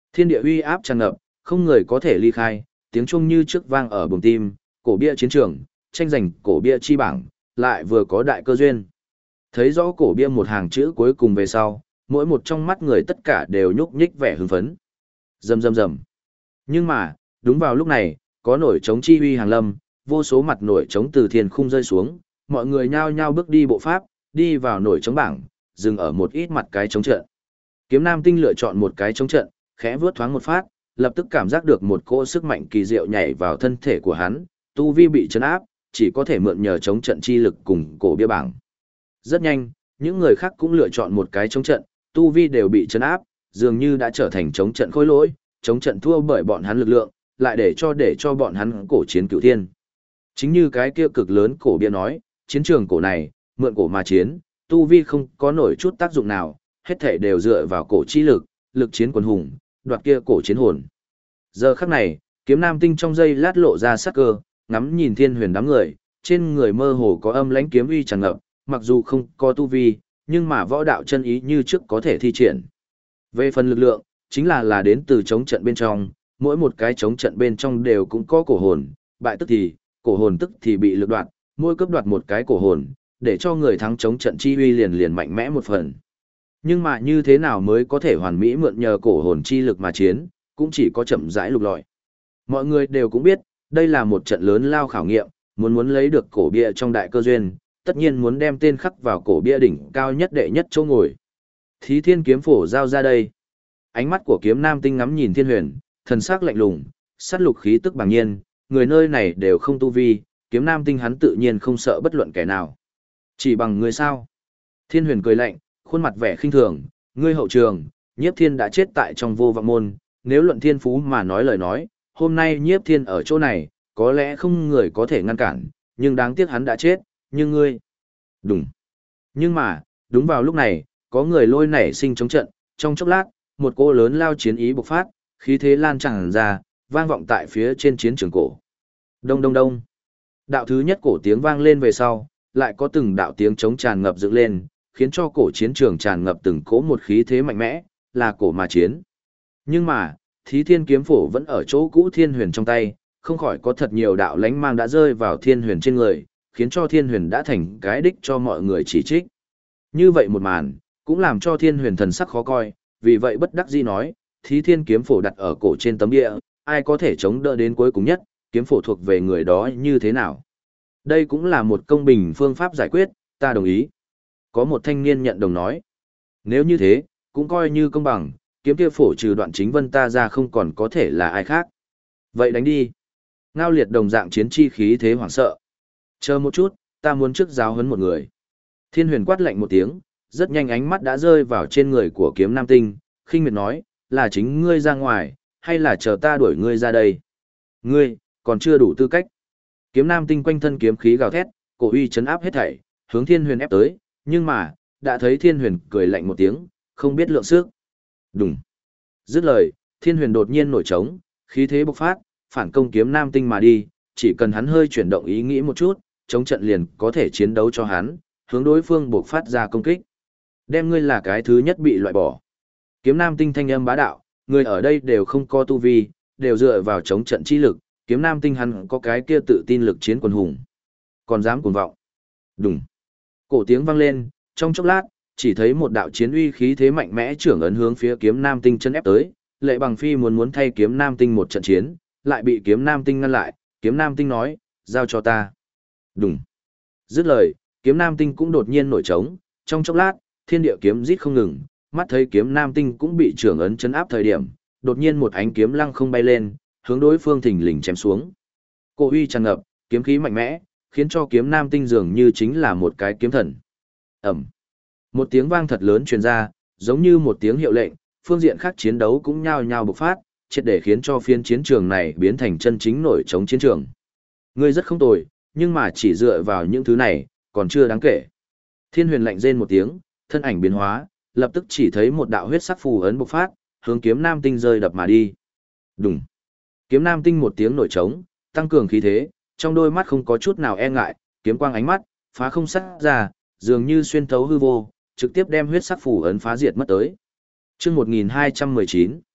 Thiên địa uy áp tràn ngập, không người có thể ly khai, tiếng chuông như trước vang ở buồng tim, cổ bia chiến trường, tranh giành cổ bia chi bảng, lại vừa có đại cơ duyên. Thấy rõ cổ bia một hàng chữ cuối cùng về sau, mỗi một trong mắt người tất cả đều nhúc nhích vẻ hưng phấn. Rầm rầm rầm. Nhưng mà, đúng vào lúc này, có nổi trống chi uy hàng lâm, vô số mặt nổi trống từ thiên khung rơi xuống, mọi người nhao nhao bước đi bộ pháp, đi vào nổi trống bảng, dừng ở một ít mặt cái trống trận. Kiếm Nam Tinh lựa chọn một cái trống trận, khẽ vướt thoáng một phát, lập tức cảm giác được một cỗ sức mạnh kỳ diệu nhảy vào thân thể của hắn, tu vi bị chấn áp, chỉ có thể mượn nhờ trống trận chi lực cùng cổ bia bảng. Rất nhanh, những người khác cũng lựa chọn một cái trống trận, tu vi đều bị chấn áp, dường như đã trở thành trống trận khối lỗi, trống trận thua bởi bọn hắn lực lượng, lại để cho bọn hắn cổ chiến cửu thiên. Chính như cái kia cực lớn cổ bia nói, chiến trường cổ này, mượn cổ mà chiến, tu vi không có nổi chút tác dụng nào, hết thảy đều dựa vào cổ chi lực, lực chiến quần hùng, đoạt kia cổ chiến hồn. Giờ khắc này, Kiếm Nam Tinh trong giây lát lộ ra sắc cơ, ngắm nhìn Thiên Huyền đám người, trên người mơ hồ có âm lãnh kiếm uy tràn ngập, mặc dù không có tu vi, nhưng mà võ đạo chân ý như trước có thể thi triển. Về phần lực lượng, chính là đến từ chống trận bên trong, mỗi một cái chống trận bên trong đều cũng có cổ hồn, bại tức thì, cổ hồn tức thì bị lực đoạt, mỗi cấp đoạt một cái cổ hồn, để cho người thắng chống trận chi uy liền liền mạnh mẽ một phần. Nhưng mà như thế nào mới có thể hoàn mỹ mượn nhờ cổ hồn chi lực mà chiến, cũng chỉ có chậm rãi lục lọi. Mọi người đều cũng biết, đây là một trận lớn lao khảo nghiệm, muốn lấy được cổ bia trong đại cơ duyên, tất nhiên muốn đem tên khắc vào cổ bia đỉnh cao nhất đệ nhất chỗ ngồi. Thí Thiên kiếm phổ giao ra đây. Ánh mắt của Kiếm Nam Tinh ngắm nhìn Thiên Huyền, thần sắc lạnh lùng, sát lục khí tức bằng nhiên, người nơi này đều không tu vi, Kiếm Nam Tinh hắn tự nhiên không sợ bất luận kẻ nào. Chỉ bằng người sao? Thiên Huyền cười lạnh, khuôn mặt vẻ khinh thường, ngươi hậu trường, Nhiếp Thiên đã chết tại trong vô vọng môn, nếu luận thiên phú mà nói lời nói, hôm nay Nhiếp Thiên ở chỗ này, có lẽ không người có thể ngăn cản, nhưng đáng tiếc hắn đã chết, nhưng ngươi... Đúng. Nhưng mà, đúng vào lúc này, có người lôi nảy sinh chống trận, trong chốc lát, một cô lớn lao chiến ý bộc phát, khí thế lan tràn ra, vang vọng tại phía trên chiến trường cổ. Đông đông đông. Đạo thứ nhất cổ tiếng vang lên về sau, lại có từng đạo tiếng trống tràn ngập dựng lên, khiến cho cổ chiến trường tràn ngập từng cỗ một khí thế mạnh mẽ, là cổ mà chiến. Nhưng mà, Thí Thiên kiếm phổ vẫn ở chỗ cũ Thiên Huyền trong tay, không khỏi có thật nhiều đạo lánh mang đã rơi vào Thiên Huyền trên người, khiến cho Thiên Huyền đã thành cái đích cho mọi người chỉ trích. Như vậy một màn, cũng làm cho Thiên Huyền thần sắc khó coi, vì vậy bất đắc dĩ nói, Thí Thiên kiếm phổ đặt ở cổ trên tấm địa, ai có thể chống đỡ đến cuối cùng nhất, kiếm phổ thuộc về người đó như thế nào. Đây cũng là một công bình phương pháp giải quyết, ta đồng ý. Có một thanh niên nhận đồng nói, nếu như thế, cũng coi như công bằng, kiếm kia phổ trừ Đoạn Chính Vân ta ra không còn có thể là ai khác. Vậy đánh đi. Ngao Liệt đồng dạng chiến chi khí thế hoảng sợ. Chờ một chút, ta muốn trước giáo huấn một người. Thiên Huyền quát lạnh một tiếng, rất nhanh ánh mắt đã rơi vào trên người của Kiếm Nam Tinh, khinh miệt nói, là chính ngươi ra ngoài, hay là chờ ta đuổi ngươi ra đây? Ngươi, còn chưa đủ tư cách. Kiếm Nam Tinh quanh thân kiếm khí gào thét, cổ uy chấn áp hết thảy, hướng Thiên Huyền ép tới, nhưng mà, đã thấy Thiên Huyền cười lạnh một tiếng, không biết lượng sức. Đùng. Dứt lời, Thiên Huyền đột nhiên nổi trống, khí thế bộc phát, phản công Kiếm Nam Tinh mà đi, chỉ cần hắn hơi chuyển động ý nghĩ một chút, chống trận liền có thể chiến đấu cho hắn, hướng đối phương bộc phát ra công kích. Đem ngươi là cái thứ nhất bị loại bỏ. Kiếm Nam Tinh thanh âm bá đạo, người ở đây đều không có tu vi, đều dựa vào chống trận chi lực, Kiếm Nam Tinh hắn có cái kia tự tin lực chiến quần hùng. Còn dám cuồng vọng. Đùng. Cổ tiếng vang lên, trong chốc lát, chỉ thấy một đạo chiến uy khí thế mạnh mẽ trưởng ấn hướng phía Kiếm Nam Tinh chân ép tới, Lệ Bằng Phi muốn thay Kiếm Nam Tinh một trận chiến, lại bị Kiếm Nam Tinh ngăn lại, Kiếm Nam Tinh nói, giao cho ta. Đùng. Dứt lời, Kiếm Nam Tinh cũng đột nhiên nổi trống, trong chốc lát, thiên địa kiếm rít không ngừng, mắt thấy Kiếm Nam Tinh cũng bị trưởng ấn chấn áp thời điểm, đột nhiên một ánh kiếm lăng không bay lên, hướng đối phương thình lình chém xuống. Cổ uy tràn ngập, kiếm khí mạnh mẽ, khiến cho Kiếm Nam Tinh dường như chính là một cái kiếm thần. Ầm. Một tiếng vang thật lớn truyền ra, giống như một tiếng hiệu lệnh, phương diện khác chiến đấu cũng nhao nhao bộc phát, triệt để khiến cho phiên chiến trường này biến thành chân chính nổi trống chiến trường. Ngươi rất không tồi, nhưng mà chỉ dựa vào những thứ này, còn chưa đáng kể. Thiên Huyền lạnh rên một tiếng, thân ảnh biến hóa, lập tức chỉ thấy một đạo huyết sắc phù ấn bộc phát, hướng Kiếm Nam Tinh rơi đập mà đi. Đùng. Kiếm Nam Tinh một tiếng nổi trống, tăng cường khí thế, trong đôi mắt không có chút nào e ngại, kiếm quang ánh mắt, phá không sát ra, dường như xuyên thấu hư vô, trực tiếp đem huyết sắc phù ấn phá diệt mất tới. Chương 1219.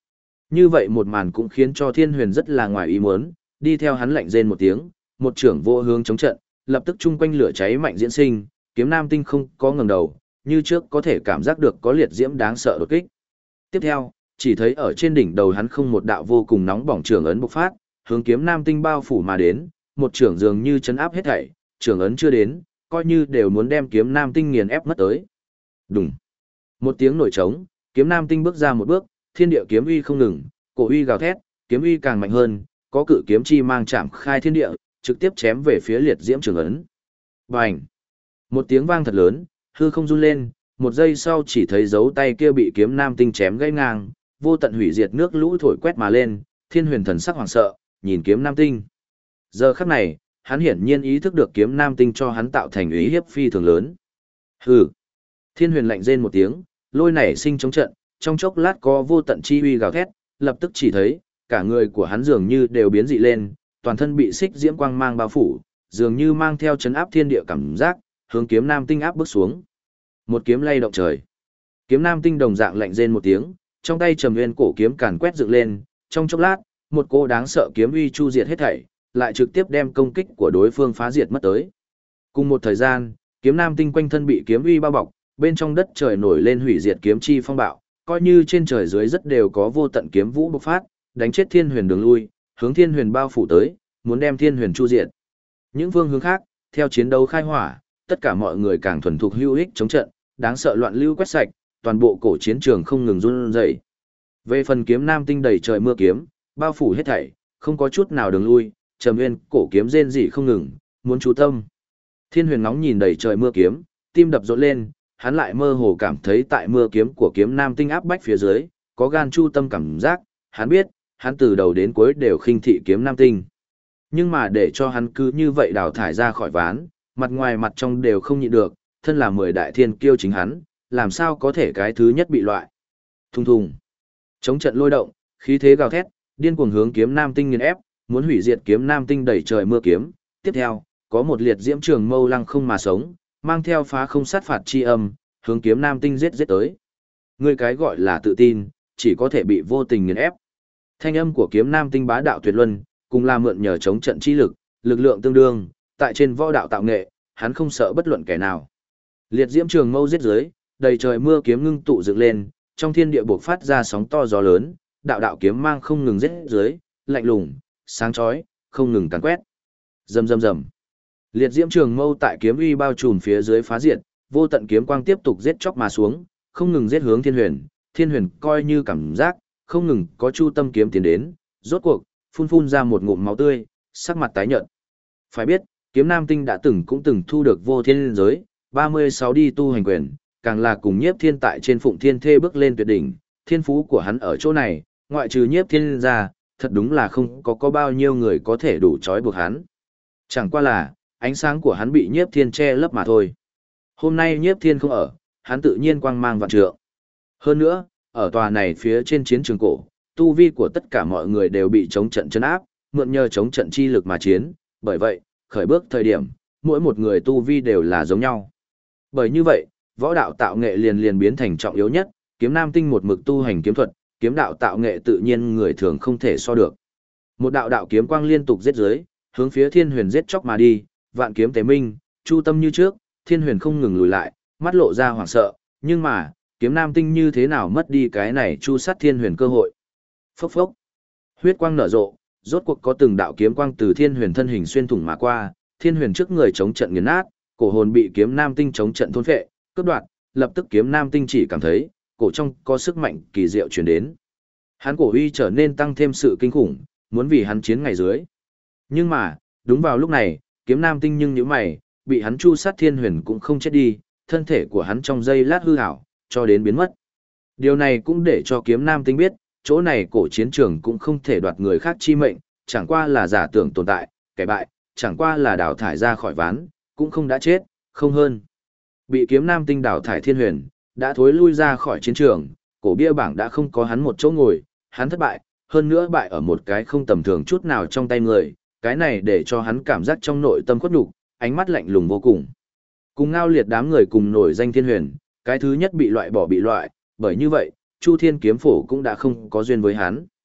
Như vậy một màn cũng khiến cho Thiên Huyền rất là ngoài ý muốn, đi theo hắn lạnh rên một tiếng, một trưởng vô hướng chống trận, lập tức chung quanh lửa cháy mạnh diễn sinh, kiếm nam tinh không có ngẩng đầu, như trước có thể cảm giác được có liệt diễm đáng sợ đột kích. Tiếp theo, chỉ thấy ở trên đỉnh đầu hắn không một đạo vô cùng nóng bỏng trưởng ấn bộc phát, hướng kiếm nam tinh bao phủ mà đến, một trưởng dường như chấn áp hết thảy, trưởng ấn chưa đến, coi như đều muốn đem kiếm nam tinh nghiền ép mất tới. Đùng. Một tiếng nổi trống, kiếm nam tinh bước ra một bước, thiên địa kiếm uy không ngừng, cổ uy gào thét, kiếm uy càng mạnh hơn, có cự kiếm chi mang chạm khai thiên địa, trực tiếp chém về phía liệt diễm trưởng ấn. Bành! Một tiếng vang thật lớn, hư không run lên, một giây sau chỉ thấy dấu tay kia bị kiếm nam tinh chém gãy ngang, vô tận hủy diệt nước lũ thổi quét mà lên, Thiên Huyền thần sắc hoảng sợ, nhìn kiếm nam tinh. Giờ khắc này, hắn hiển nhiên ý thức được kiếm nam tinh cho hắn tạo thành uy hiếp phi thường lớn. Hừ! Thiên Huyền lạnh rên một tiếng, lôi nảy sinh chống trận, trong chốc lát có vô tận chi uy gào thét, lập tức chỉ thấy, cả người của hắn dường như đều biến dị lên, toàn thân bị xích diễm quang mang bao phủ, dường như mang theo chấn áp thiên địa cảm giác, hướng kiếm nam tinh áp bước xuống. Một kiếm lay động trời. Kiếm nam tinh đồng dạng lạnh rên một tiếng, trong tay trầm nguyên cổ kiếm càn quét dựng lên, trong chốc lát, một cô đáng sợ kiếm uy chu diệt hết thảy, lại trực tiếp đem công kích của đối phương phá diệt mất tới. Cùng một thời gian, kiếm nam tinh quanh thân bị kiếm uy bao bọc, bên trong đất trời nổi lên hủy diệt kiếm chi phong bạo, coi như trên trời dưới rất đều có vô tận kiếm vũ bộc phát, đánh chết Thiên Huyền đường lui, hướng Thiên Huyền bao phủ tới, muốn đem Thiên Huyền chu diệt. Những phương hướng khác, theo chiến đấu khai hỏa, tất cả mọi người càng thuần thục hữu ích chống trận, đáng sợ loạn lưu quét sạch, toàn bộ cổ chiến trường không ngừng run rẩy. Về phần kiếm nam tinh đầy trời mưa kiếm, bao phủ hết thảy, không có chút nào đường lui, trầm nguyên cổ kiếm rên rỉ không ngừng, muốn chú tâm. Thiên Huyền ngóng nhìn đầy trời mưa kiếm, tim đập rộn lên, hắn lại mơ hồ cảm thấy tại mưa kiếm của kiếm nam tinh áp bách phía dưới, có gan chu tâm cảm giác, hắn biết, hắn từ đầu đến cuối đều khinh thị kiếm nam tinh. Nhưng mà để cho hắn cứ như vậy đào thải ra khỏi ván, mặt ngoài mặt trong đều không nhịn được, thân là 10 đại thiên kiêu chính hắn, làm sao có thể cái thứ nhất bị loại. Thùng thùng. Chống trận lôi động, khí thế gào thét, điên cuồng hướng kiếm nam tinh nghiền ép, muốn hủy diệt kiếm nam tinh đẩy trời mưa kiếm. Tiếp theo, có một liệt diễm trường mâu lăng không mà sống, mang theo phá không sát phạt chi âm, hướng kiếm nam tinh giết tới. Người cái gọi là tự tin, chỉ có thể bị vô tình nghiền ép. Thanh âm của kiếm nam tinh bá đạo tuyệt luân, cùng là mượn nhờ chống trận chi lực, lực lượng tương đương, tại trên võ đạo tạo nghệ, hắn không sợ bất luận kẻ nào. Liệt diễm trường mâu giết dưới, đầy trời mưa kiếm ngưng tụ dựng lên, trong thiên địa bộc phát ra sóng to gió lớn, đạo đạo kiếm mang không ngừng giết dưới, lạnh lùng, sáng chói, không ngừng càn quét. Rầm rầm rầm. Liệt diễm trường mâu tại kiếm uy bao trùm phía dưới phá diệt, vô tận kiếm quang tiếp tục giết chóc mà xuống, không ngừng giết hướng Thiên Huyền. Thiên Huyền coi như cảm giác, không ngừng có chu tâm kiếm tiến đến, rốt cuộc phun ra một ngụm máu tươi, sắc mặt tái nhợt. Phải biết, kiếm nam tinh đã cũng từng thu được vô thiên giới, 36 đi tu hành quyền, càng là cùng Nhiếp Thiên tại trên Phụng Thiên Thê bước lên tuyệt đỉnh, thiên phú của hắn ở chỗ này, ngoại trừ Nhiếp Thiên ra, thật đúng là không có bao nhiêu người có thể đủ trói buộc hắn. Chẳng qua là, ánh sáng của hắn bị Nhiếp Thiên che lấp mà thôi. Hôm nay Nhiếp Thiên không ở, hắn tự nhiên quang mang vạn trượng. Hơn nữa, ở tòa này phía trên chiến trường cổ, tu vi của tất cả mọi người đều bị chống trận chấn áp, mượn nhờ chống trận chi lực mà chiến, bởi vậy, khởi bước thời điểm, mỗi một người tu vi đều là giống nhau. Bởi như vậy, võ đạo tạo nghệ liền biến thành trọng yếu nhất, kiếm nam tinh một mực tu hành kiếm thuật, kiếm đạo tạo nghệ tự nhiên người thường không thể so được. Một đạo đạo kiếm quang liên tục giết dưới, hướng phía Thiên Huyền giết chóc mà đi, vạn kiếm tế minh, chu tâm như trước, Thiên Huyền không ngừng lùi lại, mắt lộ ra hoảng sợ, nhưng mà, kiếm nam tinh như thế nào mất đi cái này chu sát Thiên Huyền cơ hội. Phốc phốc. Huyết quang nở rộ, rốt cuộc có từng đạo kiếm quang từ Thiên Huyền thân hình xuyên thủng mà qua, Thiên Huyền trước người chống trận nghiền nát, cổ hồn bị kiếm nam tinh chống trận thôn phệ, cướp đoạt, lập tức kiếm nam tinh chỉ cảm thấy, cổ trong có sức mạnh kỳ diệu truyền đến. Hắn cổ uy trở nên tăng thêm sự kinh khủng, muốn vì hắn chiến ngày dưới. Nhưng mà, đúng vào lúc này, kiếm nam tinh nhưng nhíu mày, bị hắn chu sát Thiên Huyền cũng không chết đi, thân thể của hắn trong giây lát hư ảo, cho đến biến mất. Điều này cũng để cho kiếm nam tinh biết, chỗ này cổ chiến trường cũng không thể đoạt người khác chi mệnh, chẳng qua là giả tưởng tồn tại, kẻ bại, chẳng qua là đào thải ra khỏi ván, cũng không đã chết, không hơn. Bị kiếm nam tinh đào thải Thiên Huyền, đã thối lui ra khỏi chiến trường, cổ bia bảng đã không có hắn một chỗ ngồi, hắn thất bại, hơn nữa bại ở một cái không tầm thường chút nào trong tay người, cái này để cho hắn cảm giác trong nội tâm khuất nhục, ánh mắt lạnh lùng vô cùng. Cùng Ngao Liệt đám người cùng nổi danh Thiên Huyền, cái thứ nhất bị loại bỏ, bởi như vậy, Chu Thiên kiếm phổ cũng đã không có duyên với hắn.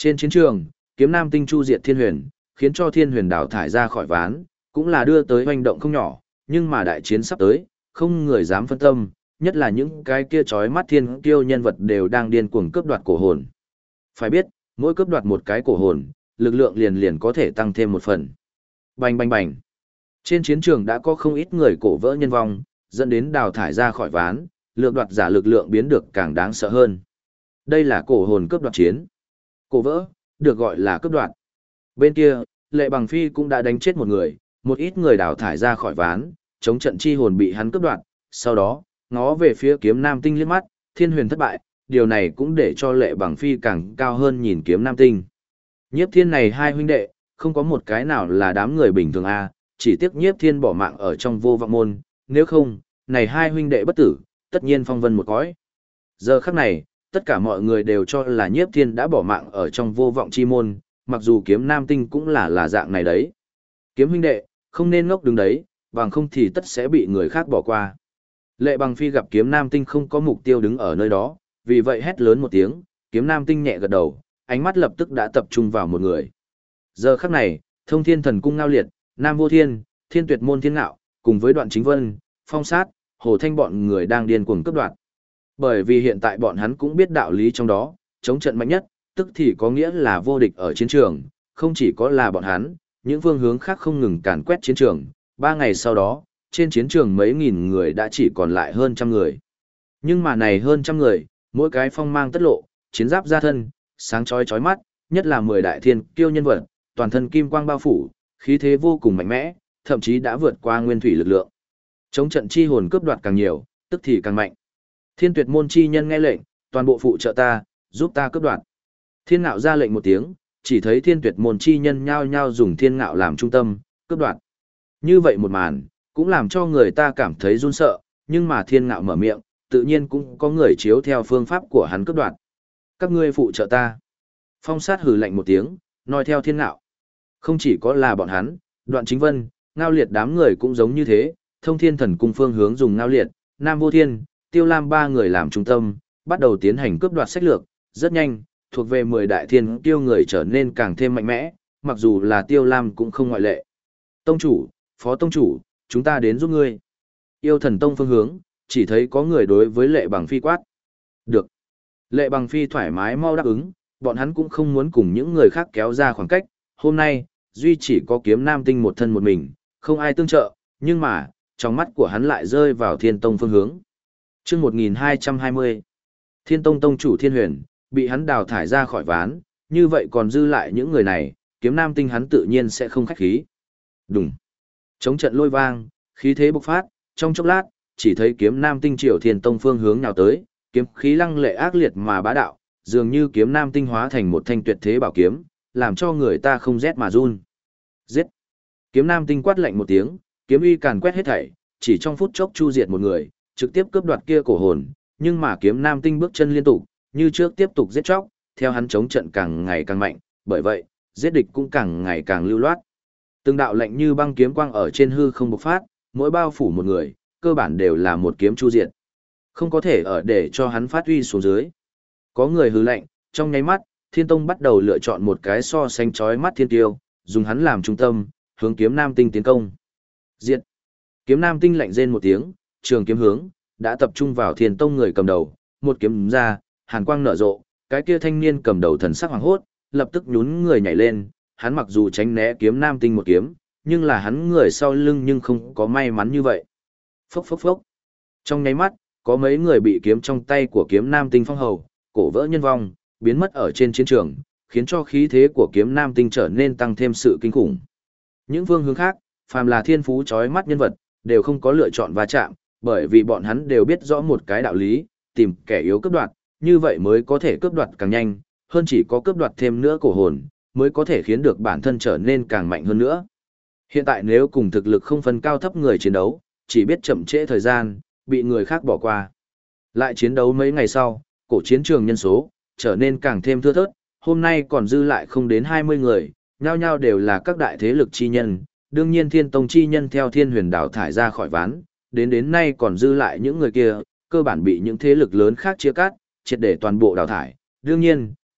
Trên chiến trường, kiếm nam tinh chu diệt thiên huyền, khiến cho thiên huyền đào thải ra khỏi ván, cũng là đưa tới hoành động không nhỏ, nhưng mà đại chiến sắp tới, không người dám phân tâm, nhất là những cái kia chói mắt thiên kiêu nhân vật đều đang điên cuồng cướp đoạt cổ hồn. Phải biết, mỗi cướp đoạt một cái cổ hồn, lực lượng liền liền có thể tăng thêm một phần. Bành bành bành. Trên chiến trường đã có không ít người cổ vỡ nhân vong, dẫn đến đào thải ra khỏi ván, lượng đoạt giả lực lượng biến được càng đáng sợ hơn. Đây là cổ hồn cướp đoạt chiến. Cổ vỡ, được gọi là cướp đoạt. Bên kia, Lệ Bằng Phi cũng đã đánh chết một người, một ít người đào thải ra khỏi ván, chống trận chi hồn bị hắn cướp đoạt, sau đó, ngó về phía kiếm nam tinh liếc mắt, thiên huyền thất bại, điều này cũng để cho Lệ Bằng Phi càng cao hơn nhìn kiếm nam tinh. Nhiếp thiên này hai huynh đệ, không có một cái nào là đám người bình thường a, chỉ tiếc nhiếp thiên bỏ mạng ở trong vô vọng môn, nếu không, này hai huynh đệ bất tử, tất nhiên phong vân một cõi. Giờ khắc này, tất cả mọi người đều cho là nhiếp thiên đã bỏ mạng ở trong vô vọng chi môn, mặc dù kiếm nam tinh cũng là dạng này đấy. Kiếm huynh đệ, không nên ngốc đứng đấy, bằng không thì tất sẽ bị người khác bỏ qua. Lệ Bằng Phi gặp kiếm nam tinh không có mục tiêu đứng ở nơi đó, vì vậy hét lớn một tiếng, kiếm nam tinh nhẹ gật đầu, ánh mắt lập tức đã tập trung vào một người. Giờ khắc này, Thông Thiên Thần Cung Ngao Liệt, Nam Vô Thiên, Thiên Tuyệt Môn Thiên Ngạo, cùng với Đoạn Chính Vân, Phong Sát, Hồ Thanh bọn người đang điên cuồng cướp đoạt. Bởi vì hiện tại bọn hắn cũng biết đạo lý trong đó, chống trận mạnh nhất, tức thì có nghĩa là vô địch ở chiến trường, không chỉ có là bọn hắn, những phương hướng khác không ngừng càn quét chiến trường. 3 ngày sau đó, trên chiến trường mấy nghìn người đã chỉ còn lại hơn trăm người. Nhưng mà này hơn trăm người, mỗi cái phong mang tất lộ, chiến giáp ra thân, sáng chói chói mắt, nhất là 10 đại thiên kiêu nhân vật, toàn thân kim quang bao phủ, khí thế vô cùng mạnh mẽ, thậm chí đã vượt qua nguyên thủy lực lượng. Chống trận chi hồn cướp đoạt càng nhiều, tức thì càng mạnh. Thiên Tuyệt Môn chi nhân nghe lệnh, toàn bộ phụ trợ ta, giúp ta cướp đoạt. Thiên Ngạo ra lệnh một tiếng, chỉ thấy Thiên Tuyệt Môn chi nhân nhao nhao dùng Thiên Ngạo làm trung tâm, cướp đoạt. Như vậy một màn, cũng làm cho người ta cảm thấy run sợ, nhưng mà Thiên Ngạo mở miệng, tự nhiên cũng có người chiếu theo phương pháp của hắn cướp đoạt. Các ngươi phụ trợ ta. Phong Sát hừ lạnh một tiếng, nói theo Thiên Ngạo. Không chỉ có là bọn hắn, Đoạn Chính Vân, Ngao Liệt đám người cũng giống như thế, Thông Thiên Thần Cung phương hướng dùng Ngao Liệt, Nam Vô Thiên, Tiêu Lam ba người làm trung tâm, bắt đầu tiến hành cướp đoạt sách lược, rất nhanh, thuộc về 10 đại thiên tiêu người trở nên càng thêm mạnh mẽ, mặc dù là Tiêu Lam cũng không ngoại lệ. Tông chủ, Phó Tông chủ, chúng ta đến giúp ngươi. Yêu Thần Tông phương hướng, chỉ thấy có người đối với Lệ Bằng Phi quát. Được. Lệ Bằng Phi thoải mái mau đáp ứng, bọn hắn cũng không muốn cùng những người khác kéo ra khoảng cách, hôm nay, duy chỉ có kiếm nam tinh một thân một mình, không ai tương trợ, nhưng mà, trong mắt của hắn lại rơi vào Thiên Tông phương hướng. Chương 1220, Thiên Tông Tông chủ Thiên Huyền, bị hắn đào thải ra khỏi ván, như vậy còn dư lại những người này, kiếm nam tinh hắn tự nhiên sẽ không khách khí. Đùng. Chống trận lôi vang, khí thế bộc phát, trong chốc lát, chỉ thấy kiếm nam tinh triều Thiên Tông phương hướng nào tới, kiếm khí lăng lệ ác liệt mà bá đạo, dường như kiếm nam tinh hóa thành một thanh tuyệt thế bảo kiếm, làm cho người ta không rét mà run. Giết! Kiếm nam tinh quát lạnh một tiếng, kiếm uy càn quét hết thảy, chỉ trong phút chốc chu diệt một người, trực tiếp cướp đoạt kia cổ hồn, nhưng mà kiếm nam tinh bước chân liên tục, như trước tiếp tục giết chóc, theo hắn chống trận càng ngày càng mạnh, bởi vậy, giết địch cũng càng ngày càng lưu loát. Từng đạo lạnh như băng kiếm quang ở trên hư không bộc phát, mỗi bao phủ một người, cơ bản đều là một kiếm chu diệt. Không có thể ở để cho hắn phát huy xuống dưới. Có người hừ lạnh, trong nháy mắt, Thiên Tông bắt đầu lựa chọn một cái so sánh chói mắt thiên tiêu, dùng hắn làm trung tâm, hướng kiếm nam tinh tiến công. Diệt! Kiếm nam tinh lạnh rên một tiếng, trường kiếm hướng, đã tập trung vào Thiên Tông người cầm đầu, một kiếm ra, hàn quang nở rộ, cái kia thanh niên cầm đầu thần sắc hoàng hốt, lập tức nhún người nhảy lên, hắn mặc dù tránh né kiếm nam tinh một kiếm, nhưng là hắn người sau lưng nhưng không có may mắn như vậy. Phốc phốc phốc. Trong nháy mắt, có mấy người bị kiếm trong tay của kiếm nam tinh phong hầu, cổ vỡ nhân vong, biến mất ở trên chiến trường, khiến cho khí thế của kiếm nam tinh trở nên tăng thêm sự kinh khủng. Những phương hướng khác, phàm là thiên phú chói mắt nhân vật, đều không có lựa chọn va chạm, bởi vì bọn hắn đều biết rõ một cái đạo lý, tìm kẻ yếu cướp đoạt, như vậy mới có thể cướp đoạt càng nhanh, hơn chỉ có cướp đoạt thêm nữa cổ hồn, mới có thể khiến được bản thân trở nên càng mạnh hơn nữa. Hiện tại nếu cùng thực lực không phân cao thấp người chiến đấu, chỉ biết chậm trễ thời gian, bị người khác bỏ qua. Lại chiến đấu mấy ngày sau, cổ chiến trường nhân số, trở nên càng thêm thưa thớt, hôm nay còn dư lại không đến 20 người, nhao nhao đều là các đại thế lực chi nhân, đương nhiên Thiên Tông chi nhân theo Thiên Huyền đảo thải ra khỏi ván, đến nay còn dư lại những người kia, cơ bản bị những thế lực lớn khác chia cắt, triệt để toàn bộ đào thải. Đương nhiên,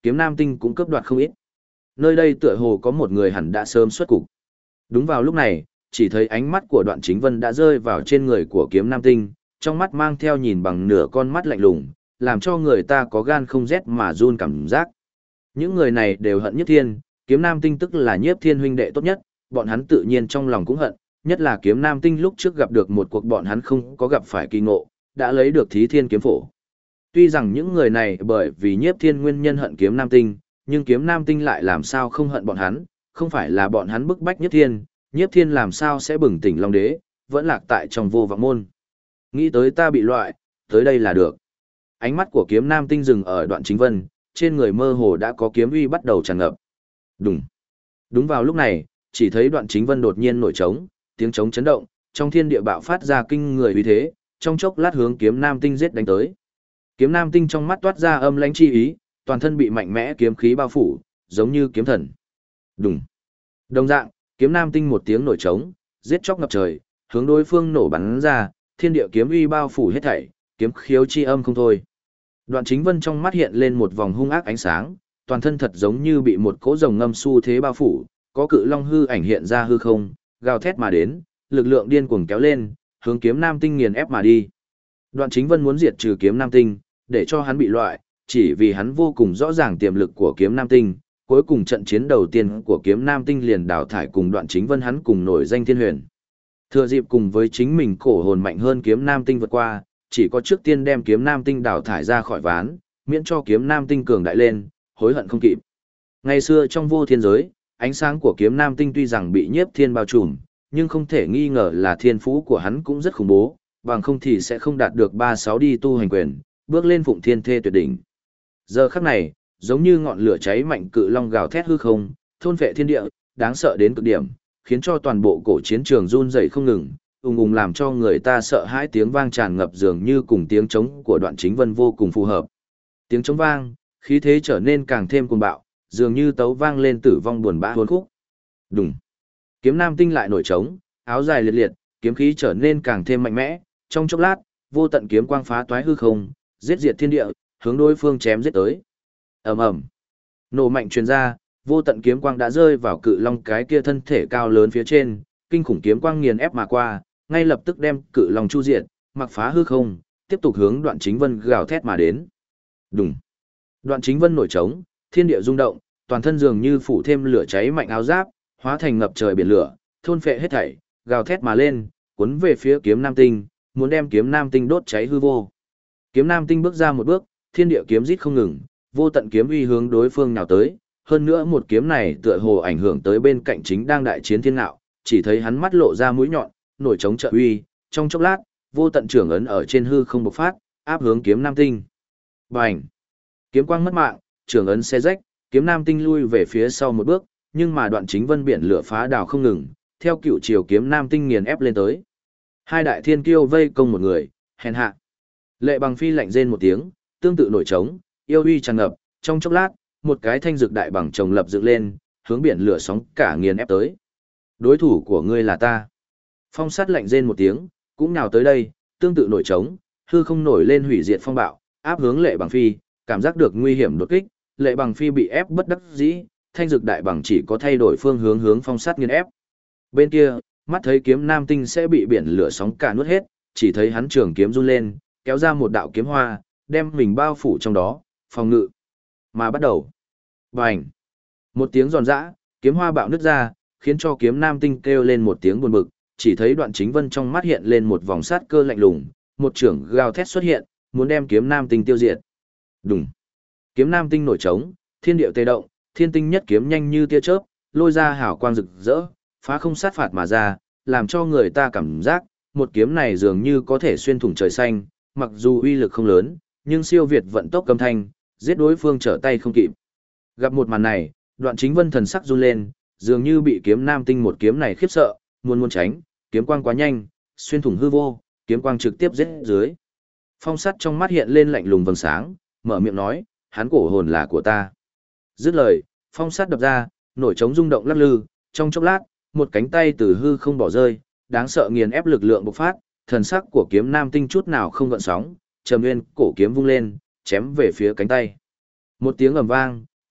kiếm nam tinh cũng cướp đoạt không ít. Nơi đây tựa hồ có một người hẳn đã sớm xuất cục. Đúng vào lúc này, chỉ thấy ánh mắt của Đoạn Chính Vân đã rơi vào trên người của kiếm nam tinh, trong mắt mang theo nhìn bằng nửa con mắt lạnh lùng, làm cho người ta có gan không rét mà run cảm giác. Những người này đều hận Nhiếp Thiên, kiếm nam tinh tức là Nhiếp Thiên huynh đệ tốt nhất, bọn hắn tự nhiên trong lòng cũng hận, nhất là kiếm nam tinh lúc trước gặp được một cuộc bọn hắn không có gặp phải kỳ ngộ, đã lấy được Thí Thiên kiếm phổ. Tuy rằng những người này bởi vì Nhiếp Thiên nguyên nhân hận kiếm nam tinh, nhưng kiếm nam tinh lại làm sao không hận bọn hắn, không phải là bọn hắn bức bách Nhiếp Thiên làm sao sẽ bừng tỉnh Long Đế, vẫn lạc tại trong vô vọng môn. Nghĩ tới ta bị loại, tới đây là được. Ánh mắt của kiếm nam tinh dừng ở Đoạn Chính Vân, trên người mơ hồ đã có kiếm uy bắt đầu tràn ngập. Đúng. Đúng vào lúc này, chỉ thấy Đoạn Chính Vân đột nhiên nổi trống, tiếng trống chấn động, trong thiên địa bạo phát ra kinh người uy thế, trong chốc lát hướng kiếm nam tinh giết đánh tới. Kiếm nam tinh trong mắt toát ra âm lãnh chi ý, toàn thân bị mạnh mẽ kiếm khí bao phủ, giống như kiếm thần. Đúng. Đồng dạng, kiếm nam tinh một tiếng nổi trống, giết chóc ngập trời, hướng đối phương nổ bắn ra, thiên địa kiếm uy bao phủ hết thảy, kiếm khiếu chi âm không thôi. Đoạn Chính Vân trong mắt hiện lên một vòng hung ác ánh sáng, toàn thân thật giống như bị một cỗ rồng ngâm xu thế bao phủ, có cự long hư ảnh hiện ra hư không, gào thét mà đến, lực lượng điên cuồng kéo lên, hướng kiếm nam tinh nghiền ép mà đi. Đoạn Chính Vân muốn diệt trừ kiếm nam tinh, để cho hắn bị loại, chỉ vì hắn vô cùng rõ ràng tiềm lực của kiếm nam tinh, cuối cùng trận chiến đầu tiên của kiếm nam tinh liền đào thải cùng Đoạn Chính Vân hắn cùng nổi danh thiên huyền. Thừa dịp cùng với chính mình cổ hồn mạnh hơn kiếm nam tinh vượt qua, chỉ có trước tiên đem kiếm nam tinh đào thải ra khỏi ván, miễn cho kiếm nam tinh cường đại lên, hối hận không kịp. Ngày xưa trong vô thiên giới, ánh sáng của kiếm nam tinh tuy rằng bị Nhiếp Thiên bao trùm, nhưng không thể nghi ngờ là thiên phú của hắn cũng rất khủng bố, bằng không thì sẽ không đạt được 36 đi tu hành quyền, bước lên phụng thiên thê tuyệt đỉnh. Giờ khắc này, giống như ngọn lửa cháy mạnh cự long gào thét hư không, thôn phệ thiên địa, đáng sợ đến cực điểm, khiến cho toàn bộ cổ chiến trường run rẩy không ngừng, ùng ùng làm cho người ta sợ hãi, tiếng vang tràn ngập dường như cùng tiếng trống của Đoạn Chính Vân vô cùng phù hợp. Tiếng trống vang, khí thế trở nên càng thêm cuồng bạo, dường như tấu vang lên tử vong buồn bã hỗn khúc. Đùng. Kiếm nam tinh lại nổi trống, áo dài liệt liệt, kiếm khí trở nên càng thêm mạnh mẽ, trong chốc lát, vô tận kiếm quang phá toái hư không, giết diệt thiên địa, hướng đối phương chém giết tới. Ầm ầm. Nổ mạnh truyền ra, vô tận kiếm quang đã rơi vào cự long cái kia thân thể cao lớn phía trên, kinh khủng kiếm quang nghiền ép mà qua, ngay lập tức đem cự long chu diệt, mặc phá hư không, tiếp tục hướng Đoạn Chính Vân gào thét mà đến. Đùng. Đoạn Chính Vân nổi trống, thiên địa rung động, toàn thân dường như phủ thêm lửa cháy mạnh áo giáp, hóa thành ngập trời biển lửa, thôn phệ hết thảy, gào thét mà lên, cuốn về phía kiếm nam tinh, muốn đem kiếm nam tinh đốt cháy hư vô. Kiếm nam tinh bước ra một bước, thiên địa kiếm rít không ngừng, vô tận kiếm uy hướng đối phương nào tới, hơn nữa một kiếm này tựa hồ ảnh hưởng tới bên cạnh chính đang đại chiến thiên ngạo, chỉ thấy hắn mắt lộ ra mũi nhọn, nổi trống trợ uy, trong chốc lát, vô tận trưởng ấn ở trên hư không bộc phát, áp hướng kiếm nam tinh. Bành! Kiếm quang mất mạng, trưởng ấn xé rách, kiếm nam tinh lui về phía sau một bước, nhưng mà Đoạn Chính Vân biển lửa phá đào không ngừng, theo cựu chiều kiếm nam tinh nghiền ép lên tới. Hai đại thiên kiêu vây công một người, hèn hạ. Lệ Bằng Phi lạnh rên một tiếng, tương tự nổi trống, yêu uy tràn ngập, trong chốc lát, một cái thanh dược đại bằng chồng lập dựng lên, hướng biển lửa sóng cả nghiền ép tới. Đối thủ của ngươi là ta. Phong sát lạnh rên một tiếng, cũng nhào tới đây, tương tự nổi trống, hư không nổi lên hủy diệt phong bạo, áp hướng Lệ Bằng Phi, cảm giác được nguy hiểm đột kích, Lệ Bằng Phi bị ép bất đắc dĩ, thanh dược đại bằng chỉ có thay đổi phương hướng hướng phong sát nghiền ép. Bên kia, mắt thấy kiếm nam tinh sẽ bị biển lửa sóng cả nuốt hết, chỉ thấy hắn trường kiếm run lên, kéo ra một đạo kiếm hoa, đem mình bao phủ trong đó, phòng ngự. Mà bắt đầu. Bành! Một tiếng giòn giã, kiếm hoa bạo nứt ra, khiến cho kiếm nam tinh kêu lên một tiếng buồn bực, chỉ thấy Đoạn Chính Vân trong mắt hiện lên một vòng sát cơ lạnh lùng, một trưởng gào thét xuất hiện, muốn đem kiếm nam tinh tiêu diệt. Đùng! Kiếm nam tinh nổi trống, thiên điệu tê động, thiên tinh nhất kiếm nhanh như tia chớp, lôi ra hào quang rực rỡ, phá không sát phạt mà ra, làm cho người ta cảm giác, một kiếm này dường như có thể xuyên thủng trời xanh, mặc dù uy lực không lớn, nhưng siêu việt vận tốc âm thanh, giết đối phương trở tay không kịp. Gặp một màn này, Đoạn Chính Vân thần sắc run lên, dường như bị kiếm nam tinh một kiếm này khiếp sợ, muốn tránh, kiếm quang quá nhanh, xuyên thủng hư vô, kiếm quang trực tiếp giết dưới. Phong sắt trong mắt hiện lên lạnh lùng vầng sáng, mở miệng nói, hắn cổ hồn là của ta. Dứt lời, phong sắt đập ra, nổi trống rung động lắc lư, trong chốc lát, một cánh tay từ hư không bỏ rơi, đáng sợ nghiền ép lực lượng bộc phát, thần sắc của kiếm nam tinh chút nào không gợn sóng, trầm nguyên cổ kiếm vung lên, chém về phía cánh tay. Một tiếng ầm vang,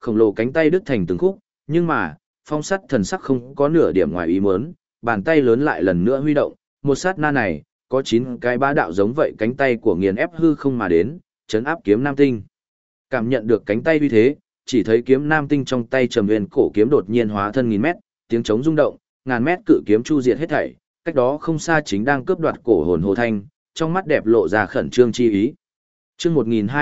khổng lồ cánh tay đứt thành từng khúc, nhưng mà, phong sắt thần sắc không có nửa điểm ngoài ý muốn, bàn tay lớn lại lần nữa huy động, một sát na này, có 9 cái bá đạo giống vậy cánh tay của nghiền ép hư không mà đến, chấn áp kiếm nam tinh. Cảm nhận được cánh tay uy thế, chỉ thấy kiếm nam tinh trong tay trầm nguyên cổ kiếm đột nhiên hóa thân nghìn mét, tiếng trống rung động, ngàn mét cự kiếm chu diệt hết thảy, cách đó không xa chính đang cướp đoạt cổ hồn Hồ Thanh, trong mắt đẹp lộ ra khẩn trương chi ý. Chương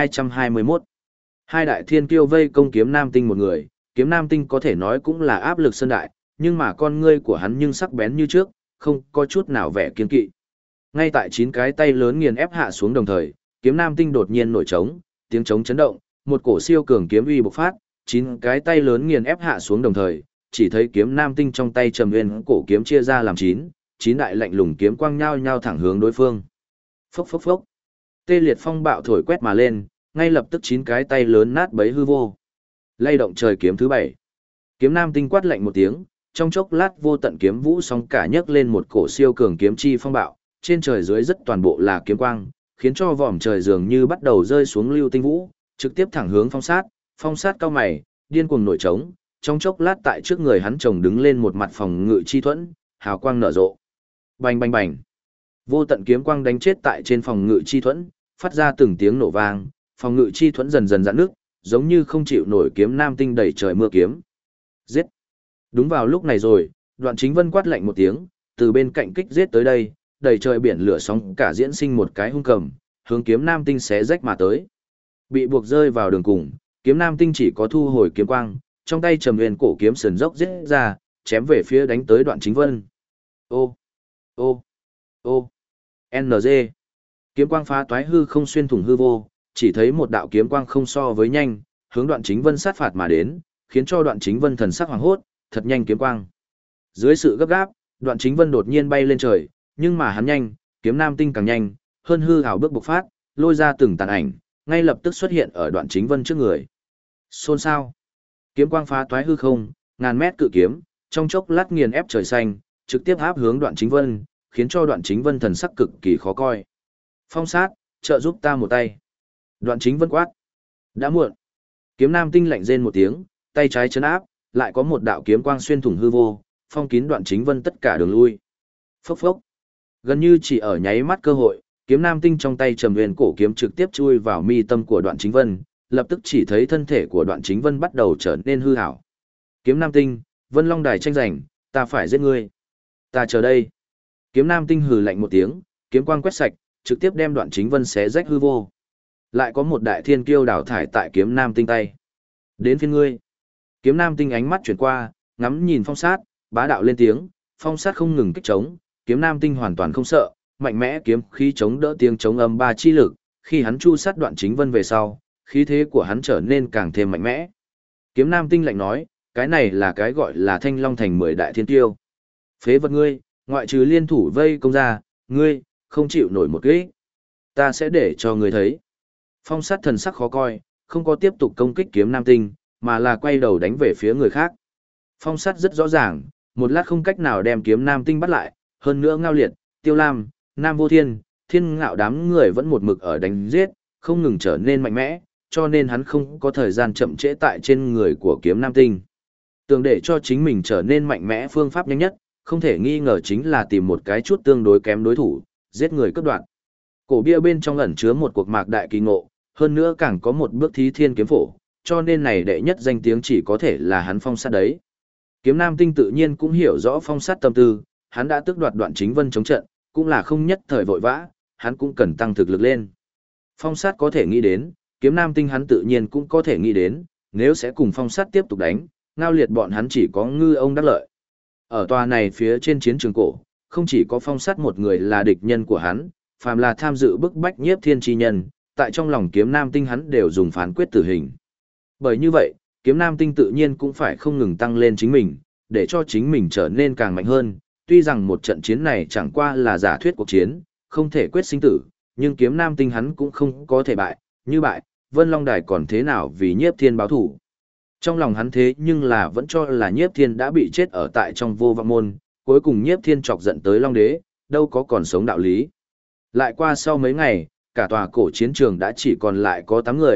1221. Hai đại thiên kiêu vây công kiếm nam tinh một người, kiếm nam tinh có thể nói cũng là áp lực sơn đại, nhưng mà con ngươi của hắn nhưng sắc bén như trước, không có chút nào vẻ kiên kỵ. Ngay tại 9 cái tay lớn nghiền ép hạ xuống đồng thời, kiếm nam tinh đột nhiên nổi trống, tiếng trống chấn động, một cổ siêu cường kiếm uy bộc phát, 9 cái tay lớn nghiền ép hạ xuống đồng thời, chỉ thấy kiếm nam tinh trong tay trầm nguyên cổ kiếm chia ra làm 9 đại lạnh lùng kiếm quang nhau nhau thẳng hướng đối phương. Phốc phốc phốc. Tê liệt phong bạo thổi quét mà lên, ngay lập tức 9 cái tay lớn nát bấy hư vô. Lay động trời kiếm thứ 7. Kiếm nam tinh quát lạnh một tiếng, trong chốc lát vô tận kiếm vũ sóng cả nhấc lên một cổ siêu cường kiếm chi phong bạo, trên trời dưới rất toàn bộ là kiếm quang, khiến cho vòm trời dường như bắt đầu rơi xuống lưu tinh vũ, trực tiếp thẳng hướng phong sát cao mày, điên cuồng nổi trống, trong chốc lát tại trước người hắn chồng đứng lên một mặt phòng ngự chi thuẫn, hào quang nở rộ. Bành bành bành. Vô tận kiếm quang đánh chết tại trên phòng ngự chi thuẫn, phát ra từng tiếng nổ vang, phòng ngự chi thuẫn dần dần giãn nước, giống như không chịu nổi kiếm nam tinh đẩy trời mưa kiếm. Giết. Đúng vào lúc này rồi, Đoạn Chính Vân quát lạnh một tiếng, từ bên cạnh kích giết tới đây, đẩy trời biển lửa sóng cả diễn sinh một cái hung cầm, hướng kiếm nam tinh xé rách mà tới. Bị buộc rơi vào đường cùng, kiếm nam tinh chỉ có thu hồi kiếm quang, trong tay trầm nguyên cổ kiếm sườn dốc giết ra, chém về phía đánh tới Đoạn Chính Vân. Ô, ô, ô, NG. Kiếm quang phá toái hư không xuyên thủng hư vô, chỉ thấy một đạo kiếm quang không so với nhanh, hướng Đoạn Chính Vân sát phạt mà đến, khiến cho Đoạn Chính Vân thần sắc hoảng hốt, thật nhanh kiếm quang. Dưới sự gấp gáp, Đoạn Chính Vân đột nhiên bay lên trời, nhưng mà hắn nhanh, kiếm nam tinh càng nhanh, hơn hư ảo bước bộc phát, lôi ra từng tàn ảnh, ngay lập tức xuất hiện ở Đoạn Chính Vân trước người. Xôn xao. Kiếm quang phá toái hư không, ngàn mét cự kiếm, trong chốc lát nghiền ép trời xanh, trực tiếp áp hướng Đoạn Chính Vân, khiến cho Đoạn Chính Vân thần sắc cực kỳ khó coi. Phong sát, trợ giúp ta một tay. Đoạn Chính Vân quát. Đã muộn. Kiếm nam tinh lạnh rên một tiếng, tay trái chấn áp, lại có một đạo kiếm quang xuyên thủng hư vô, phong kín Đoạn Chính Vân tất cả đường lui. Phốc phốc. Gần như chỉ ở nháy mắt cơ hội, kiếm nam tinh trong tay trầm huyền cổ kiếm trực tiếp chui vào mi tâm của Đoạn Chính Vân, lập tức chỉ thấy thân thể của Đoạn Chính Vân bắt đầu trở nên hư ảo. Kiếm nam tinh, Vân Long Đài tranh giành, ta phải giết ngươi. Ta chờ đây. Kiếm nam tinh hừ lạnh một tiếng, kiếm quang quét sạch, trực tiếp đem Đoạn Chính Vân xé rách hư vô. Lại có một đại thiên kiêu đào thải tại kiếm nam tinh tay. Đến phiên ngươi. Kiếm nam tinh ánh mắt chuyển qua, ngắm nhìn phong sát, bá đạo lên tiếng, phong sát không ngừng kích chống, kiếm nam tinh hoàn toàn không sợ, mạnh mẽ kiếm khí chống đỡ tiếng chống âm ba chi lực, khi hắn chu sát Đoạn Chính Vân về sau, khí thế của hắn trở nên càng thêm mạnh mẽ. Kiếm nam tinh lạnh nói, cái này là cái gọi là Thanh Long thành 10 đại thiên tiêu. Phế vật ngươi, ngoại trừ liên thủ vây công ra, ngươi không chịu nổi một kích. Ta sẽ để cho ngươi thấy. Phong sát thần sắc khó coi, không có tiếp tục công kích kiếm nam tinh, mà là quay đầu đánh về phía người khác. Phong sát rất rõ ràng, một lát không cách nào đem kiếm nam tinh bắt lại, hơn nữa Ngao Liệt, Tiêu Lam, Nam Vô Thiên, Thiên Ngạo đám người vẫn một mực ở đánh giết, không ngừng trở nên mạnh mẽ, cho nên hắn không có thời gian chậm trễ tại trên người của kiếm nam tinh. Tưởng để cho chính mình trở nên mạnh mẽ phương pháp nhanh nhất, không thể nghi ngờ chính là tìm một cái chút tương đối kém đối thủ, giết người cướp đoạt. Cổ bia bên trong ẩn chứa một cuộc mạc đại kỳ ngộ, hơn nữa càng có một bước thí thiên kiếm phổ, cho nên này đệ nhất danh tiếng chỉ có thể là hắn phong sát đấy. Kiếm nam tinh tự nhiên cũng hiểu rõ phong sát tâm tư, hắn đã tước đoạt Đoạn Chính Vân chống trận, cũng là không nhất thời vội vã, hắn cũng cần tăng thực lực lên. Phong sát có thể nghĩ đến, kiếm nam tinh hắn tự nhiên cũng có thể nghĩ đến, nếu sẽ cùng phong sát tiếp tục đánh, Ngao Liệt bọn hắn chỉ có ngư ông đắc lợi. Ở tòa này phía trên chiến trường cổ, không chỉ có phong sát một người là địch nhân của hắn, phàm là tham dự bức bách nhiếp thiên chi nhân, tại trong lòng kiếm nam tinh hắn đều dùng phán quyết tử hình. Bởi như vậy, kiếm nam tinh tự nhiên cũng phải không ngừng tăng lên chính mình, để cho chính mình trở nên càng mạnh hơn. Tuy rằng một trận chiến này chẳng qua là giả thuyết cuộc chiến, không thể quyết sinh tử, nhưng kiếm nam tinh hắn cũng không có thể bại, như bại, Vân Long Đài còn thế nào vì nhiếp thiên báo thủ. Trong lòng hắn thế nhưng là vẫn cho là nhiếp thiên đã bị chết ở tại trong vô vọng môn, cuối cùng nhiếp thiên chọc giận tới Long Đế, đâu có còn sống đạo lý. Lại qua sau mấy ngày, cả tòa cổ chiến trường đã chỉ còn lại có 8 người,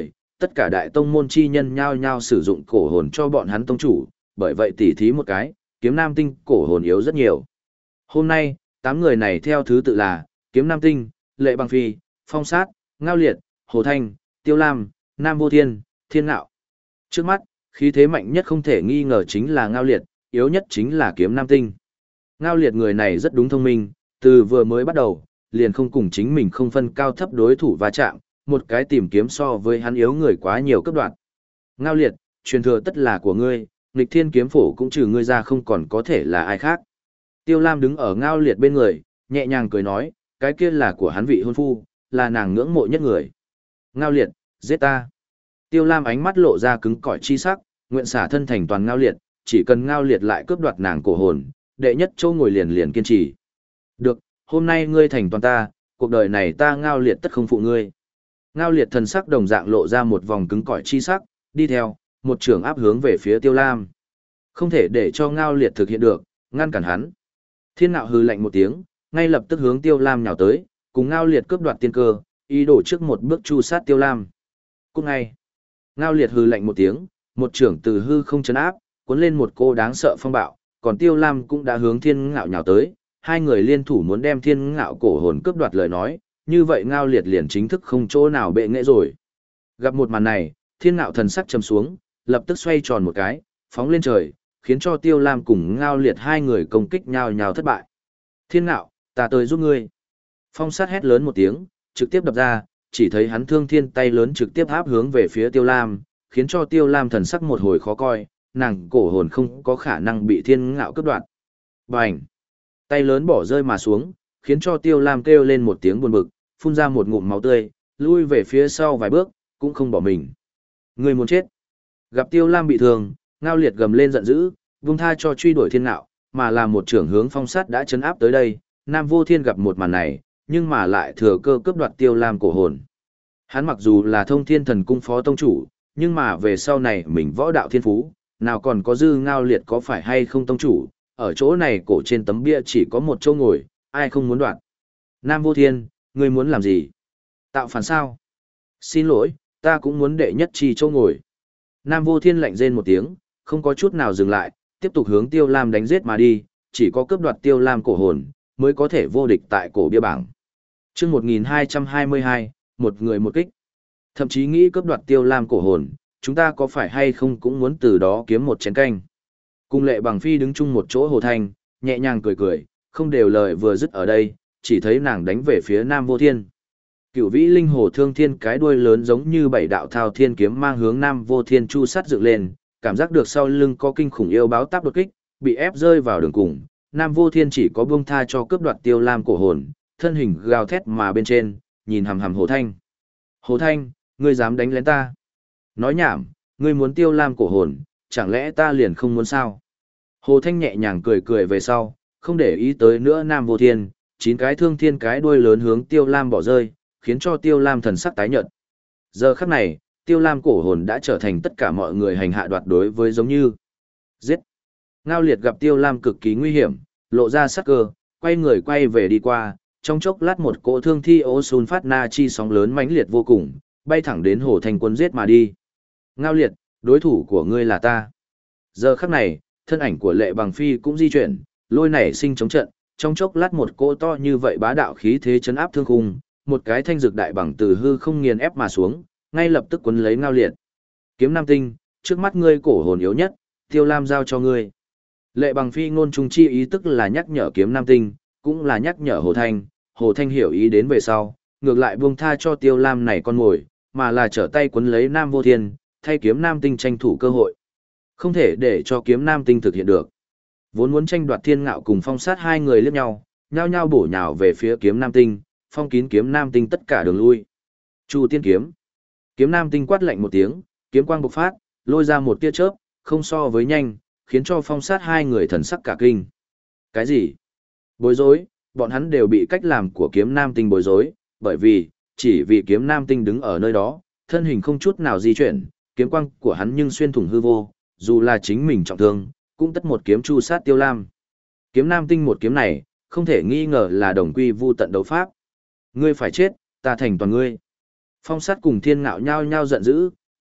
tất cả đại tông môn chi nhân nhao nhao sử dụng cổ hồn cho bọn hắn tông chủ, bởi vậy tỉ thí một cái, kiếm nam tinh cổ hồn yếu rất nhiều. Hôm nay, 8 người này theo thứ tự là kiếm nam tinh, Lệ Bằng Phi, Phong Sát, Ngao Liệt, Hồ Thanh, Tiêu Lam, Nam Vô Thiên, Thiên Ngạo. Trước mắt, khí thế mạnh nhất không thể nghi ngờ chính là Ngao Liệt, yếu nhất chính là kiếm nam tinh. Ngao Liệt người này rất đúng thông minh, từ vừa mới bắt đầu, liền không cùng chính mình không phân cao thấp đối thủ va chạm, một cái tìm kiếm so với hắn yếu người quá nhiều cấp đoạn. Ngao Liệt, truyền thừa tất là của ngươi, nghịch thiên kiếm phổ cũng trừ ngươi ra không còn có thể là ai khác. Tiêu Lam đứng ở Ngao Liệt bên người, nhẹ nhàng cười nói, cái kia là của hắn vị hôn phu, là nàng ngưỡng mộ nhất người. Ngao Liệt, giết ta. Tiêu Lam ánh mắt lộ ra cứng cỏi chi sắc, nguyện xả thân thành toàn Ngao Liệt, chỉ cần Ngao Liệt lại cướp đoạt nàng cổ hồn, đệ nhất châu ngồi liền liền kiên trì. Được, hôm nay ngươi thành toàn ta, cuộc đời này ta Ngao Liệt tất không phụ ngươi. Ngao Liệt thần sắc đồng dạng lộ ra một vòng cứng cỏi chi sắc, đi theo, một trường áp hướng về phía Tiêu Lam. Không thể để cho Ngao Liệt thực hiện được, ngăn cản hắn. Thiên Ngạo hừ lạnh một tiếng, ngay lập tức hướng Tiêu Lam nhào tới, cùng Ngao Liệt cướp đoạt tiên cơ, ý đồ trước một bước chu sát Tiêu Lam. Cũng ngay, Ngao Liệt hừ lạnh một tiếng, một trưởng từ hư không chấn áp, cuốn lên một cô đáng sợ phong bạo, còn Tiêu Lam cũng đã hướng Thiên Ngạo nhào tới, hai người liên thủ muốn đem Thiên Ngạo cổ hồn cướp đoạt lời nói, như vậy Ngao Liệt liền chính thức không chỗ nào bệ nghệ rồi. Gặp một màn này, Thiên Ngạo thần sắc trầm xuống, lập tức xoay tròn một cái, phóng lên trời, khiến cho Tiêu Lam cùng Ngao Liệt hai người công kích nhau nhau thất bại. Thiên Ngạo, ta tới giúp ngươi. Phong Sát hét lớn một tiếng, trực tiếp đập ra, chỉ thấy hắn thương thiên tay lớn trực tiếp áp hướng về phía Tiêu Lam, khiến cho Tiêu Lam thần sắc một hồi khó coi, nàng cổ hồn không có khả năng bị Thiên Ngạo cướp đoạt. Bành! Tay lớn bỏ rơi mà xuống, khiến cho Tiêu Lam kêu lên một tiếng buồn bực, phun ra một ngụm máu tươi, lui về phía sau vài bước, cũng không bỏ mình. Người muốn chết. Gặp Tiêu Lam bị thương, Ngao Liệt gầm lên giận dữ, vung tha cho truy đuổi Thiên Ngạo, mà là một trưởng hướng Phong Sát đã chấn áp tới đây. Nam Vô Thiên gặp một màn này, nhưng mà lại thừa cơ cướp đoạt Tiêu Lam cổ hồn. Hắn mặc dù là Thông Thiên Thần Cung phó tông chủ, nhưng mà về sau này mình võ đạo thiên phú, nào còn có dư Ngao Liệt có phải hay không tông chủ, ở chỗ này cổ trên tấm bia chỉ có một chỗ ngồi, ai không muốn đoạt. Nam Vô Thiên, ngươi muốn làm gì? Tạo phản sao? Xin lỗi, ta cũng muốn đệ nhất chi chỗ ngồi. Nam Vô Thiên lạnh rên một tiếng, không có chút nào dừng lại, tiếp tục hướng Tiêu Lam đánh giết mà đi, chỉ có cướp đoạt Tiêu Lam cổ hồn, mới có thể vô địch tại cổ bia bảng. Chương 1222, một người một kích. Thậm chí nghĩ cướp đoạt Tiêu Lam cổ hồn, chúng ta có phải hay không cũng muốn từ đó kiếm một chén canh. Cùng Lệ Bằng Phi đứng chung một chỗ Hồ Thanh, nhẹ nhàng cười cười, không đều lời vừa dứt ở đây, chỉ thấy nàng đánh về phía Nam Vô Thiên. Cửu vĩ linh hồ thương thiên cái đuôi lớn giống như bảy đạo thao thiên kiếm mang hướng Nam Vô Thiên chu sát dựng lên, cảm giác được sau lưng có kinh khủng yêu báo táp đột kích, bị ép rơi vào đường cùng. Nam Vô Thiên chỉ có buông tha cho cướp đoạt Tiêu Lam cổ hồn, thân hình gào thét mà bên trên, nhìn hằm hằm Hồ Thanh. Hồ Thanh, ngươi dám đánh lén ta? Nói nhảm, ngươi muốn Tiêu Lam cổ hồn, chẳng lẽ ta liền không muốn sao? Hồ Thanh nhẹ nhàng cười cười về sau, không để ý tới nữa Nam Vô Thiên, 9 cái thương thiên cái đuôi lớn hướng Tiêu Lam bỏ rơi, khiến cho Tiêu Lam thần sắc tái nhợt. Giờ khắc này, Tiêu Lam cổ hồn đã trở thành tất cả mọi người hành hạ đoạt đối với giống như. Giết! Ngao Liệt gặp Tiêu Lam cực kỳ nguy hiểm, lộ ra sắc cơ, quay người quay về đi qua, trong chốc lát một cỗ thương thi ô sun phát na chi sóng lớn mãnh liệt vô cùng, bay thẳng đến Hồ Thanh quân giết mà đi. Ngao Liệt, đối thủ của ngươi là ta. Giờ khắc này, thân ảnh của Lệ Bằng Phi cũng di chuyển, lôi nảy sinh chống trận, trong chốc lát một cỗ to như vậy bá đạo khí thế chấn áp thương khung, một cái thanh dược đại bằng từ hư không nghiền ép mà xuống, ngay lập tức quấn lấy Ngao Liệt. Kiếm Nam Tinh, trước mắt ngươi cổ hồn yếu nhất, Tiêu Lam giao cho ngươi. Lệ Bằng Phi ngôn trung chi ý tức là nhắc nhở Kiếm Nam Tinh, cũng là nhắc nhở Hồ Thanh. Hồ Thanh hiểu ý đến về sau, ngược lại buông tha cho Tiêu Lam này con mồi, mà là trở tay quấn lấy Nam Vô Thiên, thay Kiếm Nam Tinh tranh thủ cơ hội. Không thể để cho Kiếm Nam Tinh thực hiện được. Vốn muốn tranh đoạt Thiên Ngạo cùng Phong Sát hai người liếc nhau, nhao nhao bổ nhào về phía Kiếm Nam Tinh, phong kín Kiếm Nam Tinh tất cả đường lui. Chu Tiên kiếm. Kiếm Nam Tinh quát lạnh một tiếng, kiếm quang bộc phát, lôi ra một tia chớp, không so với nhanh, khiến cho Phong Sát hai người thần sắc cả kinh. Cái gì? Bối rối, bọn hắn đều bị cách làm của Kiếm Nam Tinh bối rối, bởi vì, chỉ vì Kiếm Nam Tinh đứng ở nơi đó, thân hình không chút nào di chuyển, kiếm quang của hắn nhưng xuyên thủng hư vô, dù là chính mình trọng thương, cũng tất một kiếm chu sát Tiêu Lam. Kiếm Nam Tinh một kiếm này, không thể nghi ngờ là đồng quy vu tận đấu pháp. Ngươi phải chết, ta thành toàn ngươi. Phong Sát cùng Thiên Ngạo nhao nhao giận dữ,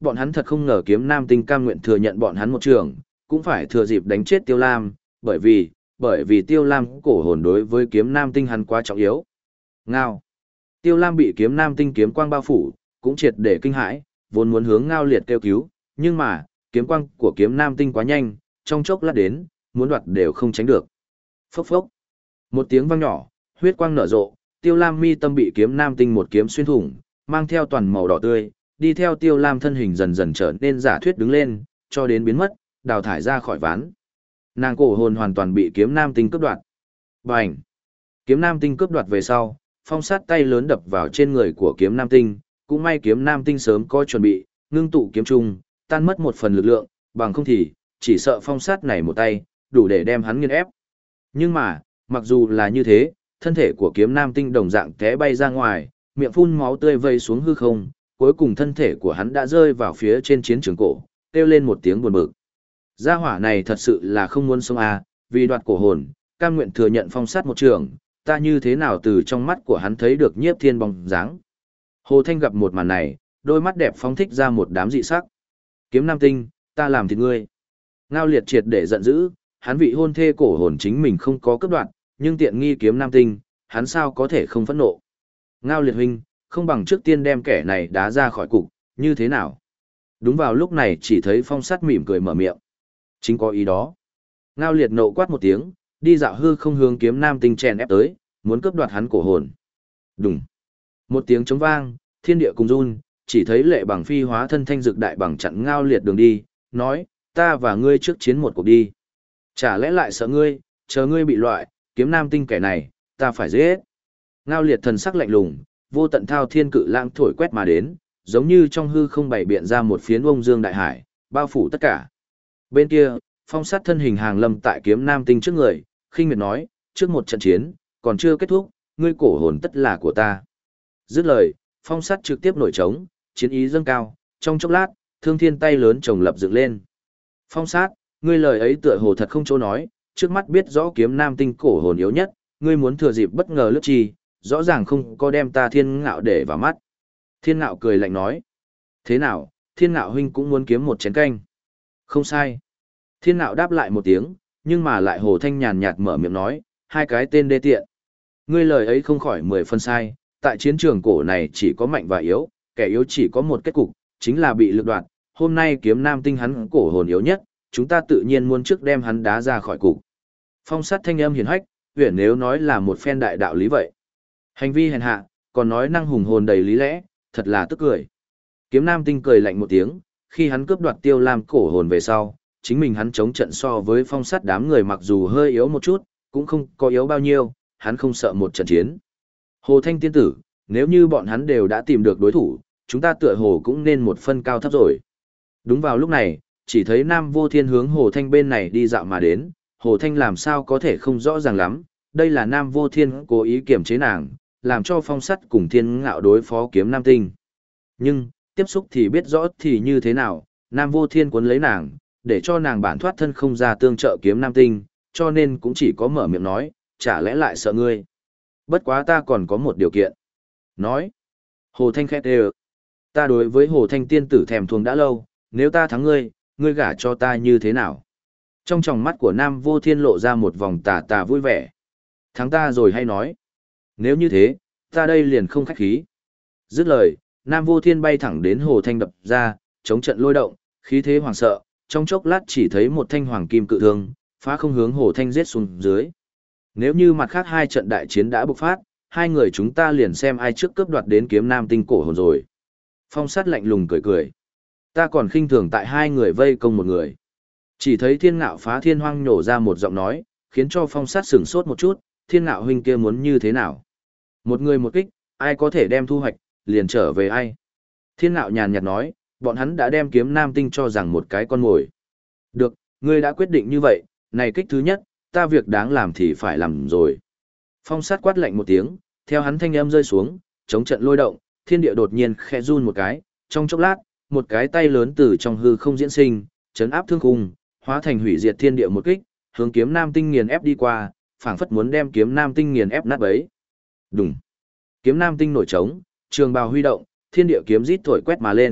bọn hắn thật không ngờ kiếm nam tinh cam nguyện thừa nhận bọn hắn một trường, cũng phải thừa dịp đánh chết Tiêu Lam, bởi vì Tiêu Lam cổ hồn đối với kiếm nam tinh hắn quá trọng yếu. Ngao. Tiêu Lam bị kiếm nam tinh kiếm quang bao phủ, cũng triệt để kinh hãi, vốn muốn hướng Ngao Liệt kêu cứu, nhưng mà, kiếm quang của kiếm nam tinh quá nhanh, trong chốc lát đến, muốn đoạt đều không tránh được. Phốc phốc. Một tiếng vang nhỏ, huyết quang nở rộ, Tiêu Lam mi tâm bị kiếm nam tinh một kiếm xuyên thủng, mang theo toàn màu đỏ tươi, đi theo Tiêu Lam thân hình dần dần trở nên giả thuyết đứng lên, cho đến biến mất, đào thải ra khỏi ván. Nàng cổ hồn hoàn toàn bị kiếm nam tinh cướp đoạt. Bành! Kiếm nam tinh cướp đoạt về sau, phong sát tay lớn đập vào trên người của kiếm nam tinh, cũng may kiếm nam tinh sớm có chuẩn bị, ngưng tụ kiếm trung, tan mất một phần lực lượng, bằng không thì, chỉ sợ phong sát này một tay, đủ để đem hắn nghiền ép. Nhưng mà, mặc dù là như thế, thân thể của kiếm nam tinh đồng dạng té bay ra ngoài, miệng phun máu tươi vây xuống hư không, cuối cùng thân thể của hắn đã rơi vào phía trên chiến trường cổ, kêu lên một tiếng buồn bực. Gia hỏa này thật sự là không muốn sống à, vì đoạt cổ hồn, cam nguyện thừa nhận phong sát một trường, ta như thế nào từ trong mắt của hắn thấy được nhiếp thiên bóng dáng. Hồ Thanh gặp một màn này, đôi mắt đẹp phóng thích ra một đám dị sắc. Kiếm nam tinh, ta làm thịt ngươi. Ngao Liệt triệt để giận dữ, hắn vị hôn thê cổ hồn chính mình không có cướp đoạt, nhưng tiện nghi kiếm nam tinh, hắn sao có thể không phẫn nộ. Ngao Liệt huynh, không bằng trước tiên đem kẻ này đá ra khỏi cục, như thế nào? Đúng vào lúc này chỉ thấy phong sắt mỉm cười mở miệng. Chính có ý đó. Ngao Liệt nộ quát một tiếng, đi dạo hư không hướng kiếm nam tinh chèn ép tới, muốn cướp đoạt hắn cổ hồn. Đùng. Một tiếng trống vang, thiên địa cùng run, chỉ thấy Lệ Bằng phi hóa thân thanh dực đại bằng chặn Ngao Liệt đường đi, nói, ta và ngươi trước chiến một cuộc đi. Chả lẽ lại sợ ngươi, chờ ngươi bị loại, kiếm nam tinh kẻ này, ta phải giết. Ngao Liệt thần sắc lạnh lùng, vô tận thao thiên cự lãng thổi quét mà đến, giống như trong hư không bày biện ra một phiến ông dương đại hải, bao phủ tất cả. Bên kia, phong sát thân hình hàng lâm tại kiếm nam tinh trước người, khinh miệt nói, trước một trận chiến, còn chưa kết thúc, ngươi cổ hồn tất là của ta. Dứt lời, phong sát trực tiếp nổi trống, chiến ý dâng cao, trong chốc lát, thương thiên tay lớn chồng lập dựng lên. Phong sát, ngươi lời ấy tựa hồ thật không chỗ nói, trước mắt biết rõ kiếm nam tinh cổ hồn yếu nhất, ngươi muốn thừa dịp bất ngờ lướt chi, rõ ràng không có đem ta thiên ngạo để vào mắt. Thiên ngạo cười lạnh nói, thế nào, thiên ngạo huynh cũng muốn kiếm một chén canh. Không sai. Thiên ngạo đáp lại một tiếng, nhưng mà lại hồ thanh nhàn nhạt mở miệng nói, hai cái tên đê tiện. Ngươi lời ấy không khỏi 10 phân sai, tại chiến trường cổ này chỉ có mạnh và yếu, kẻ yếu chỉ có một kết cục, chính là bị lực đoạt. Hôm nay kiếm nam tinh hắn cổ hồn yếu nhất, chúng ta tự nhiên muốn trước đem hắn đá ra khỏi cục. Phong sát thanh âm hiền hách, huyền nếu nói là một phen đại đạo lý vậy. Hành vi hèn hạ, còn nói năng hùng hồn đầy lý lẽ, thật là tức cười. Kiếm nam tinh cười lạnh một tiếng, khi hắn cướp đoạt Tiêu Lam cổ hồn về sau, chính mình hắn chống trận so với phong sát đám người mặc dù hơi yếu một chút, cũng không có yếu bao nhiêu, hắn không sợ một trận chiến. Hồ Thanh tiên tử, nếu như bọn hắn đều đã tìm được đối thủ, chúng ta tựa hồ cũng nên một phân cao thấp rồi. Đúng vào lúc này, chỉ thấy Nam Vô Thiên hướng Hồ Thanh bên này đi dạo mà đến, Hồ Thanh làm sao có thể không rõ ràng lắm, đây là Nam Vô Thiên cố ý kiềm chế nàng, làm cho phong sắt cùng thiên ngạo đối phó kiếm nam tinh. Nhưng, tiếp xúc thì biết rõ thì như thế nào, Nam Vô Thiên cuốn lấy nàng, để cho nàng bản thoát thân không ra tương trợ kiếm nam tinh, cho nên cũng chỉ có mở miệng nói, chả lẽ lại sợ ngươi. Bất quá ta còn có một điều kiện. Nói, Hồ Thanh khét đều. Ta đối với Hồ Thanh tiên tử thèm thuồng đã lâu, nếu ta thắng ngươi, ngươi gả cho ta như thế nào? Trong tròng mắt của Nam Vô Thiên lộ ra một vòng tà tà vui vẻ. Thắng ta rồi hay nói. Nếu như thế, ta đây liền không khách khí. Dứt lời, Nam Vô Thiên bay thẳng đến Hồ Thanh đập ra, chống trận lôi động, khí thế hoàng sợ, trong chốc lát chỉ thấy một thanh hoàng kim cự thương, phá không hướng Hồ Thanh giết xuống dưới. Nếu như mặt khác hai trận đại chiến đã bộc phát, hai người chúng ta liền xem ai trước cướp đoạt đến kiếm nam tinh cổ hồn rồi. Phong sát lạnh lùng cười cười. Ta còn khinh thường tại hai người vây công một người. Chỉ thấy thiên ngạo phá thiên hoang nhổ ra một giọng nói, khiến cho phong sát sửng sốt một chút, thiên ngạo huynh kia muốn như thế nào? Một người một kích, ai có thể đem thu hoạch, liền trở về ai? Thiên ngạo nhàn nhạt nói, bọn hắn đã đem kiếm nam tinh cho rằng một cái con mồi. Được, ngươi đã quyết định như vậy, này kích thứ nhất, ta việc đáng làm thì phải làm rồi. Phong sát quát lạnh một tiếng, theo hắn thanh âm rơi xuống, chống trận lôi động, thiên địa đột nhiên khẽ run một cái, trong chốc lát, một cái tay lớn từ trong hư không diễn sinh, chấn áp thương khung, hóa thành hủy diệt thiên địa một kích, hướng kiếm nam tinh nghiền ép đi qua, phảng phất muốn đem kiếm nam tinh nghiền ép nát bấy. Đùng. Kiếm nam tinh nổi trống, trường bào huy động, thiên địa kiếm rít thổi quét mà lên,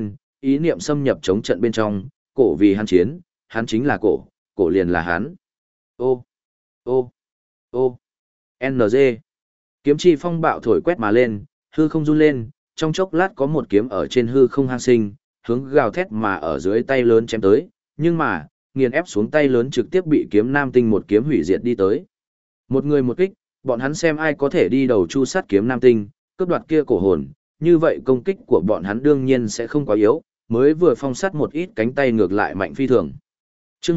ý niệm xâm nhập chống trận bên trong, cổ vì hắn chiến, hắn chính là cổ, cổ liền là hắn. Ô, ô, ô, NG. Kiếm chi phong bạo thổi quét mà lên, hư không run lên, trong chốc lát có một kiếm ở trên hư không hang sinh, hướng gào thét mà ở dưới tay lớn chém tới, nhưng mà, nghiền ép xuống tay lớn trực tiếp bị kiếm nam tinh một kiếm hủy diệt đi tới. Một người một kích, bọn hắn xem ai có thể đi đầu chu sát kiếm nam tinh, cướp đoạt kia cổ hồn, như vậy công kích của bọn hắn đương nhiên sẽ không quá yếu, mới vừa phong sát một ít cánh tay ngược lại mạnh phi thường. Chương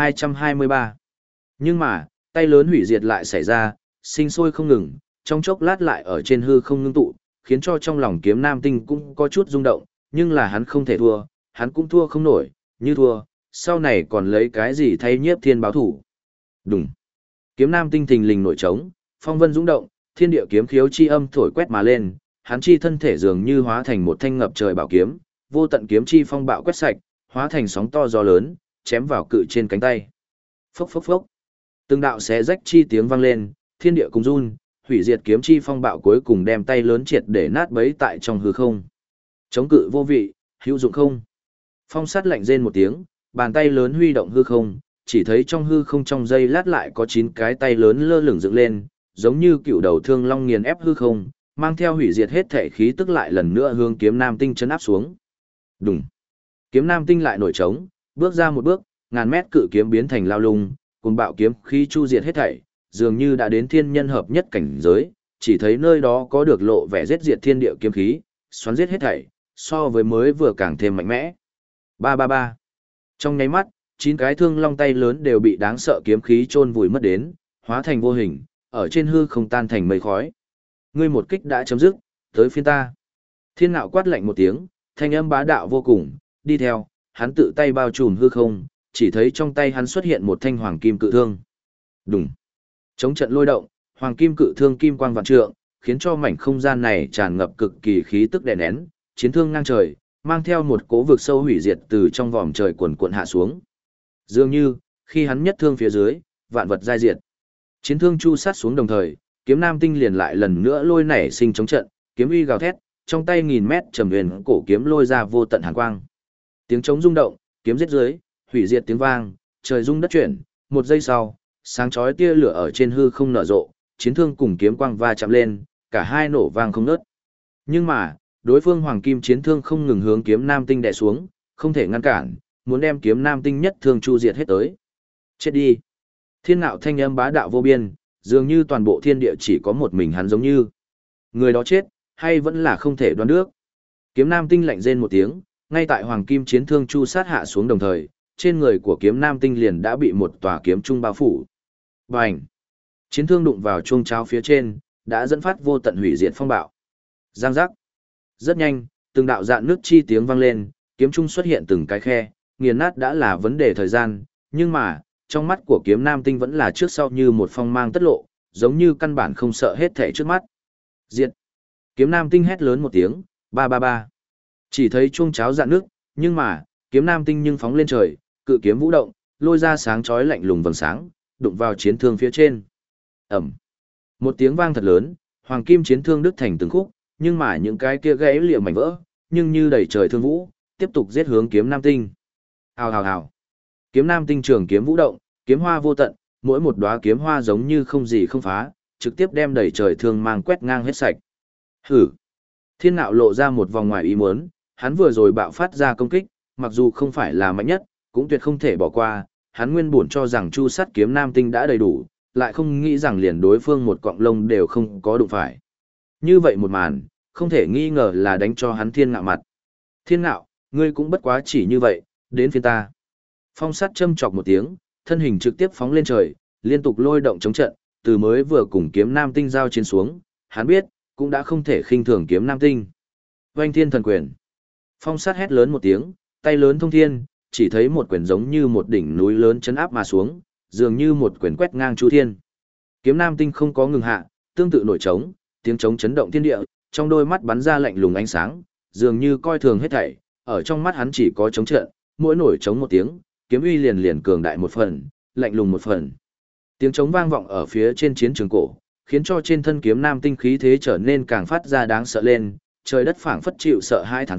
1223. Nhưng mà, tay lớn hủy diệt lại xảy ra, sinh sôi không ngừng, trong chốc lát lại ở trên hư không ngưng tụ, khiến cho trong lòng kiếm nam tinh cũng có chút rung động, nhưng là hắn không thể thua, hắn cũng thua không nổi, như thua, sau này còn lấy cái gì thay nhiếp thiên báo thủ. Đùng. Kiếm nam tinh thình lình nổi trống, phong vân rung động, thiên địa kiếm khiếu chi âm thổi quét mà lên, hắn chi thân thể dường như hóa thành một thanh ngập trời bảo kiếm, vô tận kiếm chi phong bạo quét sạch, hóa thành sóng to gió lớn, chém vào cự trên cánh tay. Phốc phốc phốc. Từng đạo xé rách chi tiếng vang lên, thiên địa cùng run, hủy diệt kiếm chi phong bạo cuối cùng đem tay lớn triệt để nát bấy tại trong hư không. Chống cự vô vị, hữu dụng không. Phong sát lạnh rên một tiếng, bàn tay lớn huy động hư không, chỉ thấy trong hư không trong giây lát lại có 9 cái tay lớn lơ lửng dựng lên, giống như cựu đầu thương long nghiền ép hư không, mang theo hủy diệt hết thể khí tức lại lần nữa hướng kiếm nam tinh chấn áp xuống. Đùng. Kiếm nam tinh lại nổi trống, bước ra một bước, ngàn mét cự kiếm biến thành lao lung, cùng bạo kiếm khí chu diệt hết thảy, dường như đã đến thiên nhân hợp nhất cảnh giới, chỉ thấy nơi đó có được lộ vẻ giết diệt thiên địa kiếm khí, xoắn giết hết thảy, so với mới vừa càng thêm mạnh mẽ. Ba ba ba. Trong nháy mắt, 9 cái thương long tay lớn đều bị đáng sợ kiếm khí chôn vùi mất đến, hóa thành vô hình, ở trên hư không tan thành mây khói. Ngươi một kích đã chấm dứt, tới phiên ta. Thiên Ngạo quát lạnh một tiếng, thanh âm bá đạo vô cùng, đi theo, hắn tự tay bao trùm hư không, chỉ thấy trong tay hắn xuất hiện một thanh hoàng kim cự thương. Đùng. Chống trận lôi động, hoàng kim cự thương kim quang vạn trượng, khiến cho mảnh không gian này tràn ngập cực kỳ khí tức đè nén, chiến thương ngang trời, mang theo một cỗ vực sâu hủy diệt từ trong vòm trời cuồn cuộn hạ xuống. Dường như, khi hắn nhất thương phía dưới, vạn vật giai diệt. Chiến thương chu sát xuống đồng thời, kiếm nam tinh liền lại lần nữa lôi nảy sinh chống trận, kiếm uy gào thét, trong tay 1000 mét trầm huyền cổ kiếm lôi ra vô tận hàn quang. Tiếng trống rung động, kiếm giết dưới, hủy diệt tiếng vang, trời rung đất chuyển, một giây sau, sáng chói tia lửa ở trên hư không nở rộ, chiến thương cùng kiếm quang va chạm lên, cả hai nổ vang không ngớt. Nhưng mà, đối phương hoàng kim chiến thương không ngừng hướng kiếm nam tinh đè xuống, không thể ngăn cản, muốn đem kiếm nam tinh nhất thương chu diệt hết tới. Chết đi. Thiên Ngạo thanh âm bá đạo vô biên, dường như toàn bộ thiên địa chỉ có một mình hắn giống như. Người đó chết, hay vẫn là không thể đoán được. Kiếm nam tinh lạnh rên một tiếng, ngay tại hoàng kim chiến thương chu sát hạ xuống đồng thời, trên người của kiếm nam tinh liền đã bị một tòa kiếm trung bao phủ. Bành! Chiến thương đụng vào chuông cháo phía trên, đã dẫn phát vô tận hủy diệt phong bạo. Giang giác! Rất nhanh, từng đạo dạn nước chi tiếng vang lên, kiếm trung xuất hiện từng cái khe, nghiền nát đã là vấn đề thời gian, nhưng mà, trong mắt của kiếm nam tinh vẫn là trước sau như một phong mang tất lộ, giống như căn bản không sợ hết thảy trước mắt. Diệt! Kiếm nam tinh hét lớn một tiếng, ba ba ba. Chỉ thấy chuông cháo dạn nước, nhưng mà, kiếm nam tinh nhưng phóng lên trời, cự kiếm vũ động, lôi ra sáng chói lạnh lùng vầng sáng, đụng vào chiến thương phía trên. Ẩm. Một tiếng vang thật lớn, hoàng kim chiến thương đứt thành từng khúc, nhưng mà những cái kia gãy lìa mảnh vỡ, nhưng như đầy trời thương vũ, tiếp tục giết hướng kiếm nam tinh. Hào hào hào. Kiếm nam tinh trường kiếm vũ động, kiếm hoa vô tận, mỗi một đóa kiếm hoa giống như không gì không phá, trực tiếp đem đầy trời thương mang quét ngang hết sạch. Hử. Thiên Ngạo lộ ra một vòng ngoài ý muốn, hắn vừa rồi bạo phát ra công kích, mặc dù không phải là mạnh nhất, cũng tuyệt không thể bỏ qua, hắn nguyên bổn cho rằng chu sắt kiếm nam tinh đã đầy đủ, lại không nghĩ rằng liền đối phương một cọng lông đều không có đụng phải. Như vậy một màn, không thể nghi ngờ là đánh cho hắn Thiên Ngạo mặt. Thiên Ngạo, ngươi cũng bất quá chỉ như vậy, đến phiên ta. Phong sắt châm chọc một tiếng, thân hình trực tiếp phóng lên trời, liên tục lôi động chống trận, từ mới vừa cùng kiếm nam tinh giao chiến xuống, hắn biết, cũng đã không thể khinh thường kiếm nam tinh. Oanh thiên thần quyền. Phong sắt hét lớn một tiếng, tay lớn thông thiên, chỉ thấy một quyền giống như một đỉnh núi lớn chấn áp mà xuống, dường như một quyền quét ngang chu thiên. Kiếm nam tinh không có ngừng hạ, tương tự nổi trống, tiếng trống chấn động thiên địa, trong đôi mắt bắn ra lạnh lùng ánh sáng, dường như coi thường hết thảy, ở trong mắt hắn chỉ có trống trận, mỗi nổi trống một tiếng, kiếm uy liền liền cường đại một phần, lạnh lùng một phần. Tiếng trống vang vọng ở phía trên chiến trường cổ, khiến cho trên thân kiếm nam tinh khí thế trở nên càng phát ra đáng sợ lên, trời đất phảng phất chịu sợ hãi thán phục,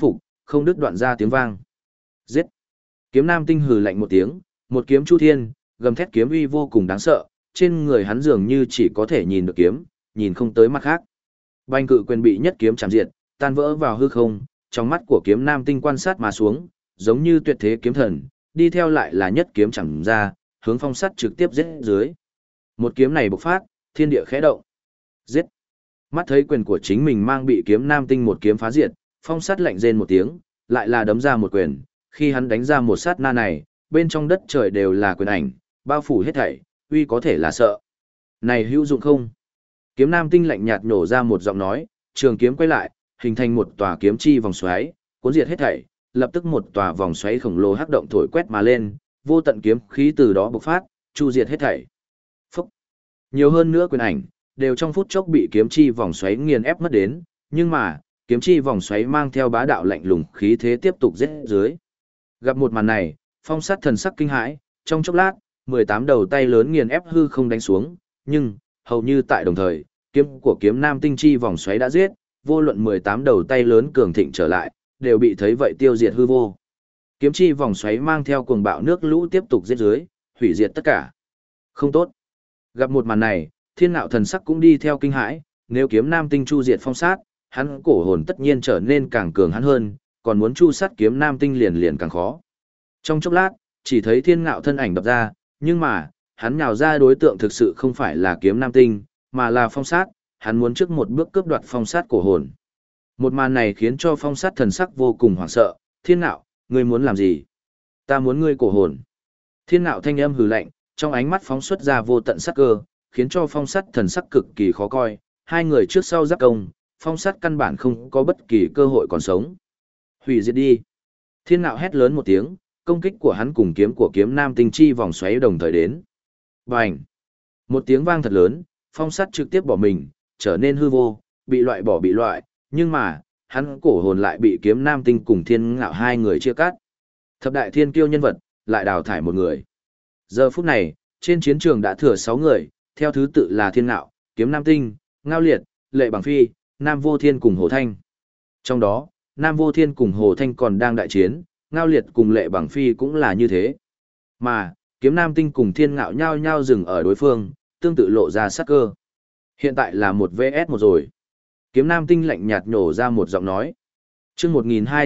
không đứt đoạn ra tiếng vang. Giết! Kiếm nam tinh hừ lạnh một tiếng, một kiếm chu thiên, gầm thét kiếm uy vô cùng đáng sợ, trên người hắn dường như chỉ có thể nhìn được kiếm, nhìn không tới mặt khác. Bành cự quyền bị nhất kiếm chạm diệt, tan vỡ vào hư không, trong mắt của kiếm nam tinh quan sát mà xuống, giống như tuyệt thế kiếm thần, đi theo lại là nhất kiếm chạm ra, hướng phong sắt trực tiếp giết dưới. Một kiếm này bộc phát, thiên địa khẽ động. Giết! Mắt thấy quyền của chính mình mang bị kiếm nam tinh một kiếm phá diệt, phong sắt lạnh rên một tiếng, lại là đấm ra một quyền, khi hắn đánh ra một sát na này, bên trong đất trời đều là quyền ảnh, bao phủ hết thảy, uy có thể là sợ. Này hữu dụng không? Kiếm nam tinh lạnh nhạt nổ ra một giọng nói, trường kiếm quay lại, hình thành một tòa kiếm chi vòng xoáy, cuốn diệt hết thảy, lập tức một tòa vòng xoáy khổng lồ hắc động thổi quét mà lên, vô tận kiếm khí từ đó bộc phát, chu diệt hết thảy. Phúc! Nhiều hơn nữa quyền ảnh, đều trong phút chốc bị kiếm chi vòng xoáy nghiền ép mất đến, nhưng mà, kiếm chi vòng xoáy mang theo bá đạo lạnh lùng khí thế tiếp tục giết dưới. Gặp một màn này, phong sát thần sắc kinh hãi, trong chốc lát, 18 đầu tay lớn nghiền ép hư không đánh xuống, nhưng, hầu như tại đồng thời, kiếm của kiếm nam tinh chi vòng xoáy đã giết, vô luận 18 đầu tay lớn cường thịnh trở lại, đều bị thấy vậy tiêu diệt hư vô. Kiếm chi vòng xoáy mang theo cuồng bạo nước lũ tiếp tục giết dưới, hủy diệt tất cả. Không tốt. Gặp một màn này, thiên ngạo thần sắc cũng đi theo kinh hãi, nếu kiếm nam tinh chu diệt phong sát, hắn cổ hồn tất nhiên trở nên càng cường hắn hơn, còn muốn chu sát kiếm nam tinh liền liền càng khó. Trong chốc lát, chỉ thấy thiên ngạo thân ảnh đập ra, nhưng mà, hắn nhào ra đối tượng thực sự không phải là kiếm nam tinh, mà là phong sát, hắn muốn trước một bước cướp đoạt phong sát cổ hồn. Một màn này khiến cho phong sát thần sắc vô cùng hoảng sợ, thiên ngạo, ngươi muốn làm gì? Ta muốn ngươi cổ hồn. Thiên ngạo thanh âm hừ lạnh, trong ánh mắt phóng xuất ra vô tận sắc cơ, khiến cho phong sát thần sắc cực kỳ khó coi, hai người trước sau giáp công, phong sát căn bản không có bất kỳ cơ hội còn sống. Hủy diệt đi. Thiên ngạo hét lớn một tiếng, công kích của hắn cùng kiếm của kiếm nam tinh chi vòng xoáy đồng thời đến. Bành! Một tiếng vang thật lớn, phong sát trực tiếp bỏ mình, trở nên hư vô, bị loại, nhưng mà, hắn cổ hồn lại bị kiếm nam tinh cùng thiên ngạo hai người chia cắt. Thập đại thiên kiêu nhân vật, lại đào thải một người. Giờ phút này, trên chiến trường đã thừa 6 người, theo thứ tự là thiên ngạo, kiếm nam tinh, ngao liệt, lệ bằng phi, nam vô thiên cùng hồ thanh. Trong đó, nam vô thiên cùng hồ thanh còn đang đại chiến, ngao liệt cùng lệ bằng phi cũng là như thế. Mà, kiếm nam tinh cùng thiên ngạo nhao nhao dừng ở đối phương, tương tự lộ ra sắc cơ. Hiện tại là một vs một rồi. Kiếm nam tinh lạnh nhạt nhổ ra một giọng nói. Chương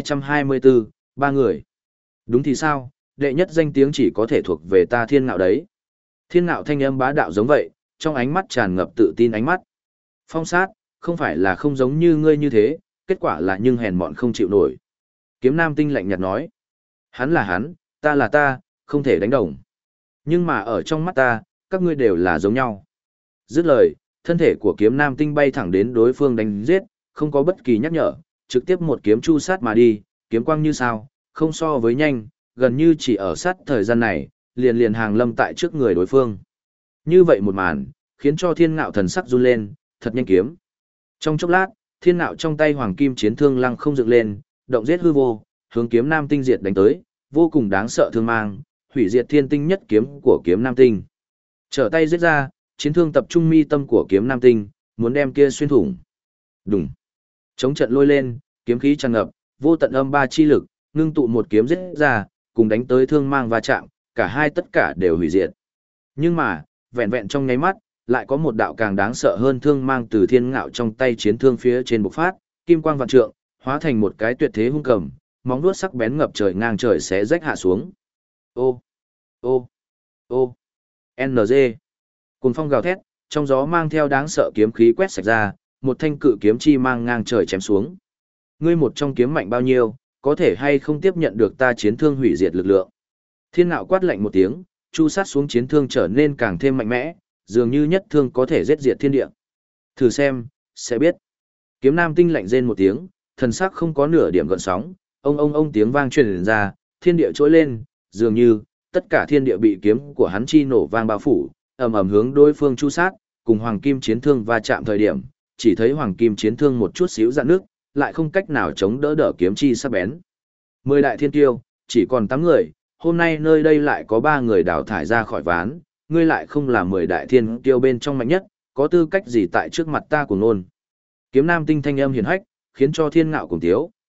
1224, ba người. Đúng thì sao, đệ nhất danh tiếng chỉ có thể thuộc về ta thiên ngạo đấy. Thiên ngạo thanh âm bá đạo giống vậy, trong ánh mắt tràn ngập tự tin ánh mắt. Phong sát, không phải là không giống như ngươi như thế, kết quả là nhưng hèn mọn không chịu nổi. Kiếm nam tinh lạnh nhạt nói. Hắn là hắn, ta là ta, không thể đánh đồng. Nhưng mà ở trong mắt ta, các ngươi đều là giống nhau. Dứt lời, thân thể của kiếm nam tinh bay thẳng đến đối phương đánh giết, không có bất kỳ nhắc nhở, trực tiếp một kiếm chu sát mà đi, kiếm quang như sao, không so với nhanh, gần như chỉ ở sát thời gian này, liền liền hàng lâm tại trước người đối phương. Như vậy một màn, khiến cho thiên ngạo thần sắc run lên, thật nhanh kiếm. Trong chốc lát, thiên ngạo trong tay hoàng kim chiến thương lăng không dựng lên, động giết hư vô, hướng kiếm nam tinh diệt đánh tới, vô cùng đáng sợ thương mang, hủy diệt thiên tinh nhất kiếm của kiếm nam tinh. Trở tay giết ra, chiến thương tập trung mi tâm của kiếm nam tinh, muốn đem kia xuyên thủng. Đùng. Chống trận lôi lên, kiếm khí tràn ngập, vô tận âm ba chi lực, ngưng tụ một kiếm giết ra, cùng đánh tới thương mang va chạm, cả hai tất cả đều hủy diệt. Nhưng mà, vẹn vẹn trong nháy mắt, lại có một đạo càng đáng sợ hơn thương mang từ thiên ngạo trong tay chiến thương phía trên bộc phát, kim quang vạn trượng, hóa thành một cái tuyệt thế hung cầm, móng vuốt sắc bén ngập trời ngang trời xé rách hạ xuống. Ô, ô, ô, NG. Cùng phong gào thét, trong gió mang theo đáng sợ kiếm khí quét sạch ra, một thanh cự kiếm chi mang ngang trời chém xuống. Ngươi một trong kiếm mạnh bao nhiêu, có thể hay không tiếp nhận được ta chiến thương hủy diệt lực lượng. Thiên ngạo quát lạnh một tiếng, chu sát xuống chiến thương trở nên càng thêm mạnh mẽ, dường như nhất thương có thể giết diệt thiên địa. Thử xem, sẽ biết. Kiếm nam tinh lạnh rên một tiếng, thần sắc không có nửa điểm gợn sóng, ông tiếng vang truyền ra, thiên địa trỗi lên, dường như tất cả thiên địa bị kiếm của hắn chi nổ vang bao phủ, ầm ầm hướng đối phương chu sát, cùng hoàng kim chiến thương va chạm thời điểm, chỉ thấy hoàng kim chiến thương một chút xíu rạn nước, lại không cách nào chống đỡ đỡ kiếm chi sắc bén. 10 đại thiên tiêu, chỉ còn 8 người, hôm nay nơi đây lại có 3 người đào thải ra khỏi ván, ngươi lại không là 10 đại thiên tiêu bên trong mạnh nhất, có tư cách gì tại trước mặt ta của nôn. Kiếm nam tinh thanh âm hiền hách, khiến cho thiên ngạo cùng tiếu,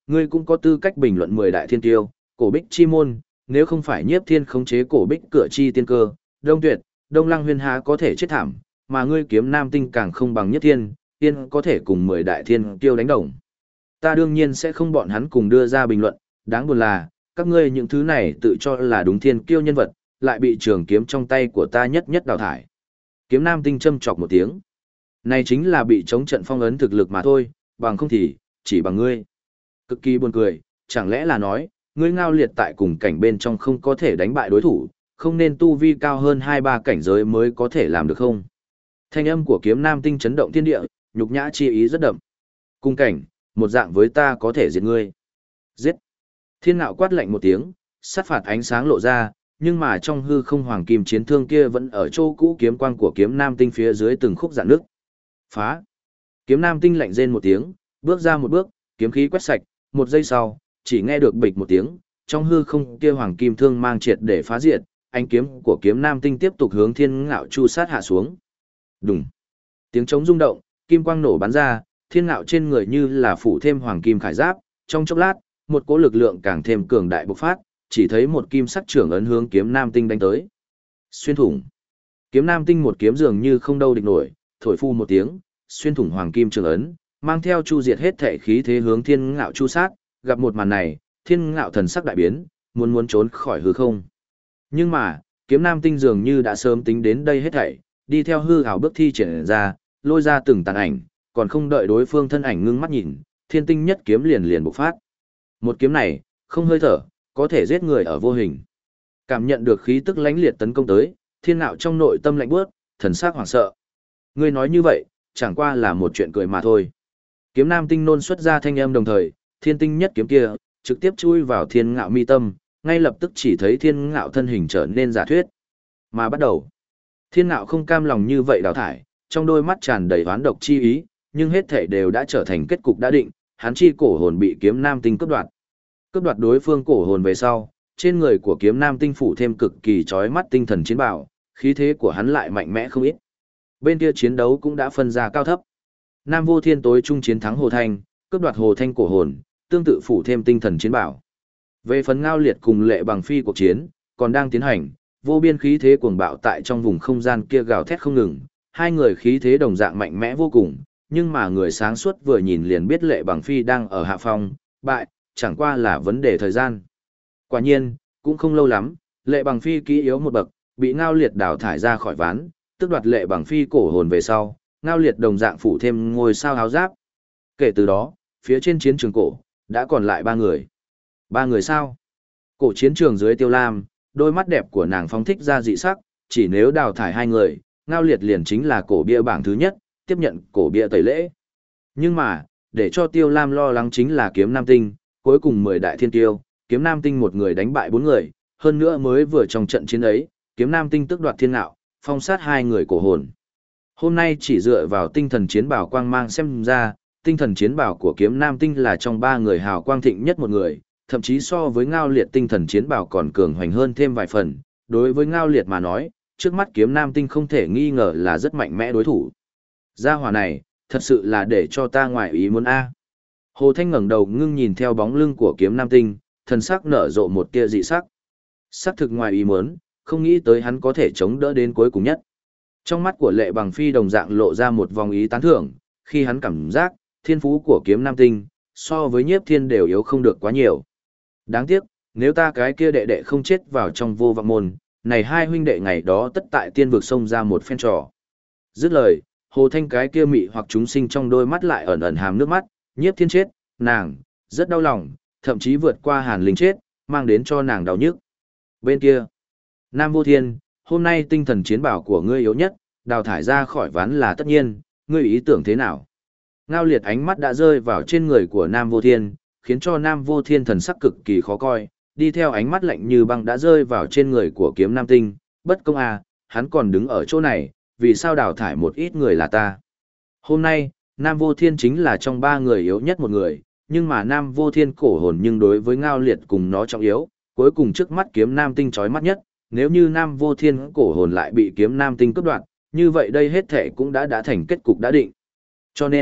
Ngươi cũng có tư cách bình luận 10 đại thiên tiêu, cổ bích chi môn, nếu không phải nhiếp thiên khống chế cổ bích cửa chi tiên cơ, Đông Tuyệt, Đông Lăng Huyên há có thể chết thảm, mà ngươi kiếm nam tinh càng không bằng nhất thiên, tiên có thể cùng 10 đại thiên tiêu đánh đồng. Ta đương nhiên sẽ không bọn hắn cùng đưa ra bình luận, đáng buồn là, các ngươi những thứ này tự cho là đúng thiên kiêu nhân vật, lại bị trường kiếm trong tay của ta nhất nhất đào thải. Kiếm nam tinh châm chọc một tiếng. Này chính là bị chống trận phong ấn thực lực mà thôi, bằng không thì, chỉ bằng ngươi. Cực kỳ buồn cười, chẳng lẽ là nói, ngươi Ngao Liệt tại cùng cảnh bên trong không có thể đánh bại đối thủ, không nên tu vi cao hơn 2-3 cảnh giới mới có thể làm được không? Thanh âm của kiếm nam tinh chấn động thiên địa, nhục nhã chi ý rất đậm. Cùng cảnh, một dạng với ta có thể diệt ngươi. Giết! Thiên Ngạo quát lạnh một tiếng, sát phạt ánh sáng lộ ra, nhưng mà trong hư không hoàng kim chiến thương kia vẫn ở chỗ cũ kiếm quang của kiếm nam tinh phía dưới từng khúc rạn nước. Phá! Kiếm nam tinh lạnh rên một tiếng, bước ra một bước, kiếm khí quét sạch, một giây sau, chỉ nghe được bịch một tiếng, trong hư không kia hoàng kim thương mang triệt để phá diệt, ánh kiếm của kiếm nam tinh tiếp tục hướng Thiên Ngạo chu sát hạ xuống. Đùng! Tiếng trống rung động, kim quang nổ bắn ra, Thiên Ngạo trên người như là phủ thêm hoàng kim khải giáp, trong chốc lát, một cỗ lực lượng càng thêm cường đại bộc phát, chỉ thấy một kim sắc trưởng ấn hướng kiếm nam tinh đánh tới. Xuyên thủng. Kiếm nam tinh một kiếm dường như không đâu địch nổi, thổi phu một tiếng, xuyên thủng hoàng kim trưởng ấn, mang theo chu diệt hết thể khí thế hướng Thiên Ngạo chu sát, gặp một màn này, Thiên Ngạo thần sắc đại biến, muốn trốn khỏi hư không. Nhưng mà, kiếm nam tinh dường như đã sớm tính đến đây hết thảy, đi theo hư ảo bước thi triển ra, lôi ra từng tàn ảnh, còn không đợi đối phương thân ảnh ngưng mắt nhìn, thiên tinh nhất kiếm liền bộc phát. Một kiếm này, không hơi thở, có thể giết người ở vô hình. Cảm nhận được khí tức lãnh liệt tấn công tới, Thiên Ngạo trong nội tâm lạnh bước, thần sắc hoảng sợ. Ngươi nói như vậy, chẳng qua là một chuyện cười mà thôi. Kiếm nam tinh nôn xuất ra thanh âm đồng thời, thiên tinh nhất kiếm kia, trực tiếp chui vào Thiên Ngạo mi tâm, ngay lập tức chỉ thấy Thiên Ngạo thân hình trở nên giả thuyết. Mà bắt đầu, Thiên Ngạo không cam lòng như vậy đào thải, trong đôi mắt tràn đầy oán độc chi ý, nhưng hết thảy đều đã trở thành kết cục đã định, hắn chi cổ hồn bị kiếm nam tinh cướp đoạt. Cướp đoạt đối phương cổ hồn về sau, trên người của kiếm nam tinh phủ thêm cực kỳ chói mắt tinh thần chiến bảo, khí thế của hắn lại mạnh mẽ không ít. Bên kia chiến đấu cũng đã phân ra cao thấp. Nam Vô Thiên tối trung chiến thắng Hồ Thanh, cướp đoạt Hồ Thanh cổ hồn, tương tự phủ thêm tinh thần chiến bảo. Về phần Ngao Liệt cùng Lệ Bằng Phi cuộc chiến, còn đang tiến hành, vô biên khí thế cuồng bạo tại trong vùng không gian kia gào thét không ngừng, hai người khí thế đồng dạng mạnh mẽ vô cùng, nhưng mà người sáng suốt vừa nhìn liền biết Lệ Bằng Phi đang ở hạ phong, bại, chẳng qua là vấn đề thời gian. Quả nhiên, cũng không lâu lắm, Lệ Bằng Phi kỹ yếu một bậc, bị Ngao Liệt đào thải ra khỏi ván, tức đoạt Lệ Bằng Phi cổ hồn về sau, Ngao Liệt đồng dạng phủ thêm ngôi sao áo giáp. Kể từ đó, phía trên chiến trường cổ, đã còn lại 3 người. 3 người sao? Cổ chiến trường dưới Tiêu Lam, đôi mắt đẹp của nàng phóng thích ra dị sắc, chỉ nếu đào thải 2 người, Ngao Liệt liền chính là cổ bia bảng thứ nhất, tiếp nhận cổ bia tẩy lễ. Nhưng mà, để cho Tiêu Lam lo lắng chính là kiếm nam tinh, cuối cùng 10 đại thiên tiêu, kiếm nam tinh một người đánh bại 4 người, hơn nữa mới vừa trong trận chiến ấy, kiếm nam tinh tức đoạt Thiên Ngạo, phong sát 2 người cổ hồn. Hôm nay chỉ dựa vào tinh thần chiến bảo quang mang xem ra, tinh thần chiến bảo của kiếm nam tinh là trong 3 người hào quang thịnh nhất một người, thậm chí so với Ngao Liệt tinh thần chiến bảo còn cường hoành hơn thêm vài phần. Đối với Ngao Liệt mà nói, trước mắt kiếm nam tinh không thể nghi ngờ là rất mạnh mẽ đối thủ. Gia hỏa này, thật sự là để cho ta ngoại ý muốn a. Hồ Thanh ngẩng đầu ngưng nhìn theo bóng lưng của kiếm nam tinh, thần sắc nở rộ một tia dị sắc. Sắc thực ngoài ý muốn, không nghĩ tới hắn có thể chống đỡ đến cuối cùng nhất. Trong mắt của Lệ Bằng Phi đồng dạng lộ ra một vòng ý tán thưởng, khi hắn cảm giác, thiên phú của kiếm nam tinh, so với nhiếp thiên đều yếu không được quá nhiều. Đáng tiếc, nếu ta cái kia đệ đệ không chết vào trong vô vọng môn, này hai huynh đệ ngày đó tất tại tiên vực xông ra một phen trò. Dứt lời, Hồ Thanh cái kia mị hoặc chúng sinh trong đôi mắt lại ẩn ẩn hàm nước mắt, nhiếp thiên chết, nàng, rất đau lòng, thậm chí vượt qua Hàn Linh chết, mang đến cho nàng đau nhức. Bên kia, Nam Vô Thiên, hôm nay tinh thần chiến bảo của ngươi yếu nhất, đào thải ra khỏi ván là tất nhiên, ngươi ý tưởng thế nào? Ngao Liệt ánh mắt đã rơi vào trên người của Nam Vô Thiên, khiến cho Nam Vô Thiên thần sắc cực kỳ khó coi, đi theo ánh mắt lạnh như băng đã rơi vào trên người của kiếm nam tinh, bất công à, hắn còn đứng ở chỗ này, vì sao đào thải một ít người là ta? Hôm nay, Nam Vô Thiên chính là trong 3 người yếu nhất một người, nhưng mà Nam Vô Thiên cổ hồn nhưng đối với Ngao Liệt cùng nó trọng yếu, cuối cùng trước mắt kiếm nam tinh chói mắt nhất, nếu như Nam Vô Thiên cổ hồn lại bị kiếm nam tinh cướp đoạt, như vậy đây hết thể cũng đã thành kết cục đã định. Cho nên,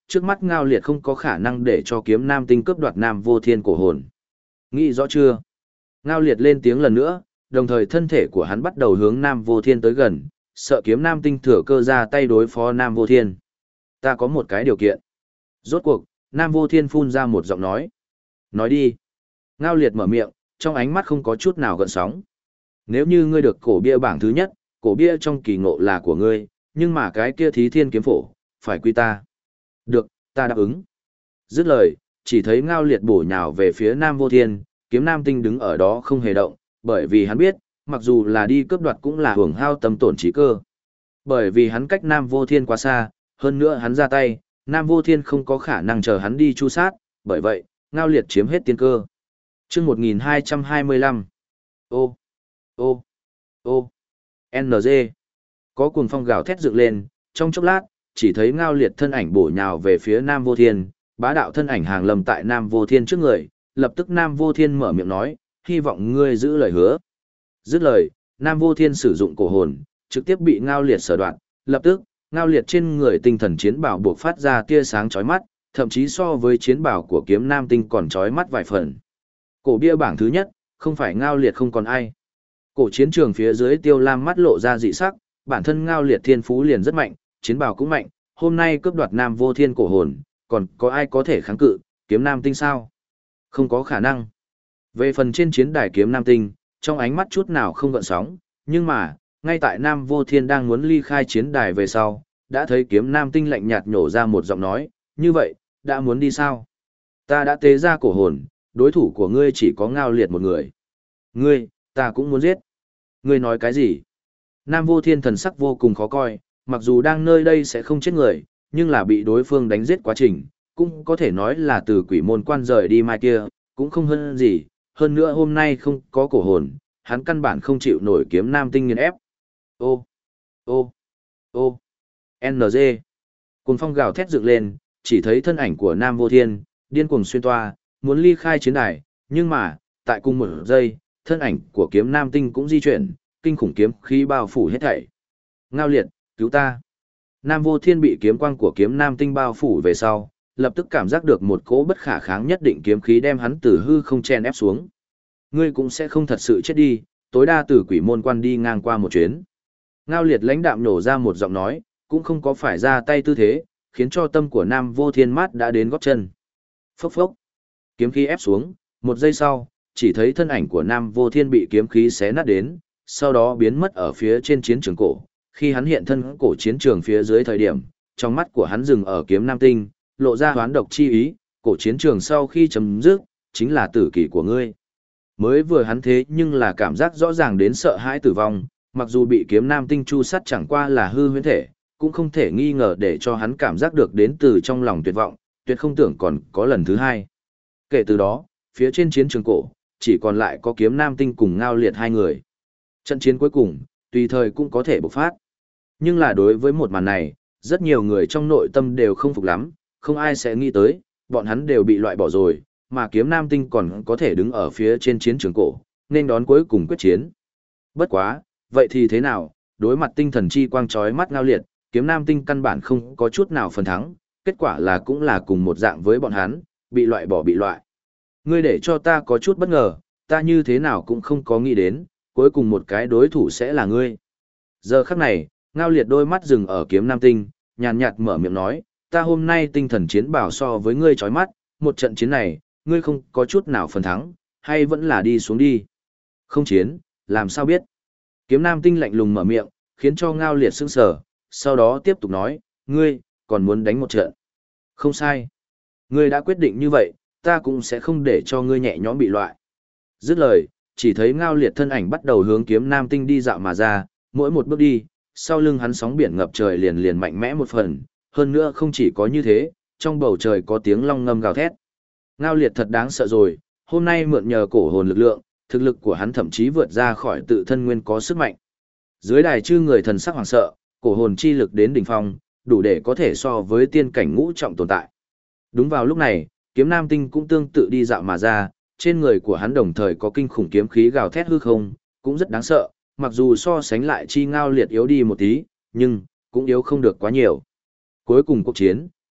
trước mắt Ngao Liệt không có khả năng để cho kiếm nam tinh cướp đoạt Nam Vô Thiên cổ hồn. Nghĩ rõ chưa? Ngao Liệt lên tiếng lần nữa, đồng thời thân thể của hắn bắt đầu hướng Nam Vô Thiên tới gần, sợ kiếm nam tinh thừa cơ ra tay đối phó Nam Vô Thiên. Ta có một cái điều kiện. Rốt cuộc, Nam Vô Thiên phun ra một giọng nói. Nói đi. Ngao Liệt mở miệng, trong ánh mắt không có chút nào gợn sóng. Nếu như ngươi được cổ bia bảng thứ nhất, cổ bia trong kỳ ngộ là của ngươi, nhưng mà cái kia thí thiên kiếm phổ, phải quy ta. Được, ta đáp ứng. Dứt lời, chỉ thấy Ngao Liệt bổ nhào về phía Nam Vô Thiên, kiếm nam tinh đứng ở đó không hề động, bởi vì hắn biết, mặc dù là đi cướp đoạt cũng là hưởng hao tâm tổn trí cơ. Bởi vì hắn cách Nam Vô Thiên quá xa, hơn nữa hắn ra tay, Nam Vô Thiên không có khả năng chờ hắn đi chu sát, bởi vậy, Ngao Liệt chiếm hết tiên cơ. Chương 1225. Ô, ô, ô, NG. Có cuồng phong gào thét dựng lên, trong chốc lát, chỉ thấy Ngao Liệt thân ảnh bổ nhào về phía Nam Vô Thiên, bá đạo thân ảnh hàng lầm tại Nam Vô Thiên trước người, lập tức Nam Vô Thiên mở miệng nói, hy vọng ngươi giữ lời hứa. Dứt lời, Nam Vô Thiên sử dụng cổ hồn, trực tiếp bị Ngao Liệt sở đoạn, lập tức, Ngao Liệt trên người tinh thần chiến bảo buộc phát ra tia sáng chói mắt, thậm chí so với chiến bảo của kiếm nam tinh còn chói mắt vài phần. Cổ bia bảng thứ nhất, không phải Ngao Liệt không còn ai. Cổ chiến trường phía dưới Tiêu Lam mắt lộ ra dị sắc, bản thân Ngao Liệt thiên phú liền rất mạnh, chiến bảo cũng mạnh, hôm nay cướp đoạt Nam Vô Thiên cổ hồn, còn có ai có thể kháng cự, kiếm nam tinh sao? Không có khả năng. Về phần trên chiến đài kiếm nam tinh, trong ánh mắt chút nào không gợn sóng, nhưng mà, ngay tại Nam Vô Thiên đang muốn ly khai chiến đài về sau, đã thấy kiếm nam tinh lạnh nhạt nhổ ra một giọng nói, như vậy, đã muốn đi sao? Ta đã tế ra cổ hồn, đối thủ của ngươi chỉ có Ngao Liệt một người. Ngươi, ta cũng muốn giết. Ngươi nói cái gì? Nam Vô Thiên thần sắc vô cùng khó coi, mặc dù đang nơi đây sẽ không chết người, nhưng là bị đối phương đánh giết quá trình, cũng có thể nói là từ quỷ môn quan rời đi mai kia, cũng không hơn gì, hơn nữa hôm nay không có cổ hồn, hắn căn bản không chịu nổi kiếm nam tinh nghiền ép. Ô, ô, ô, NG. Cuồng phong gào thét dựng lên, chỉ thấy thân ảnh của Nam Vô Thiên, điên cuồng xuyên toa, muốn ly khai chiến đài, nhưng mà, tại cùng một giây, thân ảnh của kiếm nam tinh cũng di chuyển, kinh khủng kiếm khí bao phủ hết thảy. Ngao Liệt, cứu ta. Nam Vô Thiên bị kiếm quang của kiếm nam tinh bao phủ về sau, lập tức cảm giác được một cỗ bất khả kháng nhất định kiếm khí đem hắn từ hư không chen ép xuống. Ngươi cũng sẽ không thật sự chết đi, tối đa từ quỷ môn quan đi ngang qua một chuyến. Ngao Liệt lãnh đạm nổ ra một giọng nói, cũng không có phải ra tay tư thế, khiến cho tâm của Nam Vô Thiên mát đã đến gót chân. Phốc phốc. Kiếm khí ép xuống, một giây sau, chỉ thấy thân ảnh của Nam Vô Thiên bị kiếm khí xé nát đến, sau đó biến mất ở phía trên chiến trường cổ. Khi hắn hiện thân cổ chiến trường phía dưới thời điểm, trong mắt của hắn dừng ở kiếm nam tinh, lộ ra hoán độc chi ý, cổ chiến trường sau khi chấm dứt, chính là tử kỷ của ngươi. Mới vừa hắn thế nhưng là cảm giác rõ ràng đến sợ hãi tử vong, mặc dù bị kiếm nam tinh chu sắt chẳng qua là hư huyễn thể, cũng không thể nghi ngờ để cho hắn cảm giác được đến từ trong lòng tuyệt vọng, tuyệt không tưởng còn có lần thứ hai. Kể từ đó, phía trên chiến trường cổ, chỉ còn lại có kiếm nam tinh cùng Ngao Liệt hai người. Trận chiến cuối cùng, tùy thời cũng có thể bộc phát. Nhưng là đối với một màn này, rất nhiều người trong nội tâm đều không phục lắm, không ai sẽ nghĩ tới, bọn hắn đều bị loại bỏ rồi, mà kiếm nam tinh còn có thể đứng ở phía trên chiến trường cổ, nên đón cuối cùng quyết chiến. Bất quá, vậy thì thế nào, đối mặt tinh thần chi quang chói mắt Ngao Liệt, kiếm nam tinh căn bản không có chút nào phần thắng, kết quả là cũng là cùng một dạng với bọn hắn, bị loại bỏ bị loại. Ngươi để cho ta có chút bất ngờ, ta như thế nào cũng không có nghĩ đến, cuối cùng một cái đối thủ sẽ là ngươi. Giờ khắc này, Ngao Liệt đôi mắt dừng ở kiếm nam tinh, nhàn nhạt mở miệng nói, ta hôm nay tinh thần chiến bảo so với ngươi chói mắt, một trận chiến này, ngươi không có chút nào phần thắng, hay vẫn là đi xuống đi. Không chiến, làm sao biết. Kiếm nam tinh lạnh lùng mở miệng, khiến cho Ngao Liệt sững sờ, sau đó tiếp tục nói, ngươi, còn muốn đánh một trận. Không sai. Ngươi đã quyết định như vậy, ta cũng sẽ không để cho ngươi nhẹ nhõm bị loại. Dứt lời, chỉ thấy Ngao Liệt thân ảnh bắt đầu hướng kiếm nam tinh đi dạo mà ra, mỗi một bước đi, sau lưng hắn sóng biển ngập trời liền liền mạnh mẽ một phần, hơn nữa không chỉ có như thế, trong bầu trời có tiếng long ngâm gào thét. Ngao Liệt thật đáng sợ rồi, hôm nay mượn nhờ cổ hồn lực lượng, thực lực của hắn thậm chí vượt ra khỏi tự thân nguyên có sức mạnh. Dưới đài chư người thần sắc hoảng sợ, cổ hồn chi lực đến đỉnh phong, đủ để có thể so với tiên cảnh ngũ trọng tồn tại. Đúng vào lúc này, kiếm nam tinh cũng tương tự đi dạo mà ra, trên người của hắn đồng thời có kinh khủng kiếm khí gào thét hư không, cũng rất đáng sợ, mặc dù so sánh lại chi Ngao Liệt yếu đi một tí, nhưng cũng yếu không được quá nhiều. Cuối cùng cuộc chiến,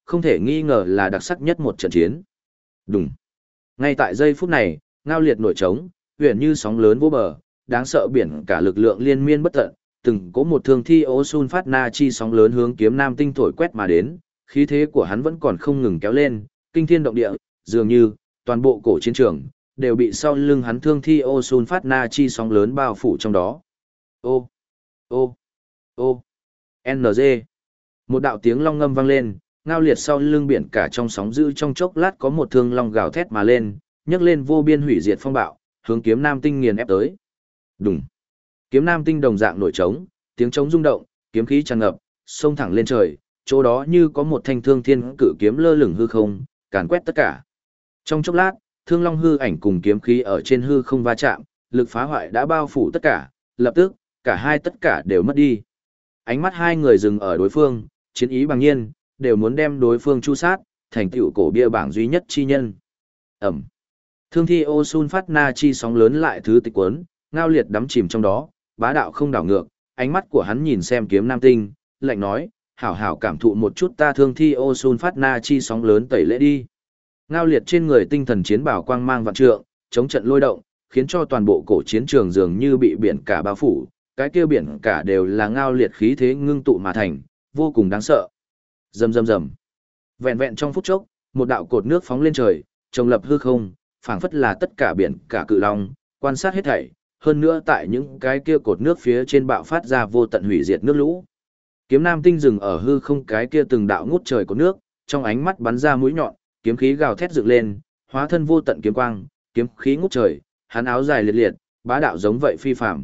không thể nghi ngờ là đặc sắc nhất một trận chiến. Đùng. Ngay tại giây phút này, Ngao Liệt nổi trống, huyền như sóng lớn vô bờ, đáng sợ biển cả lực lượng liên miên bất tận, từng có một thương thi ô sun phát na chi sóng lớn hướng kiếm nam tinh thổi quét mà đến, khí thế của hắn vẫn còn không ngừng kéo lên, kinh thiên động địa, dường như toàn bộ cổ chiến trường đều bị sau lưng hắn thương thi ô sun phát na chi sóng lớn bao phủ trong đó. Ô, ô, ô, NG. Một đạo tiếng long ngâm vang lên, Ngao Liệt sau lưng biển cả trong sóng dữ trong chốc lát có một thương long gào thét mà lên, nhấc lên vô biên hủy diệt phong bạo, hướng kiếm nam tinh nghiền ép tới. Đùng. Kiếm nam tinh đồng dạng nổi trống, tiếng trống rung động, kiếm khí tràn ngập, xông thẳng lên trời, chỗ đó như có một thanh thương thiên cự kiếm lơ lửng hư không, càn quét tất cả. Trong chốc lát, thương long hư ảnh cùng kiếm khí ở trên hư không va chạm, lực phá hoại đã bao phủ tất cả, lập tức, cả hai tất cả đều mất đi. Ánh mắt hai người dừng ở đối phương, chiến ý bằng nhiên, đều muốn đem đối phương chu sát, thành tựu cổ bia bảng duy nhất chi nhân. Ẩm. Thương thi ô sun phát na chi sóng lớn lại thứ tịch quấn, Ngao Liệt đắm chìm trong đó, bá đạo không đảo ngược, ánh mắt của hắn nhìn xem kiếm nam tinh, lạnh nói, hảo hảo cảm thụ một chút ta thương thi ô sun phát na chi sóng lớn tẩy lễ đi. Ngao Liệt trên người tinh thần chiến bảo quang mang vạn trượng, chống trận lôi động, khiến cho toàn bộ cổ chiến trường dường như bị biển cả bao phủ, cái kia biển cả đều là Ngao Liệt khí thế ngưng tụ mà thành, vô cùng đáng sợ. Rầm rầm rầm. Vẹn vẹn trong phút chốc, một đạo cột nước phóng lên trời, trồng lập hư không, phảng phất là tất cả biển cả cự long, quan sát hết thảy, hơn nữa tại những cái kia cột nước phía trên bạo phát ra vô tận hủy diệt nước lũ. Kiếm nam tinh dừng ở hư không cái kia từng đạo ngút trời cột nước, trong ánh mắt bắn ra mũi nhọn, kiếm khí gào thét dựng lên, hóa thân vô tận kiếm quang, kiếm khí ngút trời, hắn áo dài liệt liệt, bá đạo giống vậy phi phàm.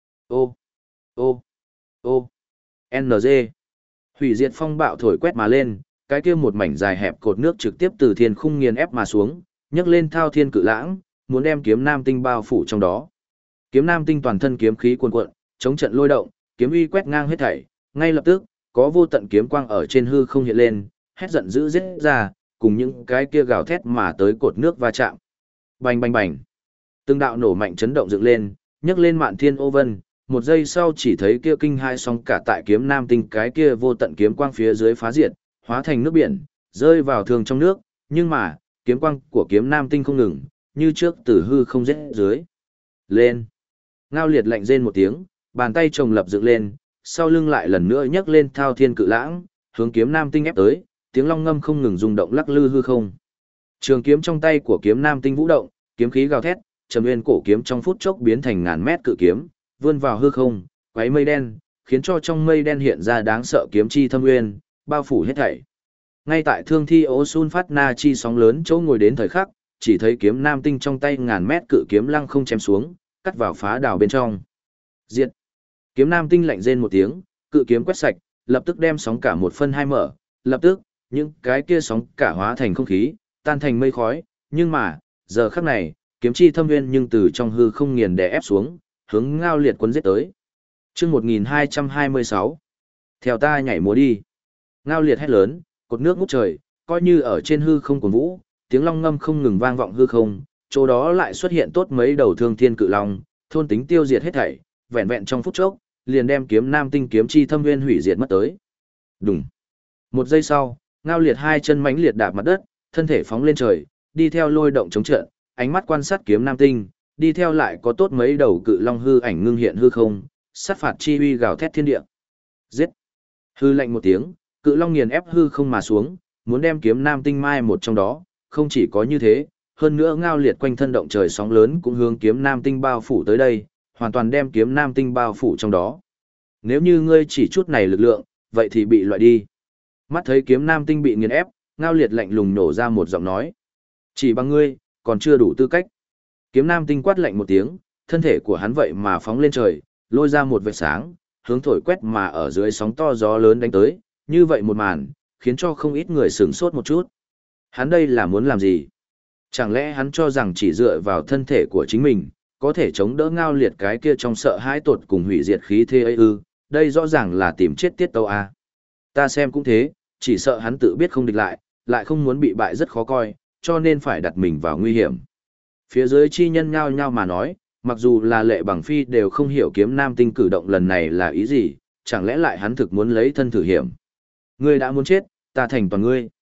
Ô, ô, ô, NG. Hủy diệt phong bạo thổi quét mà lên, cái kia một mảnh dài hẹp cột nước trực tiếp từ thiên khung nghiền ép mà xuống, nhấc lên thao thiên cự lãng, muốn đem kiếm nam tinh bao phủ trong đó. Kiếm nam tinh toàn thân kiếm khí cuồn cuộn, chống trận lôi động, kiếm uy quét ngang hết thảy, ngay lập tức, có vô tận kiếm quang ở trên hư không hiện lên, hét giận dữ giết ra, cùng những cái kia gào thét mà tới cột nước va chạm. Bành bành bành. Từng đạo nổ mạnh chấn động dựng lên, nhấc lên mạn thiên ô vân, một giây sau chỉ thấy kia kinh hai sóng cả tại kiếm nam tinh cái kia vô tận kiếm quang phía dưới phá diệt, hóa thành nước biển, rơi vào thường trong nước, nhưng mà, kiếm quang của kiếm nam tinh không ngừng, như trước từ hư không rết dưới. Lên. Ngao Liệt lạnh rên một tiếng, bàn tay chồng lập dựng lên, sau lưng lại lần nữa nhấc lên thao thiên cự lãng, hướng kiếm nam tinh ép tới, tiếng long ngâm không ngừng rung động lắc lư hư không. Trường kiếm trong tay của kiếm nam tinh vũ động, kiếm khí gào thét, trầm nguyên cổ kiếm trong phút chốc biến thành ngàn mét cự kiếm, vươn vào hư không, quấy mây đen, khiến cho trong mây đen hiện ra đáng sợ kiếm chi thâm nguyên, bao phủ hết thảy. Ngay tại thương thi ố sun phát na chi sóng lớn chỗ ngồi đến thời khắc, chỉ thấy kiếm nam tinh trong tay ngàn mét cự kiếm lăng không chém xuống, cắt vào phá đào bên trong. Diệt. Kiếm nam tinh lạnh rên một tiếng, cự kiếm quét sạch, lập tức đem sóng cả một phân hai mở, lập tức, những cái kia sóng cả hóa thành không khí, tan thành mây khói, nhưng mà, giờ khắc này, kiếm chi thâm nguyên nhưng từ trong hư không nghiền đè ép xuống, hướng Ngao Liệt quân giết tới. Chương 1226. Theo ta nhảy múa đi. Ngao Liệt hét lớn, cột nước ngút trời, coi như ở trên hư không cuồn vũ, tiếng long ngâm không ngừng vang vọng hư không, chỗ đó lại xuất hiện tốt mấy đầu thương thiên cự long, thôn tính tiêu diệt hết thảy, vẹn vẹn trong phút chốc, liền đem kiếm nam tinh kiếm chi thâm nguyên hủy diệt mất tới. Đùng. Một giây sau, Ngao Liệt hai chân mãnh liệt đạp mặt đất, thân thể phóng lên trời, đi theo lôi động chống trận, ánh mắt quan sát kiếm nam tinh, đi theo lại có tốt mấy đầu cự long hư ảnh ngưng hiện hư không, sát phạt chi uy gào thét thiên địa. Giết! Hư lạnh một tiếng, cự long nghiền ép hư không mà xuống, muốn đem kiếm nam tinh mai một trong đó, không chỉ có như thế, hơn nữa Ngao Liệt quanh thân động trời sóng lớn cũng hướng kiếm nam tinh bao phủ tới đây, hoàn toàn đem kiếm nam tinh bao phủ trong đó. Nếu như ngươi chỉ chút này lực lượng, vậy thì bị loại đi. Mắt thấy kiếm nam tinh bị nghiền ép, Ngao Liệt lạnh lùng nổ ra một giọng nói. Chỉ bằng ngươi, còn chưa đủ tư cách. Kiếm nam tinh quát lạnh một tiếng, thân thể của hắn vậy mà phóng lên trời, lôi ra một vệt sáng, hướng thổi quét mà ở dưới sóng to gió lớn đánh tới, như vậy một màn, khiến cho không ít người sửng sốt một chút. Hắn đây là muốn làm gì? Chẳng lẽ hắn cho rằng chỉ dựa vào thân thể của chính mình, có thể chống đỡ Ngao Liệt cái kia trong sợ hãi tột cùng hủy diệt khí thế ấy ư? Đây rõ ràng là tìm chết tiết tâu a. Ta xem cũng thế, chỉ sợ hắn tự biết không địch lại, lại không muốn bị bại rất khó coi, cho nên phải đặt mình vào nguy hiểm. Phía dưới chi nhân nhao nhao mà nói, mặc dù là Lệ Bằng Phi đều không hiểu kiếm nam tinh cử động lần này là ý gì, chẳng lẽ lại hắn thực muốn lấy thân thử hiểm. Ngươi đã muốn chết, ta thành toàn ngươi.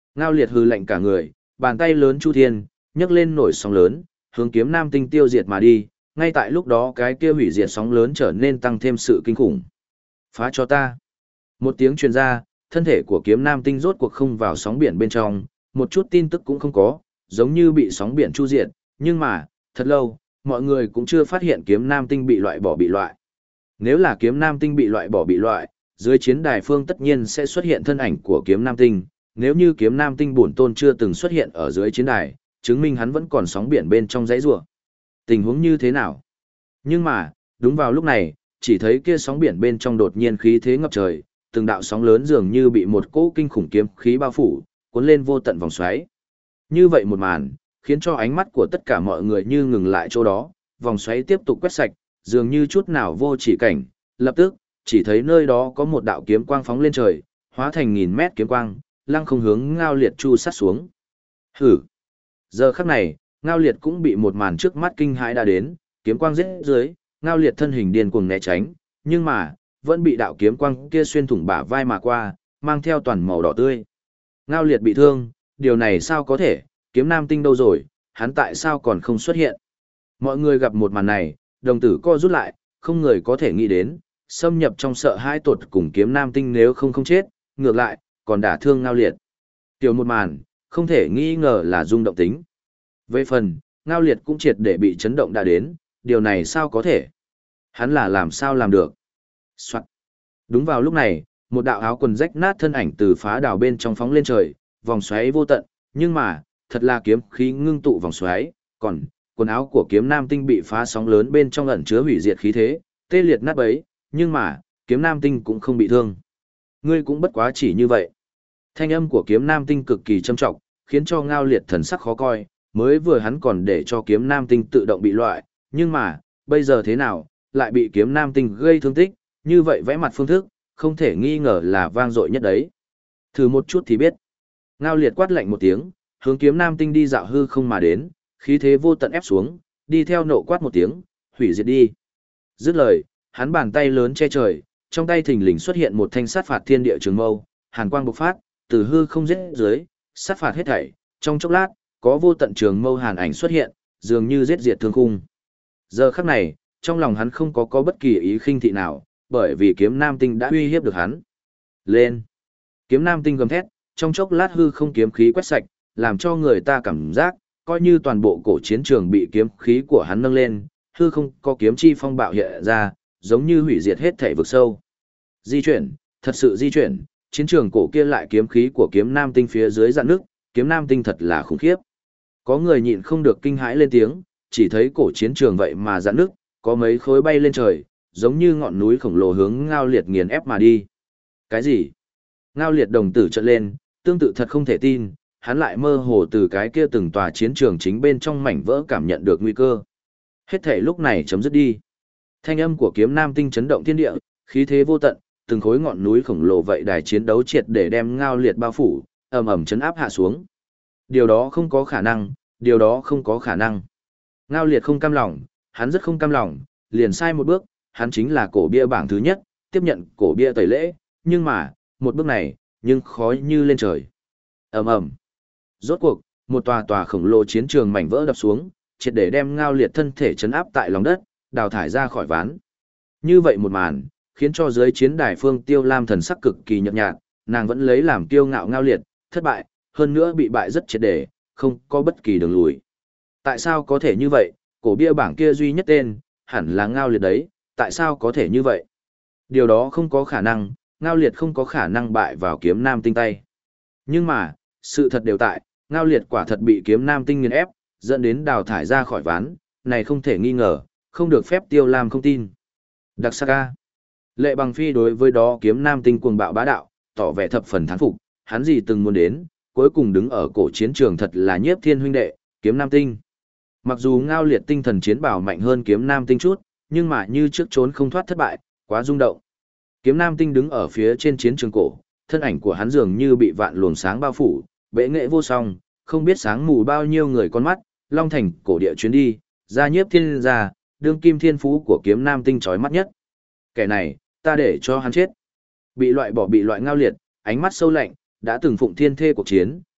Ngao liệt hừ lạnh cả người, bàn tay lớn chu thiên, nhấc lên nổi sóng lớn, hướng kiếm nam tinh tiêu diệt mà đi, ngay tại lúc đó cái kia hủy diệt sóng lớn trở nên tăng thêm sự kinh khủng. Phá cho ta. Một tiếng truyền ra, thân thể của kiếm nam tinh rốt cuộc không vào sóng biển bên trong, một chút tin tức cũng không có, giống như bị sóng biển chu diệt, nhưng mà, thật lâu, mọi người cũng chưa phát hiện kiếm nam tinh bị loại bỏ bị loại. Nếu là kiếm nam tinh bị loại bỏ bị loại, dưới chiến đài phương tất nhiên sẽ xuất hiện thân ảnh của kiếm nam tinh, nếu như kiếm nam tinh bổn tôn chưa từng xuất hiện ở dưới chiến đài, chứng minh hắn vẫn còn sóng biển bên trong dãy rủa. Tình huống như thế nào? Nhưng mà, đúng vào lúc này, chỉ thấy kia sóng biển bên trong đột nhiên khí thế ngập trời, từng đạo sóng lớn dường như bị một cỗ kinh khủng kiếm khí bao phủ, cuốn lên vô tận vòng xoáy. Như vậy một màn, khiến cho ánh mắt của tất cả mọi người như ngừng lại chỗ đó, vòng xoáy tiếp tục quét sạch, dường như chút nào vô chỉ cảnh, lập tức, chỉ thấy nơi đó có một đạo kiếm quang phóng lên trời, hóa thành nghìn mét kiếm quang, lăng không hướng Ngao Liệt chu sát xuống. Hử! Giờ khắc này, Ngao Liệt cũng bị một màn trước mắt kinh hãi đã đến, kiếm quang giết dưới, Ngao Liệt thân hình điên cuồng né tránh, nhưng mà, vẫn bị đạo kiếm quang kia xuyên thủng bả vai mà qua, mang theo toàn màu đỏ tươi. Ngao Liệt bị thương, điều này sao có thể, kiếm nam tinh đâu rồi, hắn tại sao còn không xuất hiện? Mọi người gặp một màn này, đồng tử co rút lại, không người có thể nghĩ đến, xâm nhập trong sợ hãi tột cùng kiếm nam tinh nếu không chết, ngược lại, còn đả thương Ngao Liệt. Tiểu một màn, không thể nghi ngờ là rung động tính. Về phần, Ngao Liệt cũng triệt để bị chấn động đã đến, điều này sao có thể? Hắn là làm sao làm được? Soạn. Đúng vào lúc này, một đạo áo quần rách nát thân ảnh từ phá đảo bên trong phóng lên trời, vòng xoáy vô tận, nhưng mà, thật là kiếm khí ngưng tụ vòng xoáy, còn quần áo của kiếm nam tinh bị phá sóng lớn bên trong ẩn chứa hủy diệt khí thế, tê liệt nát bấy, nhưng mà, kiếm nam tinh cũng không bị thương. Ngươi cũng bất quá chỉ như vậy. Thanh âm của kiếm nam tinh cực kỳ trầm trọng, khiến cho Ngao Liệt thần sắc khó coi, mới vừa hắn còn để cho kiếm nam tinh tự động bị loại, nhưng mà, bây giờ thế nào, lại bị kiếm nam tinh gây thương tích, như vậy vẽ mặt phương thức, không thể nghi ngờ là vang dội nhất đấy. Thử một chút thì biết. Ngao Liệt quát lạnh một tiếng, hướng kiếm nam tinh đi dạo hư không mà đến, khí thế vô tận ép xuống, đi theo nộ quát một tiếng, hủy diệt đi. Dứt lời, hắn bàn tay lớn che trời, trong tay thình lình xuất hiện một thanh sát phạt thiên địa trường mâu, hàn quang bộc phát, từ hư không giết dưới, sát phạt hết thảy, trong chốc lát, có vô tận trường mâu hàn ảnh xuất hiện, dường như giết diệt thương khung. Giờ khắc này, trong lòng hắn không có bất kỳ ý khinh thị nào, bởi vì kiếm nam tinh đã uy hiếp được hắn. Lên! Kiếm nam tinh gầm thét, trong chốc lát hư không kiếm khí quét sạch, làm cho người ta cảm giác, coi như toàn bộ cổ chiến trường bị kiếm khí của hắn nâng lên, hư không có kiếm chi phong bạo hiện ra, giống như hủy diệt hết thảy vực sâu. Di chuyển, thật sự di chuyển, chiến trường cổ kia lại kiếm khí của kiếm nam tinh phía dưới dạn nước, kiếm nam tinh thật là khủng khiếp. Có người nhịn không được kinh hãi lên tiếng, chỉ thấy cổ chiến trường vậy mà dạn nước, có mấy khối bay lên trời, giống như ngọn núi khổng lồ hướng Ngao Liệt nghiền ép mà đi. Cái gì? Ngao Liệt đồng tử trợn lên, tương tự thật không thể tin, hắn lại mơ hồ từ cái kia từng tòa chiến trường chính bên trong mảnh vỡ cảm nhận được nguy cơ. Hết thể lúc này chấm dứt đi. Thanh âm của kiếm nam tinh chấn động thiên địa, khí thế vô tận, từng khối ngọn núi khổng lồ vậy đài chiến đấu triệt để đem Ngao Liệt bao phủ, ầm ầm chấn áp hạ xuống. Điều đó không có khả năng, điều đó không có khả năng. Ngao Liệt không cam lòng, hắn rất không cam lòng, liền sai một bước, hắn chính là cổ bia bảng thứ nhất, tiếp nhận cổ bia tẩy lễ, nhưng mà, một bước này, nhưng khó như lên trời. Ầm ầm. Rốt cuộc, một tòa tòa khổng lồ chiến trường mảnh vỡ đập xuống, triệt để đem Ngao Liệt thân thể chấn áp tại lòng đất, đào thải ra khỏi ván. Như vậy một màn, khiến cho dưới chiến đài Phương Tiêu Lam thần sắc cực kỳ nhợt nhạt, nàng vẫn lấy làm kiêu ngạo Ngao Liệt, thất bại, hơn nữa bị bại rất triệt để, không có bất kỳ đường lùi. Tại sao có thể như vậy, cổ bia bảng kia duy nhất tên, hẳn là Ngao Liệt đấy, tại sao có thể như vậy? Điều đó không có khả năng, Ngao Liệt không có khả năng bại vào kiếm nam tinh tay. Nhưng mà, sự thật đều tại, Ngao Liệt quả thật bị kiếm nam tinh nghiền ép, dẫn đến đào thải ra khỏi ván, này không thể nghi ngờ, không được phép Tiêu Lam không tin. Đặc sắc ca. Lệ Bằng Phi đối với đó kiếm nam tinh cuồng bạo bá đạo, tỏ vẻ thập phần thán phục, hắn gì từng muốn đến, cuối cùng đứng ở cổ chiến trường thật là Nhiếp Thiên huynh đệ, kiếm nam tinh. Mặc dù Ngao Liệt tinh thần chiến bảo mạnh hơn kiếm nam tinh chút, nhưng mà như trước trốn không thoát thất bại, quá rung động. Kiếm nam tinh đứng ở phía trên chiến trường cổ, thân ảnh của hắn dường như bị vạn luồng sáng bao phủ, bệ nghệ vô song, không biết sáng mù bao nhiêu người con mắt, long thành cổ địa chuyến đi, ra Nhiếp Thiên ra, đương kim thiên phú của kiếm nam tinh chói mắt nhất. Kẻ này, ta để cho hắn chết. Bị loại bỏ bị loại Ngao Liệt, ánh mắt sâu lạnh, đã từng phụng thiên thê cuộc chiến,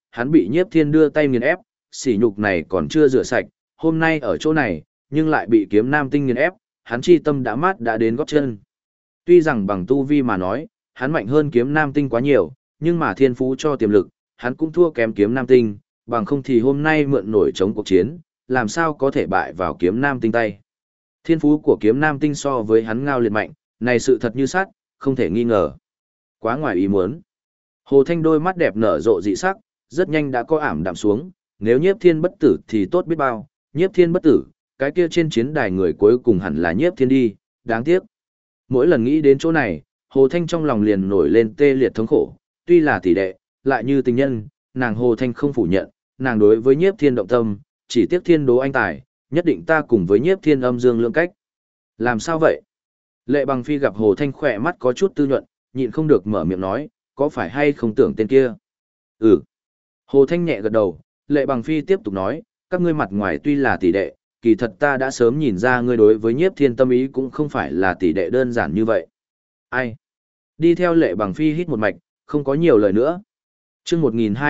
hắn bị Nhiếp Thiên đưa tay nghiền ép, sỉ nhục này còn chưa rửa sạch, hôm nay ở chỗ này, nhưng lại bị kiếm nam tinh nghiền ép, hắn chi tâm đã mát đã đến gót chân. Tuy rằng bằng tu vi mà nói, hắn mạnh hơn kiếm nam tinh quá nhiều, nhưng mà thiên phú cho tiềm lực, hắn cũng thua kém kiếm nam tinh, bằng không thì hôm nay mượn nổi chống cuộc chiến, làm sao có thể bại vào kiếm nam tinh tay. Thiên phú của kiếm nam tinh so với hắn Ngao Liệt mạnh, này sự thật như sắt, không thể nghi ngờ. Quá ngoài ý muốn. Hồ Thanh đôi mắt đẹp nở rộ dị sắc, rất nhanh đã có ảm đạm xuống, nếu Nhiếp Thiên bất tử thì tốt biết bao, Nhiếp Thiên bất tử, cái kia trên chiến đài người cuối cùng hẳn là Nhiếp Thiên đi, đáng tiếc. Mỗi lần nghĩ đến chỗ này, Hồ Thanh trong lòng liền nổi lên tê liệt thống khổ, tuy là tỷ đệ, lại như tình nhân, nàng Hồ Thanh không phủ nhận, nàng đối với Nhiếp Thiên động tâm, chỉ tiếc thiên đố anh tài, nhất định ta cùng với Nhiếp Thiên âm dương lượng cách. Làm sao vậy? Lệ Bằng Phi gặp Hồ Thanh khỏe mắt có chút tư nhuận, nhịn không được mở miệng nói, có phải hay không tưởng tên kia? Ừ. Hồ Thanh nhẹ gật đầu, Lệ Bằng Phi tiếp tục nói, các ngươi mặt ngoài tuy là tỷ đệ, kỳ thật ta đã sớm nhìn ra ngươi đối với Nhiếp Thiên tâm ý cũng không phải là tỷ đệ đơn giản như vậy. Ai? Đi theo Lệ Bằng Phi hít một mạch, không có nhiều lời nữa. Chương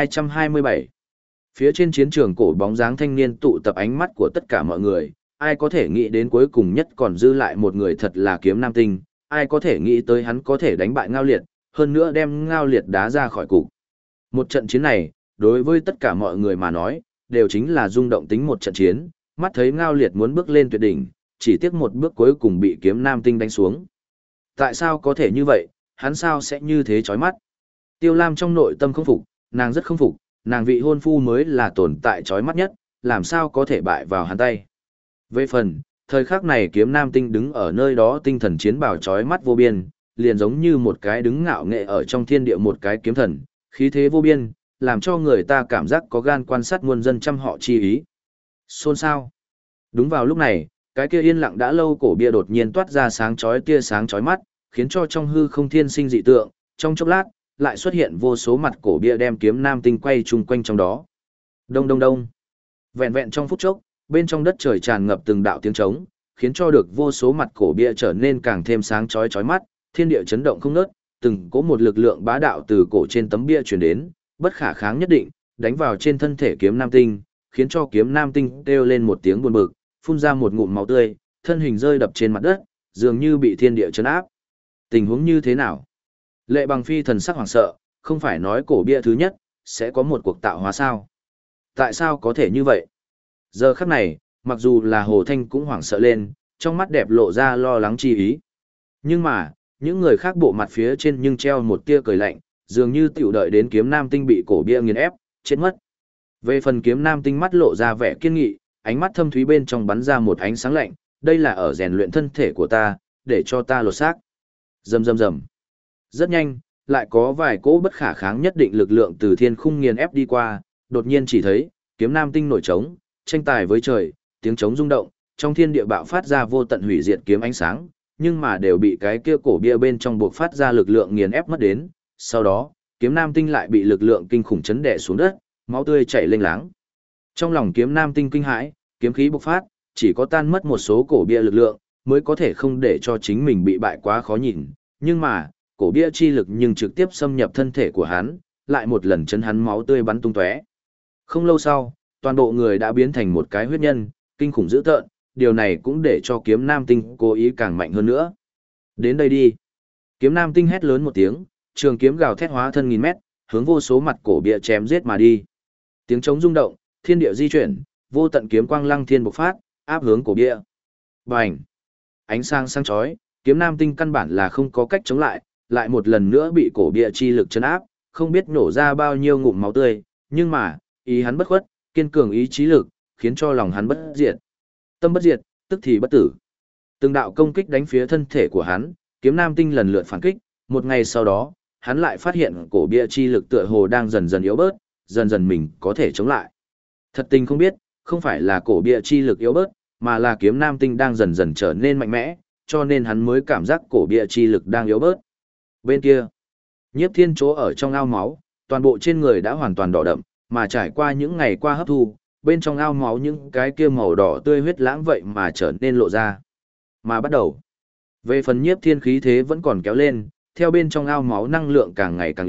1227. Phía trên chiến trường cổ bóng dáng thanh niên tụ tập ánh mắt của tất cả mọi người, ai có thể nghĩ đến cuối cùng nhất còn dư lại một người thật là kiếm nam tinh, ai có thể nghĩ tới hắn có thể đánh bại Ngao Liệt, hơn nữa đem Ngao Liệt đá ra khỏi cục. Một trận chiến này, đối với tất cả mọi người mà nói, đều chính là rung động tính một trận chiến, mắt thấy Ngao Liệt muốn bước lên tuyệt đỉnh, chỉ tiếc một bước cuối cùng bị kiếm nam tinh đánh xuống. Tại sao có thể như vậy, hắn sao sẽ như thế chói mắt? Tiêu Lam trong nội tâm không phục, nàng rất không phục, nàng vị hôn phu mới là tồn tại chói mắt nhất, làm sao có thể bại vào hắn tay. Về phần, thời khắc này kiếm nam tinh đứng ở nơi đó tinh thần chiến bào chói mắt vô biên, liền giống như một cái đứng ngạo nghệ ở trong thiên địa một cái kiếm thần, khí thế vô biên, làm cho người ta cảm giác có gan quan sát muôn dân trăm họ chi ý. Xôn xao. Đúng vào lúc này, cái kia yên lặng đã lâu cổ bia đột nhiên toát ra sáng chói tia sáng chói mắt, khiến cho trong hư không thiên sinh dị tượng, trong chốc lát, lại xuất hiện vô số mặt cổ bia đem kiếm nam tinh quay chung quanh trong đó. Đông đông đông. Vẹn vẹn trong phút chốc, bên trong đất trời tràn ngập từng đạo tiếng trống, khiến cho được vô số mặt cổ bia trở nên càng thêm sáng chói chói mắt, thiên địa chấn động không ngớt, từng có một lực lượng bá đạo từ cổ trên tấm bia truyền đến, bất khả kháng nhất định, đánh vào trên thân thể kiếm nam tinh, khiến cho kiếm nam tinh kêu lên một tiếng buồn bực, phun ra một ngụm máu tươi, thân hình rơi đập trên mặt đất, dường như bị thiên địa chấn áp. Tình huống như thế nào? Lệ Bằng Phi thần sắc hoảng sợ, không phải nói cổ bia thứ nhất, sẽ có một cuộc tạo hóa sao? Tại sao có thể như vậy? Giờ khắc này, mặc dù là Hồ Thanh cũng hoảng sợ lên, trong mắt đẹp lộ ra lo lắng chi ý. Nhưng mà, những người khác bộ mặt phía trên nhưng treo một tia cười lạnh, dường như tiểu đợi đến kiếm nam tinh bị cổ bia nghiền ép, chết mất. Về phần kiếm nam tinh mắt lộ ra vẻ kiên nghị, ánh mắt thâm thúy bên trong bắn ra một ánh sáng lạnh, đây là ở rèn luyện thân thể của ta, để cho ta lột xác. Rầm rầm rầm. Rất nhanh, lại có vài cỗ bất khả kháng nhất định lực lượng từ thiên khung nghiền ép đi qua, đột nhiên chỉ thấy, kiếm nam tinh nổi trống, tranh tài với trời, tiếng trống rung động, trong thiên địa bạo phát ra vô tận hủy diệt kiếm ánh sáng, nhưng mà đều bị cái kia cổ bia bên trong buộc phát ra lực lượng nghiền ép mất đến. Sau đó, kiếm nam tinh lại bị lực lượng kinh khủng chấn đè xuống đất, máu tươi chảy lênh láng. Trong lòng kiếm nam tinh kinh hãi, kiếm khí bộc phát, chỉ có tan mất một số cổ bia lực lượng, mới có thể không để cho chính mình bị bại quá khó nhìn. Nhưng mà, cổ bia chi lực nhưng trực tiếp xâm nhập thân thể của hắn, lại một lần chấn hắn máu tươi bắn tung tóe. Không lâu sau, toàn bộ người đã biến thành một cái huyết nhân, kinh khủng dữ tợn, điều này cũng để cho kiếm nam tinh cố ý càng mạnh hơn nữa. Đến đây đi. Kiếm nam tinh hét lớn một tiếng, trường kiếm gào thét hóa thân nghìn mét, hướng vô số mặt cổ bia chém giết mà đi. Tiếng trống rung động, thiên địa di chuyển, vô tận kiếm quang lăng thiên bộc phát, áp hướng cổ bia. Bành! Ánh sáng sáng chói, kiếm nam tinh căn bản là không có cách chống lại, lại một lần nữa bị cổ bia chi lực chấn áp, không biết nổ ra bao nhiêu ngụm máu tươi, nhưng mà, ý hắn bất khuất, kiên cường ý chí lực, khiến cho lòng hắn bất diệt. Tâm bất diệt, tức thì bất tử. Từng đạo công kích đánh phía thân thể của hắn, kiếm nam tinh lần lượt phản kích, một ngày sau đó, hắn lại phát hiện cổ bia chi lực tựa hồ đang dần dần yếu bớt, dần dần mình có thể chống lại. Thật tình không biết, không phải là cổ bia chi lực yếu bớt, mà là kiếm nam tinh đang dần dần trở nên mạnh mẽ, cho nên hắn mới cảm giác cổ bia chi lực đang yếu bớt. Bên kia, Nhiếp Thiên chỗ ở trong ao máu, toàn bộ trên người đã hoàn toàn đỏ đậm, mà trải qua những ngày qua hấp thu, bên trong ao máu những cái kia màu đỏ tươi huyết lãng vậy mà trở nên lộ ra. Mà bắt đầu, về phần Nhiếp Thiên khí thế vẫn còn kéo lên, theo bên trong ao máu năng lượng càng ngày càng yếu,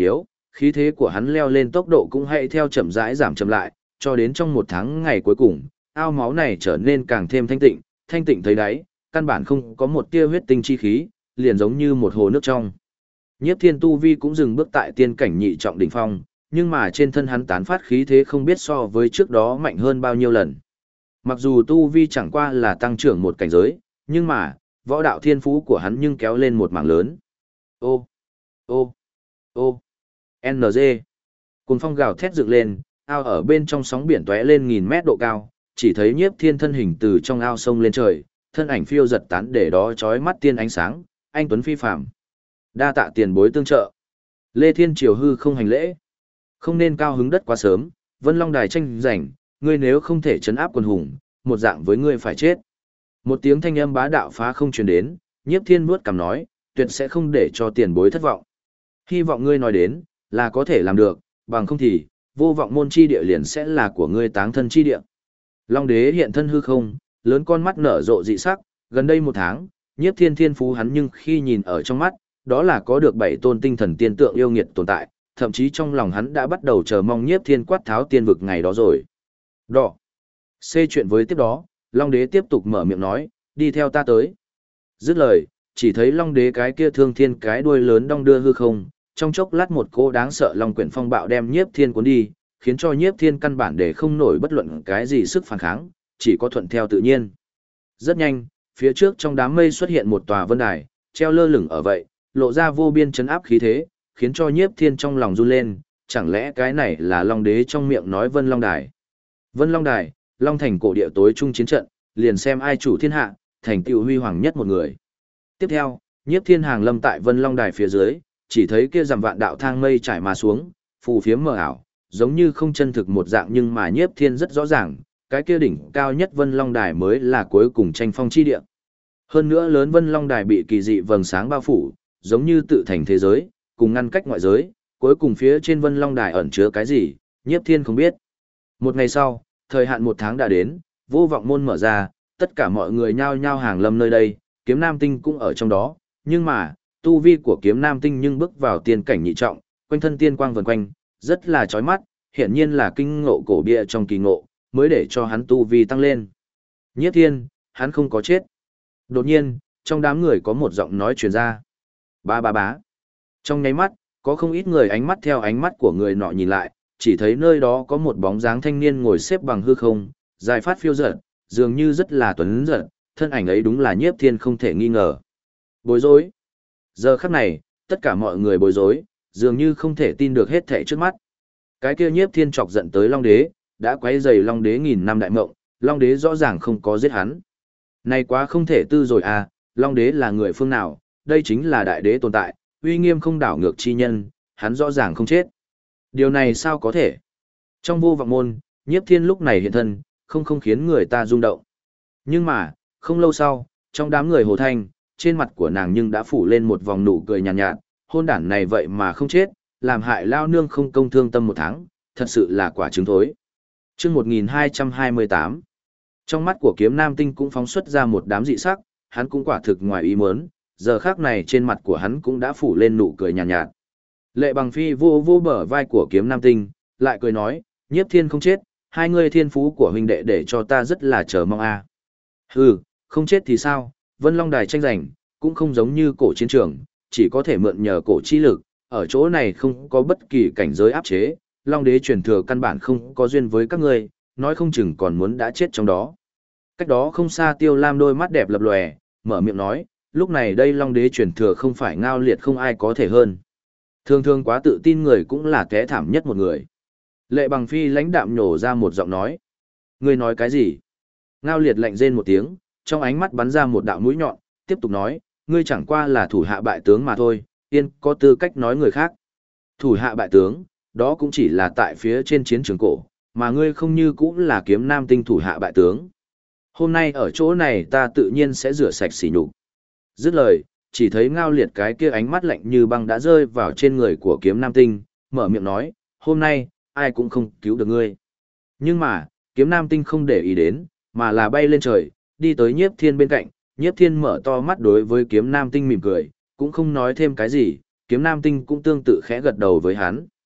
khí thế của hắn leo lên tốc độ cũng hãy theo chậm rãi giảm chậm lại, cho đến trong một tháng ngày cuối cùng, ao máu này trở nên càng thêm thanh tịnh thấy đáy, căn bản không có một tia huyết tinh chi khí, liền giống như một hồ nước trong. Nhiếp Thiên tu vi cũng dừng bước tại tiên cảnh nhị trọng đỉnh phong, nhưng mà trên thân hắn tán phát khí thế không biết so với trước đó mạnh hơn bao nhiêu lần. Mặc dù tu vi chẳng qua là tăng trưởng một cảnh giới, nhưng mà, võ đạo thiên phú của hắn nhưng kéo lên một mảng lớn. Ô, ô, ô, NG. Cuồng phong gào thét dựng lên, ao ở bên trong sóng biển tóe lên nghìn mét độ cao, chỉ thấy Nhiếp Thiên thân hình từ trong ao sông lên trời, thân ảnh phiêu giật tán để đó chói mắt tiên ánh sáng, anh tuấn phi phàm. Đa tạ tiền bối tương trợ. Lê Thiên Triều hư không hành lễ. Không nên cao hứng đất quá sớm, Vân Long Đài tranh giành, ngươi nếu không thể trấn áp quần hùng, một dạng với ngươi phải chết. Một tiếng thanh âm bá đạo phá không truyền đến, Nhiếp Thiên vuốt cằm nói, tuyệt sẽ không để cho tiền bối thất vọng. Hy vọng ngươi nói đến, là có thể làm được, bằng không thì, vô vọng môn chi địa liền sẽ là của ngươi táng thân chi địa. Long đế hiện thân hư không, lớn con mắt nở rộ dị sắc, gần đây một tháng, Nhiếp Thiên thiên phú hắn nhưng khi nhìn ở trong mắt, đó là có được 7 tôn tinh thần tiên tượng yêu nghiệt tồn tại, thậm chí trong lòng hắn đã bắt đầu chờ mong Nhiếp Thiên quát tháo tiên vực ngày đó rồi. Đỏ. Xê chuyện với tiếp đó, Long đế tiếp tục mở miệng nói, đi theo ta tới. Dứt lời, chỉ thấy Long đế cái kia thương thiên cái đuôi lớn đong đưa hư không, trong chốc lát một cô đáng sợ Long quyển phong bạo đem Nhiếp Thiên cuốn đi, khiến cho Nhiếp Thiên căn bản để không nổi bất luận cái gì sức phản kháng, chỉ có thuận theo tự nhiên. Rất nhanh, phía trước trong đám mây xuất hiện một tòa vân đài, treo lơ lửng ở vậy, lộ ra vô biên chấn áp khí thế, khiến cho Nhiếp Thiên trong lòng run lên, chẳng lẽ cái này là Long đế trong miệng nói Vân Long Đài. Vân Long Đài, Long thành cổ địa tối trung chiến trận, liền xem ai chủ thiên hạ, thành tựu huy hoàng nhất một người. Tiếp theo, Nhiếp Thiên hàng lâm tại Vân Long Đài phía dưới, chỉ thấy kia dằm vạn đạo thang mây trải mà xuống, phù phiếm mờ ảo, giống như không chân thực một dạng, nhưng mà Nhiếp Thiên rất rõ ràng, cái kia đỉnh cao nhất Vân Long Đài mới là cuối cùng tranh phong chi địa. Hơn nữa lớn Vân Long Đài bị kỳ dị vầng sáng bao phủ, giống như tự thành thế giới, cùng ngăn cách ngoại giới, cuối cùng phía trên Vân Long Đài ẩn chứa cái gì, Nhiếp Thiên không biết. Một ngày sau, thời hạn một tháng đã đến, vô vọng môn mở ra, tất cả mọi người nhao nhao hàng lâm nơi đây, Kiếm Nam Tinh cũng ở trong đó, nhưng mà, tu vi của Kiếm Nam Tinh nhưng bước vào tiên cảnh nhị trọng, quanh thân tiên quang vần quanh, rất là chói mắt, hiển nhiên là kinh ngộ cổ bia trong kỳ ngộ, mới để cho hắn tu vi tăng lên. Nhiếp Thiên, hắn không có chết. Đột nhiên, trong đám người có một giọng nói truyền ra. Bá bá bá. Trong nháy mắt, có không ít người ánh mắt theo ánh mắt của người nọ nhìn lại, chỉ thấy nơi đó có một bóng dáng thanh niên ngồi xếp bằng hư không, dài phát phiêu dật, dường như rất là tuấn giật, thân ảnh ấy đúng là Nhiếp Thiên không thể nghi ngờ. Bối rối. Giờ khắc này, tất cả mọi người bối rối, dường như không thể tin được hết thảy trước mắt. Cái kia Nhiếp Thiên chọc giận tới Long Đế, đã quấy rầy Long Đế nghìn năm đại mộng, Long Đế rõ ràng không có giết hắn. Này quá không thể tư rồi à, Long Đế là người phương nào, đây chính là đại đế tồn tại, uy nghiêm không đảo ngược chi nhân, hắn rõ ràng không chết. Điều này sao có thể? Trong vô vọng môn, Nhiếp Thiên lúc này hiện thân, không khiến người ta rung động. Nhưng mà, không lâu sau, trong đám người Hồ Thanh, trên mặt của nàng nhưng đã phủ lên một vòng nụ cười nhàn nhạt, hôn đản này vậy mà không chết, làm hại lao nương không công thương tâm một tháng, thật sự là quả trứng thối. Chương 1228. Trong mắt của Kiếm Nam Tinh cũng phóng xuất ra một đám dị sắc, hắn cũng quả thực ngoài ý muốn, giờ khắc này trên mặt của hắn cũng đã phủ lên nụ cười nhàn nhạt. Lệ Bằng Phi vô vô bờ vai của Kiếm Nam Tinh, lại cười nói, Nhiếp Thiên không chết, hai người thiên phú của huynh đệ để cho ta rất là chờ mong a. Hừ, không chết thì sao, Vân Long Đài tranh giành, cũng không giống như cổ chiến trường, chỉ có thể mượn nhờ cổ chi lực, ở chỗ này không có bất kỳ cảnh giới áp chế, Long Đế truyền thừa căn bản không có duyên với các ngươi, nói không chừng còn muốn đã chết trong đó. Cách đó không xa Tiêu Lam đôi mắt đẹp lập lòe, mở miệng nói, lúc này đây Long Đế truyền thừa không phải ngao liệt không ai có thể hơn. Thường thường quá tự tin người cũng là kẻ thảm nhất một người. Lệ Bằng Phi lãnh đạm nhổ ra một giọng nói. Ngươi nói cái gì? Ngao liệt lạnh rên một tiếng, trong ánh mắt bắn ra một đạo mũi nhọn, tiếp tục nói, ngươi chẳng qua là thủ hạ bại tướng mà thôi, yên có tư cách nói người khác. Thủ hạ bại tướng, đó cũng chỉ là tại phía trên chiến trường cổ, mà ngươi không như cũng là Kiếm Nam Tinh thủ hạ bại tướng. Hôm nay ở chỗ này ta tự nhiên sẽ rửa sạch sỉ nhục. Dứt lời, chỉ thấy Ngao liệt cái kia ánh mắt lạnh như băng đã rơi vào trên người của Kiếm Nam Tinh, mở miệng nói, hôm nay, ai cũng không cứu được ngươi. Nhưng mà, Kiếm Nam Tinh không để ý đến, mà là bay lên trời, đi tới Nhiếp Thiên bên cạnh, Nhiếp Thiên mở to mắt đối với Kiếm Nam Tinh mỉm cười, cũng không nói thêm cái gì, Kiếm Nam Tinh cũng tương tự khẽ gật đầu với hắn.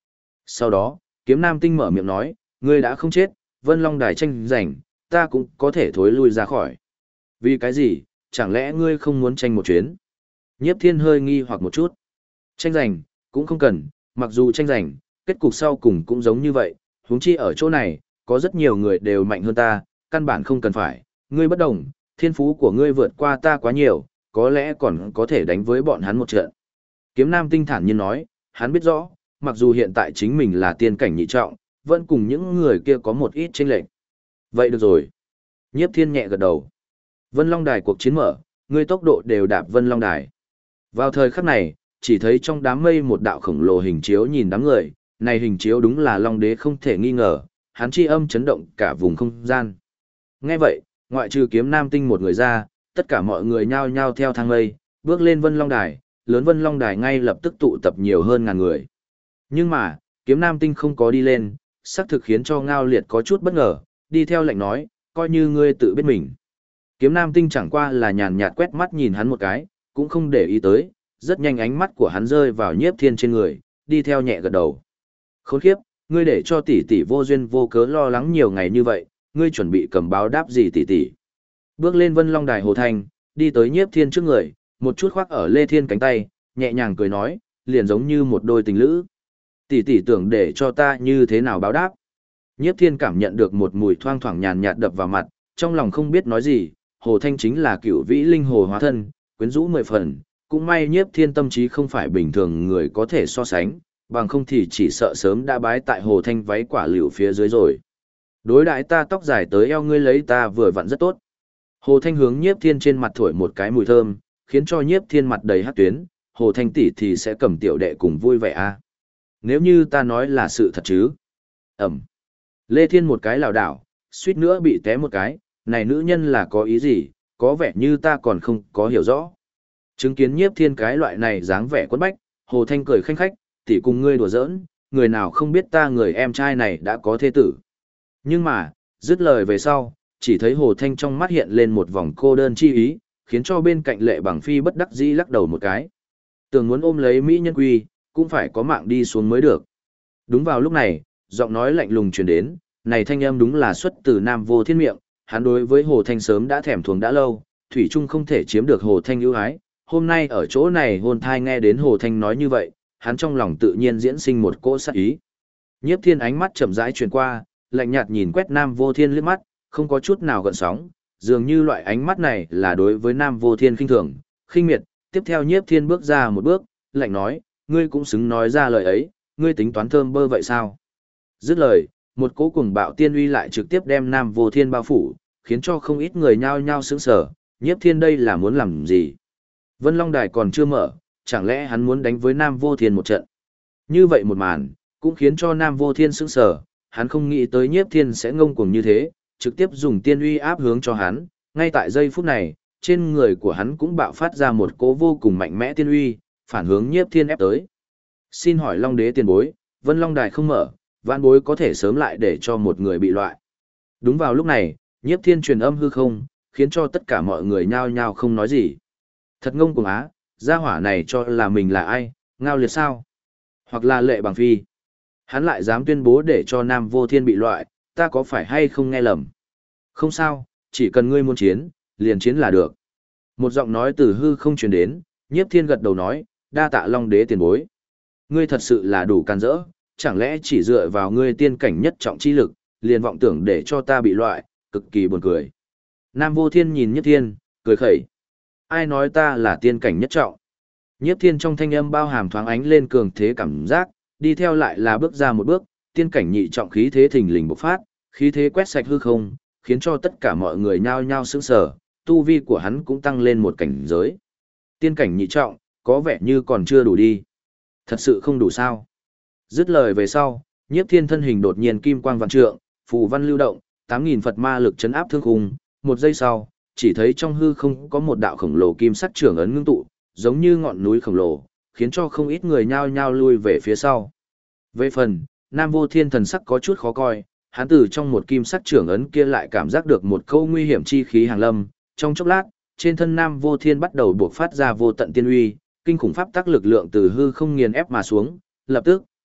Sau đó, kiếm nam tinh mở miệng nói, ngươi đã không chết, Vân Long Đài tranh giành, ta cũng có thể thối lui ra khỏi. Vì cái gì, chẳng lẽ ngươi không muốn tranh một chuyến? Nhiếp Thiên hơi nghi hoặc một chút. Tranh giành, cũng không cần, mặc dù tranh giành, kết cục sau cùng cũng giống như vậy, huống chi ở chỗ này, có rất nhiều người đều mạnh hơn ta, căn bản không cần phải, ngươi bất đồng, thiên phú của ngươi vượt qua ta quá nhiều, có lẽ còn có thể đánh với bọn hắn một trận. Kiếm Nam tinh thản nhiên nói, hắn biết rõ, mặc dù hiện tại chính mình là tiên cảnh nhị trọng, vẫn cùng những người kia có một ít chênh lệch. Vậy được rồi. Nhiếp Thiên nhẹ gật đầu. Vân Long Đài cuộc chiến mở, ngươi tốc độ đều đạp Vân Long Đài. Vào thời khắc này, chỉ thấy trong đám mây một đạo khổng lồ hình chiếu nhìn đám người, này hình chiếu đúng là Long Đế không thể nghi ngờ, hắn chi âm chấn động cả vùng không gian. Nghe vậy, ngoại trừ kiếm nam tinh một người ra, tất cả mọi người nhao nhao theo thang mây, bước lên Vân Long Đài, lớn Vân Long Đài ngay lập tức tụ tập nhiều hơn ngàn người. Nhưng mà, kiếm nam tinh không có đi lên, xác thực khiến cho Ngao Liệt có chút bất ngờ, đi theo lệnh nói, coi như ngươi tự biết mình. Kiếm nam tinh chẳng qua là nhàn nhạt quét mắt nhìn hắn một cái, cũng không để ý tới, rất nhanh ánh mắt của hắn rơi vào Nhiếp Thiên trên người, đi theo nhẹ gật đầu. Khốn kiếp, ngươi để cho tỷ tỷ vô duyên vô cớ lo lắng nhiều ngày như vậy, ngươi chuẩn bị cầm báo đáp gì tỷ tỷ? Bước lên Vân Long Đài Hồ Thanh, đi tới Nhiếp Thiên trước người, một chút khoác ở Lê Thiên cánh tay, nhẹ nhàng cười nói, liền giống như một đôi tình lữ. Tỷ tỷ tưởng để cho ta như thế nào báo đáp? Nhiếp Thiên cảm nhận được một mùi thoang thoảng nhàn nhạt đập vào mặt, trong lòng không biết nói gì, Hồ Thanh chính là cựu vĩ linh hồ hóa thân, quyến rũ 10 phần, cũng may Nhiếp Thiên tâm trí không phải bình thường người có thể so sánh, bằng không thì chỉ sợ sớm đã bái tại Hồ Thanh váy quả liễu phía dưới rồi. Đối đãi ta tóc dài tới eo ngươi lấy ta vừa vặn rất tốt. Hồ Thanh hướng Nhiếp Thiên trên mặt thổi một cái mùi thơm, khiến cho Nhiếp Thiên mặt đầy hắc tuyến, Hồ Thanh tỷ thì sẽ cầm tiểu đệ cùng vui vẻ a. Nếu như ta nói là sự thật chứ? Ẩm. Lê Thiên một cái lảo đảo, suýt nữa bị té một cái, này nữ nhân là có ý gì, có vẻ như ta còn không có hiểu rõ. Chứng kiến Nhiếp Thiên cái loại này dáng vẻ quấn bách, Hồ Thanh cười khanh khách, tỷ cùng ngươi đùa giỡn, người nào không biết ta người em trai này đã có thê tử. Nhưng mà, dứt lời về sau, chỉ thấy Hồ Thanh trong mắt hiện lên một vòng cô đơn chi ý, khiến cho bên cạnh Lệ Bằng Phi bất đắc dĩ lắc đầu một cái. Tưởng muốn ôm lấy Mỹ nhân quy, cũng phải có mạng đi xuống mới được. Đúng vào lúc này, giọng nói lạnh lùng truyền đến, này thanh âm đúng là xuất từ Nam Vô Thiên miệng, hắn đối với Hồ Thanh sớm đã thèm thuồng đã lâu, thủy chung không thể chiếm được Hồ Thanh ưu ái. Hôm nay ở chỗ này hôn thai nghe đến Hồ Thanh nói như vậy, hắn trong lòng tự nhiên diễn sinh một cỗ sát ý. Nhiếp Thiên ánh mắt chậm rãi truyền qua, lạnh nhạt nhìn quét Nam Vô Thiên liếc mắt, không có chút nào gợn sóng, dường như loại ánh mắt này là đối với Nam Vô Thiên khinh thường, khinh miệt. Tiếp theo Nhiếp Thiên bước ra một bước, lạnh nói, ngươi cũng xứng nói ra lời ấy, ngươi tính toán thơm bơ vậy sao? Dứt lời, một cỗ cuồng bạo tiên uy lại trực tiếp đem Nam Vô Thiên bao phủ, khiến cho không ít người nhao nhao sững sờ, Nhiếp Thiên đây là muốn làm gì? Vân Long Đài còn chưa mở, chẳng lẽ hắn muốn đánh với Nam Vô Thiên một trận? Như vậy một màn, cũng khiến cho Nam Vô Thiên sững sờ, hắn không nghĩ tới Nhiếp Thiên sẽ ngông cuồng như thế, trực tiếp dùng tiên uy áp hướng cho hắn, ngay tại giây phút này, trên người của hắn cũng bạo phát ra một cỗ vô cùng mạnh mẽ tiên uy, phản hướng Nhiếp Thiên ép tới. Xin hỏi Long Đế tiền bối, Vân Long Đài không mở, vạn bối có thể sớm lại để cho một người bị loại. Đúng vào lúc này, Nhiếp Thiên truyền âm hư không, khiến cho tất cả mọi người nhao nhao không nói gì. Thật ngông cuồng á, gia hỏa này cho là mình là ai, Ngao Liệt sao? Hoặc là Lệ Bằng Phi. Hắn lại dám tuyên bố để cho Nam Vô Thiên bị loại, ta có phải hay không nghe lầm? Không sao, chỉ cần ngươi muốn chiến, liền chiến là được. Một giọng nói từ hư không truyền đến, Nhiếp Thiên gật đầu nói, đa tạ Long Đế tiền bối. Ngươi thật sự là đủ can dỡ, chẳng lẽ chỉ dựa vào ngươi tiên cảnh nhất trọng chi lực, liền vọng tưởng để cho ta bị loại, cực kỳ buồn cười. Nam Vô Thiên nhìn Nhiếp Thiên, cười khẩy. Ai nói ta là tiên cảnh nhất trọng? Nhiếp Thiên trong thanh âm bao hàm thoáng ánh lên cường thế cảm giác, đi theo lại là bước ra một bước, tiên cảnh nhị trọng khí thế thình lình bộc phát, khí thế quét sạch hư không, khiến cho tất cả mọi người nhao nhao sững sờ, tu vi của hắn cũng tăng lên một cảnh giới. Tiên cảnh nhị trọng, có vẻ như còn chưa đủ đi. Thật sự không đủ sao? Dứt lời về sau, Nhiếp Thiên thân hình đột nhiên kim quang vạn trượng, phù văn lưu động, 8000 Phật ma lực chấn áp thương khung, một giây sau, chỉ thấy trong hư không có một đạo khổng lồ kim sắc trưởng ấn ngưng tụ, giống như ngọn núi khổng lồ, khiến cho không ít người nhao nhao lui về phía sau. Về phần, Nam Vô Thiên thần sắc có chút khó coi, hắn từ trong một kim sắc trưởng ấn kia lại cảm giác được một câu nguy hiểm chi khí hàng lâm, trong chốc lát, trên thân Nam Vô Thiên bắt đầu buộc phát ra vô tận tiên uy, kinh khủng pháp tắc lực lượng từ hư không nghiền ép mà xuống, lập tức,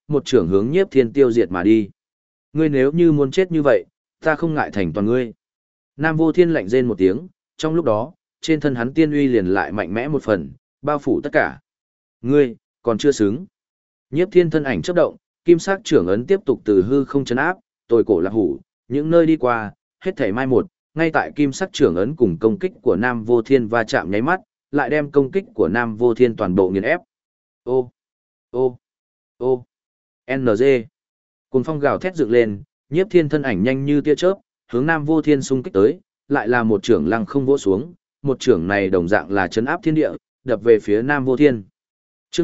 một trưởng hướng Nhiếp Thiên tiêu diệt mà đi. Ngươi nếu như muốn chết như vậy, ta không ngại thành toàn ngươi. Nam Vô Thiên lạnh rên một tiếng, trong lúc đó, trên thân hắn tiên uy liền lại mạnh mẽ một phần, bao phủ tất cả. Ngươi, còn chưa xứng. Nhiếp Thiên thân ảnh chớp động, kim sắc trưởng ấn tiếp tục từ hư không chấn áp, tôi cổ lạc hủ, những nơi đi qua, hết thảy mai một, ngay tại kim sắc trưởng ấn cùng công kích của Nam Vô Thiên va chạm nháy mắt, lại đem công kích của Nam Vô Thiên toàn bộ nghiền ép. Ô, ô, ô, NG. Cùng phong gào thét dựng lên, Nhiếp Thiên thân ảnh nhanh như tia chớp, hướng Nam Vô Thiên xung kích tới, lại là một trưởng lăng không vỗ xuống, một trưởng này đồng dạng là chấn áp thiên địa, đập về phía Nam Vô Thiên. Chương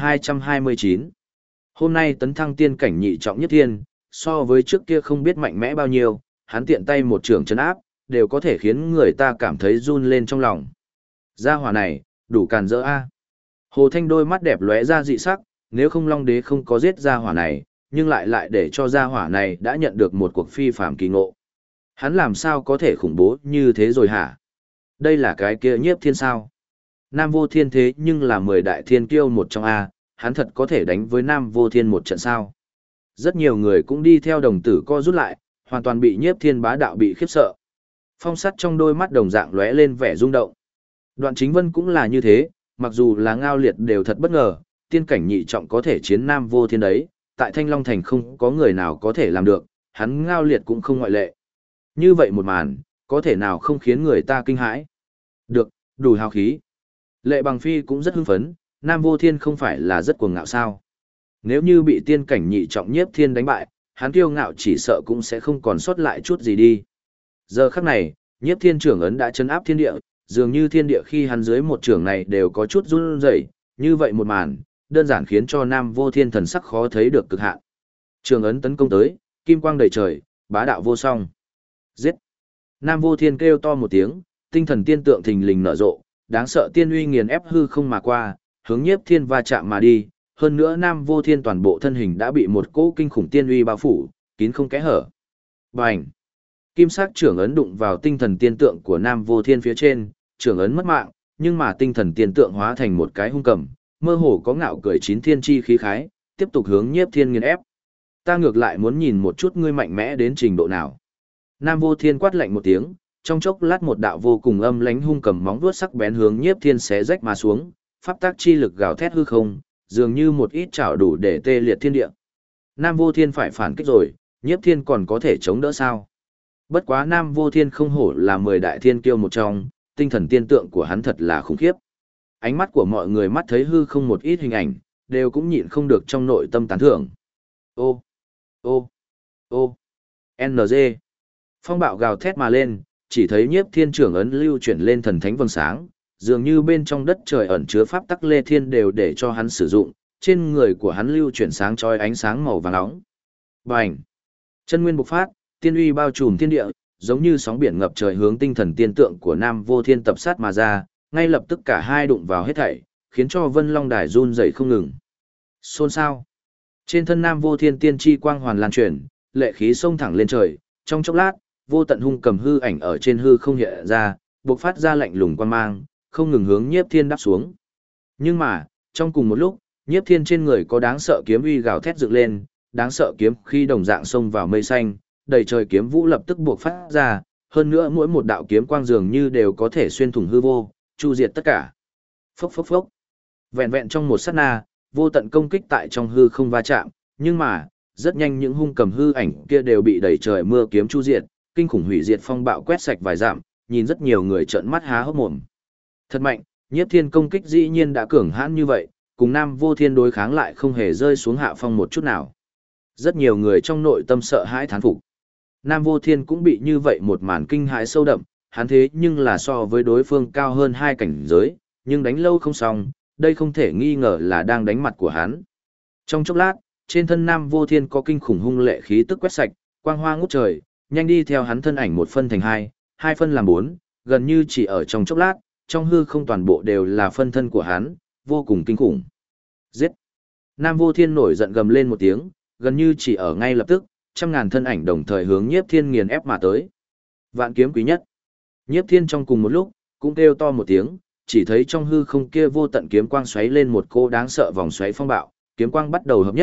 1229. Hôm nay tấn thăng tiên cảnh nhị trọng Nhiếp Thiên, so với trước kia không biết mạnh mẽ bao nhiêu, hắn tiện tay một trưởng chấn áp, đều có thể khiến người ta cảm thấy run lên trong lòng. Gia hỏa này, đủ càn rỡ a. Hồ Thanh đôi mắt đẹp lóe ra dị sắc, nếu không Long Đế không có giết gia hỏa này, nhưng lại để cho gia hỏa này đã nhận được một cuộc phi phàm kỳ ngộ. Hắn làm sao có thể khủng bố như thế rồi hả? Đây là cái kia Nhiếp Thiên sao? Nam Vô Thiên thế nhưng là 10 đại thiên kiêu một trong A, hắn thật có thể đánh với Nam Vô Thiên một trận sao? Rất nhiều người cũng đi theo đồng tử co rút lại, hoàn toàn bị Nhiếp Thiên bá đạo bị khiếp sợ. Phong sắt trong đôi mắt đồng dạng lóe lên vẻ rung động. Đoạn Chính Vân cũng là như thế, mặc dù là Ngao Liệt đều thật bất ngờ, tiên cảnh nhị trọng có thể chiến Nam Vô Thiên đấy, tại Thanh Long Thành không có người nào có thể làm được, hắn Ngao Liệt cũng không ngoại lệ. Như vậy một màn, có thể nào không khiến người ta kinh hãi. Được, đủ hào khí. Lệ Bằng Phi cũng rất hưng phấn, Nam Vô Thiên không phải là rất cuồng ngạo sao. Nếu như bị tiên cảnh nhị trọng Nhiếp Thiên đánh bại, hắn kiêu ngạo chỉ sợ cũng sẽ không còn sót lại chút gì đi. Giờ khắc này, Nhiếp Thiên trưởng ấn đã chấn áp thiên địa, dường như thiên địa khi hắn dưới một trưởng này đều có chút run rẩy, như vậy một màn, đơn giản khiến cho Nam Vô Thiên thần sắc khó thấy được cực hạn. Trưởng ấn tấn công tới, kim quang đầy trời, bá đạo vô song. Giết! Nam Vô Thiên kêu to một tiếng, tinh thần tiên tượng thình lình nở rộ, đáng sợ tiên uy nghiền ép hư không mà qua, hướng Nhiếp Thiên va chạm mà đi. Hơn nữa Nam Vô Thiên toàn bộ thân hình đã bị một cỗ kinh khủng tiên uy bao phủ, kín không kẽ hở. Bành! Kim sắc trưởng ấn đụng vào tinh thần tiên tượng của Nam Vô Thiên phía trên, trưởng ấn mất mạng, nhưng mà tinh thần tiên tượng hóa thành một cái hung cầm, mơ hồ có ngạo cười chín thiên chi khí khái, tiếp tục hướng Nhiếp Thiên nghiền ép. Ta ngược lại muốn nhìn một chút ngươi mạnh mẽ đến trình độ nào. Nam Vô Thiên quát lạnh một tiếng, trong chốc lát một đạo vô cùng âm lãnh hung cầm móng vuốt sắc bén hướng Nhiếp Thiên xé rách mà xuống, pháp tác chi lực gào thét hư không, dường như một ít chảo đủ để tê liệt thiên địa. Nam Vô Thiên phải phản kích rồi, Nhiếp Thiên còn có thể chống đỡ sao? Bất quá Nam Vô Thiên không hổ là 10 đại thiên kiêu một trong, tinh thần tiên tượng của hắn thật là khủng khiếp. Ánh mắt của mọi người mắt thấy hư không một ít hình ảnh, đều cũng nhịn không được trong nội tâm tán thưởng. Ô, ô, ô, NG. Phong bạo gào thét mà lên, chỉ thấy Nhiếp Thiên trưởng ấn lưu chuyển lên thần thánh vầng sáng, dường như bên trong đất trời ẩn chứa pháp tắc lê thiên đều để cho hắn sử dụng, trên người của hắn lưu chuyển sáng chói ánh sáng màu vàng nóng. Bành! Chân nguyên bộc phát, tiên uy bao trùm thiên địa, giống như sóng biển ngập trời hướng tinh thần tiên tượng của Nam Vô Thiên tập sát mà ra, ngay lập tức cả hai đụng vào hết thảy, khiến cho Vân Long Đài run rẩy không ngừng. Xôn xao. Trên thân Nam Vô Thiên tiên chi quang hoàn lan truyền, lệ khí xông thẳng lên trời, trong chốc lát, vô tận hung cầm hư ảnh ở trên hư không hiện ra, bộc phát ra lạnh lùng quang mang, không ngừng hướng Nhiếp Thiên đáp xuống. Nhưng mà, trong cùng một lúc, Nhiếp Thiên trên người có đáng sợ kiếm uy gào thét dựng lên, đáng sợ kiếm khi đồng dạng xông vào mây xanh, đầy trời kiếm vũ lập tức bộc phát ra, hơn nữa mỗi một đạo kiếm quang dường như đều có thể xuyên thủng hư vô, chu diệt tất cả. Phốc phốc phốc. Vẹn vẹn trong một sát na, vô tận công kích tại trong hư không va chạm, nhưng mà, rất nhanh những hung cầm hư ảnh kia đều bị đầy trời mưa kiếm chu diệt, kinh khủng hủy diệt phong bạo quét sạch vài dặm, nhìn rất nhiều người trợn mắt há hốc mồm. Thật mạnh, Nhiếp Thiên công kích dĩ nhiên đã cường hãn như vậy, cùng Nam Vô Thiên đối kháng lại không hề rơi xuống hạ phong một chút nào. Rất nhiều người trong nội tâm sợ hãi thán phục. Nam Vô Thiên cũng bị như vậy một màn kinh hãi sâu đậm, hắn thế nhưng là so với đối phương cao hơn 2 cảnh giới, nhưng đánh lâu không xong, đây không thể nghi ngờ là đang đánh mặt của hắn. Trong chốc lát, trên thân Nam Vô Thiên có kinh khủng hung lệ khí tức quét sạch, quang hoa ngút trời, nhanh đi theo hắn thân ảnh một phân thành hai, hai phân làm 4, gần như chỉ ở trong chốc lát, trong hư không toàn bộ đều là phân thân của hắn, vô cùng kinh khủng. Giết! Nam Vô Thiên nổi giận gầm lên một tiếng, gần như chỉ ở ngay lập tức, trăm ngàn thân ảnh đồng thời hướng Nhiếp Thiên nghiền ép mà tới. Vạn kiếm quý nhất. Nhiếp Thiên trong cùng một lúc, cũng kêu to một tiếng, chỉ thấy trong hư không kia vô tận kiếm quang xoáy lên một cô đáng sợ vòng xoáy phong bạo, kiếm quang bắt đầu hợp nhất,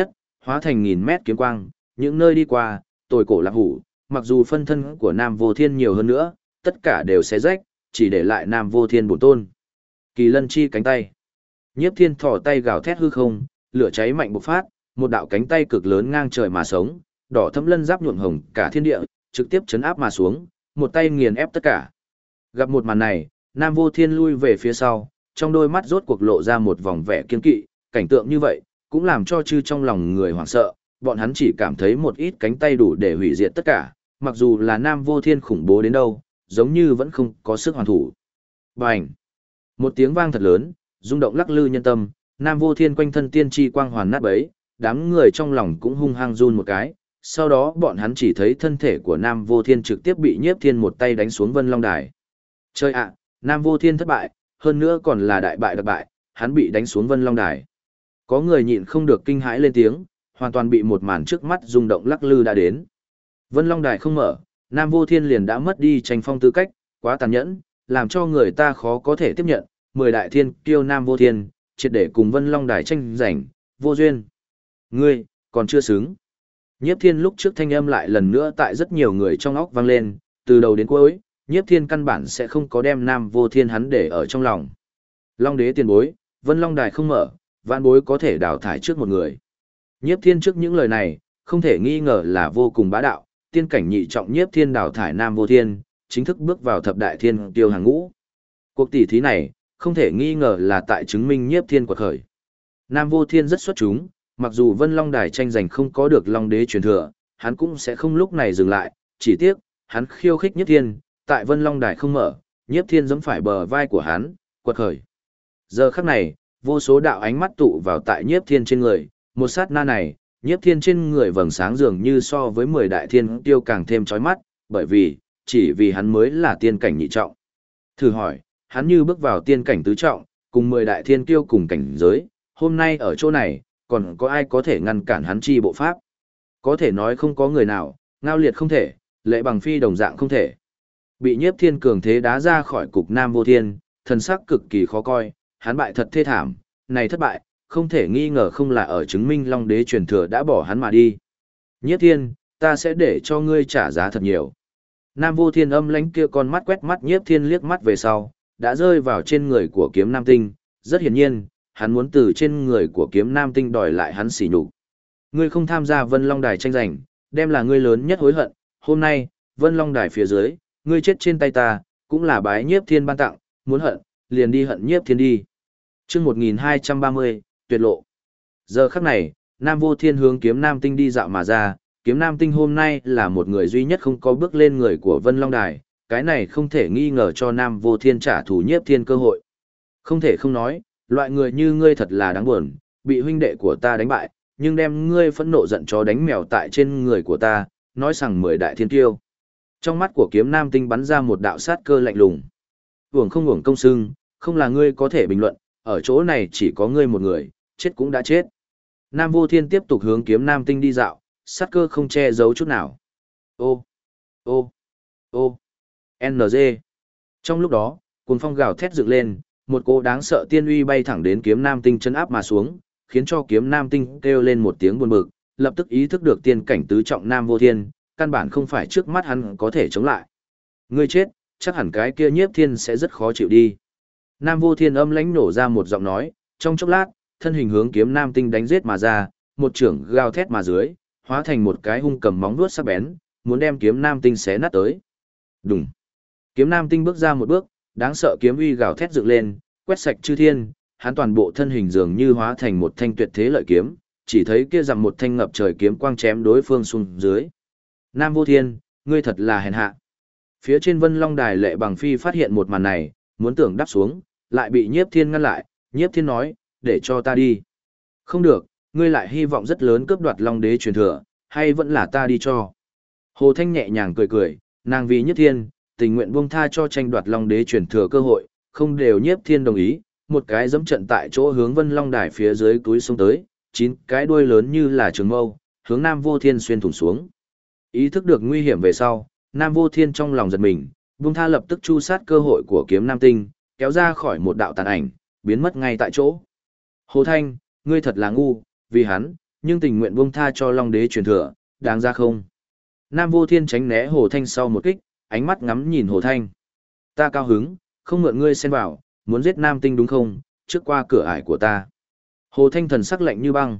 hóa thành nghìn mét kiếm quang, những nơi đi qua, tồi cổ lạc hủ, mặc dù phân thân của Nam Vô Thiên nhiều hơn nữa, tất cả đều xé rách, chỉ để lại Nam Vô Thiên bổn tôn. Kỳ lân chi cánh tay. Nhiếp Thiên thò tay gào thét hư không, lửa cháy mạnh bộc phát, một đạo cánh tay cực lớn ngang trời mà sống, đỏ thẫm lân giáp nhuộm hồng cả thiên địa, trực tiếp chấn áp mà xuống, một tay nghiền ép tất cả. Gặp một màn này, Nam Vô Thiên lui về phía sau, trong đôi mắt rốt cuộc lộ ra một vòng vẻ kiên kỵ, cảnh tượng như vậy, cũng làm cho chư trong lòng người hoảng sợ, bọn hắn chỉ cảm thấy một ít cánh tay đủ để hủy diệt tất cả, mặc dù là Nam Vô Thiên khủng bố đến đâu, giống như vẫn không có sức hoàn thủ. Bành! Một tiếng vang thật lớn, rung động lắc lư nhân tâm, Nam Vô Thiên quanh thân tiên tri quang hoàn nát bấy, đám người trong lòng cũng hung hăng run một cái, sau đó bọn hắn chỉ thấy thân thể của Nam Vô Thiên trực tiếp bị Nhiếp Thiên một tay đánh xuống Vân Long Đài. Chơi ạ, Nam Vô Thiên thất bại, hơn nữa còn là đại bại đặc bại, hắn bị đánh xuống Vân Long Đài. Có người nhịn không được kinh hãi lên tiếng, hoàn toàn bị một màn trước mắt rung động lắc lư đã đến. Vân Long Đài không mở, Nam Vô Thiên liền đã mất đi tranh phong tư cách, quá tàn nhẫn, làm cho người ta khó có thể tiếp nhận. 10 đại thiên kiêu Nam Vô Thiên, triệt để cùng Vân Long Đài tranh giành, vô duyên. Ngươi, còn chưa xứng. Nhiếp Thiên lúc trước thanh âm lại lần nữa tại rất nhiều người trong óc vang lên, từ đầu đến cuối, Nhiếp Thiên căn bản sẽ không có đem Nam Vô Thiên hắn để ở trong lòng. Long đế tiền bối, Vân Long Đài không mở, vạn bối có thể đào thải trước một người. Nhiếp Thiên trước những lời này, không thể nghi ngờ là vô cùng bá đạo, tiên cảnh nhị trọng Nhiếp Thiên đào thải Nam Vô Thiên, chính thức bước vào thập đại thiên tiêu hàng ngũ. Cuộc tỷ thí này, không thể nghi ngờ là tại chứng minh Nhiếp Thiên quật khởi. Nam Vô Thiên rất xuất chúng, mặc dù Vân Long Đài tranh giành không có được Long đế truyền thừa, hắn cũng sẽ không lúc này dừng lại, chỉ tiếc, hắn khiêu khích Nhiếp Thiên, tại Vân Long Đài không mở, Nhiếp Thiên giẫm phải bờ vai của hắn, quật khởi. Giờ khắc này, vô số đạo ánh mắt tụ vào tại Nhiếp Thiên trên người, một sát na này, Nhiếp Thiên trên người vầng sáng dường như so với 10 đại thiên tiêu càng thêm chói mắt, bởi vì, chỉ vì hắn mới là tiên cảnh nhị trọng. Thử hỏi, hắn như bước vào tiên cảnh tứ trọng, cùng 10 đại thiên tiêu cùng cảnh giới, hôm nay ở chỗ này, còn có ai có thể ngăn cản hắn chi bộ pháp? Có thể nói không có người nào, Ngao Liệt không thể, Lệ Bằng Phi đồng dạng không thể. Bị Nhiếp Thiên cường thế đá ra khỏi cục Nam Vô Thiên, thần sắc cực kỳ khó coi, hắn bại thật thê thảm, này thất bại, không thể nghi ngờ không là ở chứng minh Long đế truyền thừa đã bỏ hắn mà đi. Nhiếp Thiên, ta sẽ để cho ngươi trả giá thật nhiều. Nam Vô Thiên âm lãnh kia con mắt quét mắt Nhiếp Thiên liếc mắt về sau, đã rơi vào trên người của Kiếm Nam Tinh, rất hiển nhiên, hắn muốn từ trên người của Kiếm Nam Tinh đòi lại hắn sỉ nhục. Ngươi không tham gia Vân Long Đài tranh giành, đem là ngươi lớn nhất hối hận, hôm nay, Vân Long Đài phía dưới, ngươi chết trên tay ta, cũng là bái Nhiếp Thiên ban tặng, muốn hận, liền đi hận Nhiếp Thiên đi. Chương 1230, tuyệt lộ. Giờ khắc này, Nam Vô Thiên hướng Kiếm Nam Tinh đi dạo mà ra, Kiếm Nam Tinh hôm nay là một người duy nhất không có bước lên người của Vân Long Đài, cái này không thể nghi ngờ cho Nam Vô Thiên trả thù Nhiếp Thiên cơ hội. Không thể không nói, loại người như ngươi thật là đáng buồn, bị huynh đệ của ta đánh bại, nhưng đem ngươi phẫn nộ giận chó đánh mèo tại trên người của ta, nói rằng 10 đại thiên tiêu. Trong mắt của Kiếm Nam Tinh bắn ra một đạo sát cơ lạnh lùng. Uổng không uổng công sưng, không là ngươi có thể bình luận, ở chỗ này chỉ có ngươi một người, chết cũng đã chết. Nam Vô Thiên tiếp tục hướng Kiếm Nam Tinh đi dạo, sát cơ không che giấu chút nào. Ô, ô, ô, NG. Trong lúc đó, cuồng phong gào thét dựng lên, một cô đáng sợ tiên uy bay thẳng đến Kiếm Nam Tinh chân áp mà xuống, khiến cho Kiếm Nam Tinh kêu lên một tiếng buồn bực, lập tức ý thức được tiên cảnh tứ trọng Nam Vô Thiên, căn bản không phải trước mắt hắn có thể chống lại. Ngươi chết, chắc hẳn cái kia Nhiếp Thiên sẽ rất khó chịu đi. Nam Vô Thiên âm lãnh nổ ra một giọng nói, trong chốc lát, thân hình hướng Kiếm Nam Tinh đánh giết mà ra, một trưởng gào thét mà dưới, hóa thành một cái hung cầm móng vuốt sắc bén, muốn đem Kiếm Nam Tinh xé nát tới. Đùng. Kiếm Nam Tinh bước ra một bước, đáng sợ kiếm uy gào thét dựng lên, quét sạch chư thiên, hắn toàn bộ thân hình dường như hóa thành một thanh tuyệt thế lợi kiếm, chỉ thấy kia rằng một thanh ngập trời kiếm quang chém đối phương xuống dưới. Nam Vô Thiên, ngươi thật là hèn hạ. Phía trên Vân Long Đài Lệ Bằng Phi phát hiện một màn này, muốn tưởng đáp xuống, lại bị Nhiếp Thiên ngăn lại, Nhiếp Thiên nói, để cho ta đi. Không được, ngươi lại hy vọng rất lớn cướp đoạt Long đế truyền thừa, hay vẫn là ta đi cho. Hồ Thanh nhẹ nhàng cười cười, nàng vì Nhiếp Thiên, tình nguyện buông tha cho tranh đoạt Long đế truyền thừa cơ hội, không đều Nhiếp Thiên đồng ý, một cái giẫm trận tại chỗ hướng Vân Long Đài phía dưới túi xuống tới, 9 cái đuôi lớn như là trường mâu, hướng Nam Vô Thiên xuyên thủng xuống. Ý thức được nguy hiểm về sau, Nam Vô Thiên trong lòng giật mình, buông tha lập tức chu sát cơ hội của Kiếm Nam Tinh, kéo ra khỏi một đạo tàn ảnh, biến mất ngay tại chỗ. Hồ Thanh, ngươi thật là ngu, vì hắn, nhưng tình nguyện buông tha cho Long Đế truyền thừa, đáng ra không? Nam Vô Thiên tránh né Hồ Thanh sau một kích, ánh mắt ngắm nhìn Hồ Thanh. Ta cao hứng, không mượn ngươi xen vào, muốn giết Nam Tinh đúng không, trước qua cửa ải của ta. Hồ Thanh thần sắc lạnh như băng.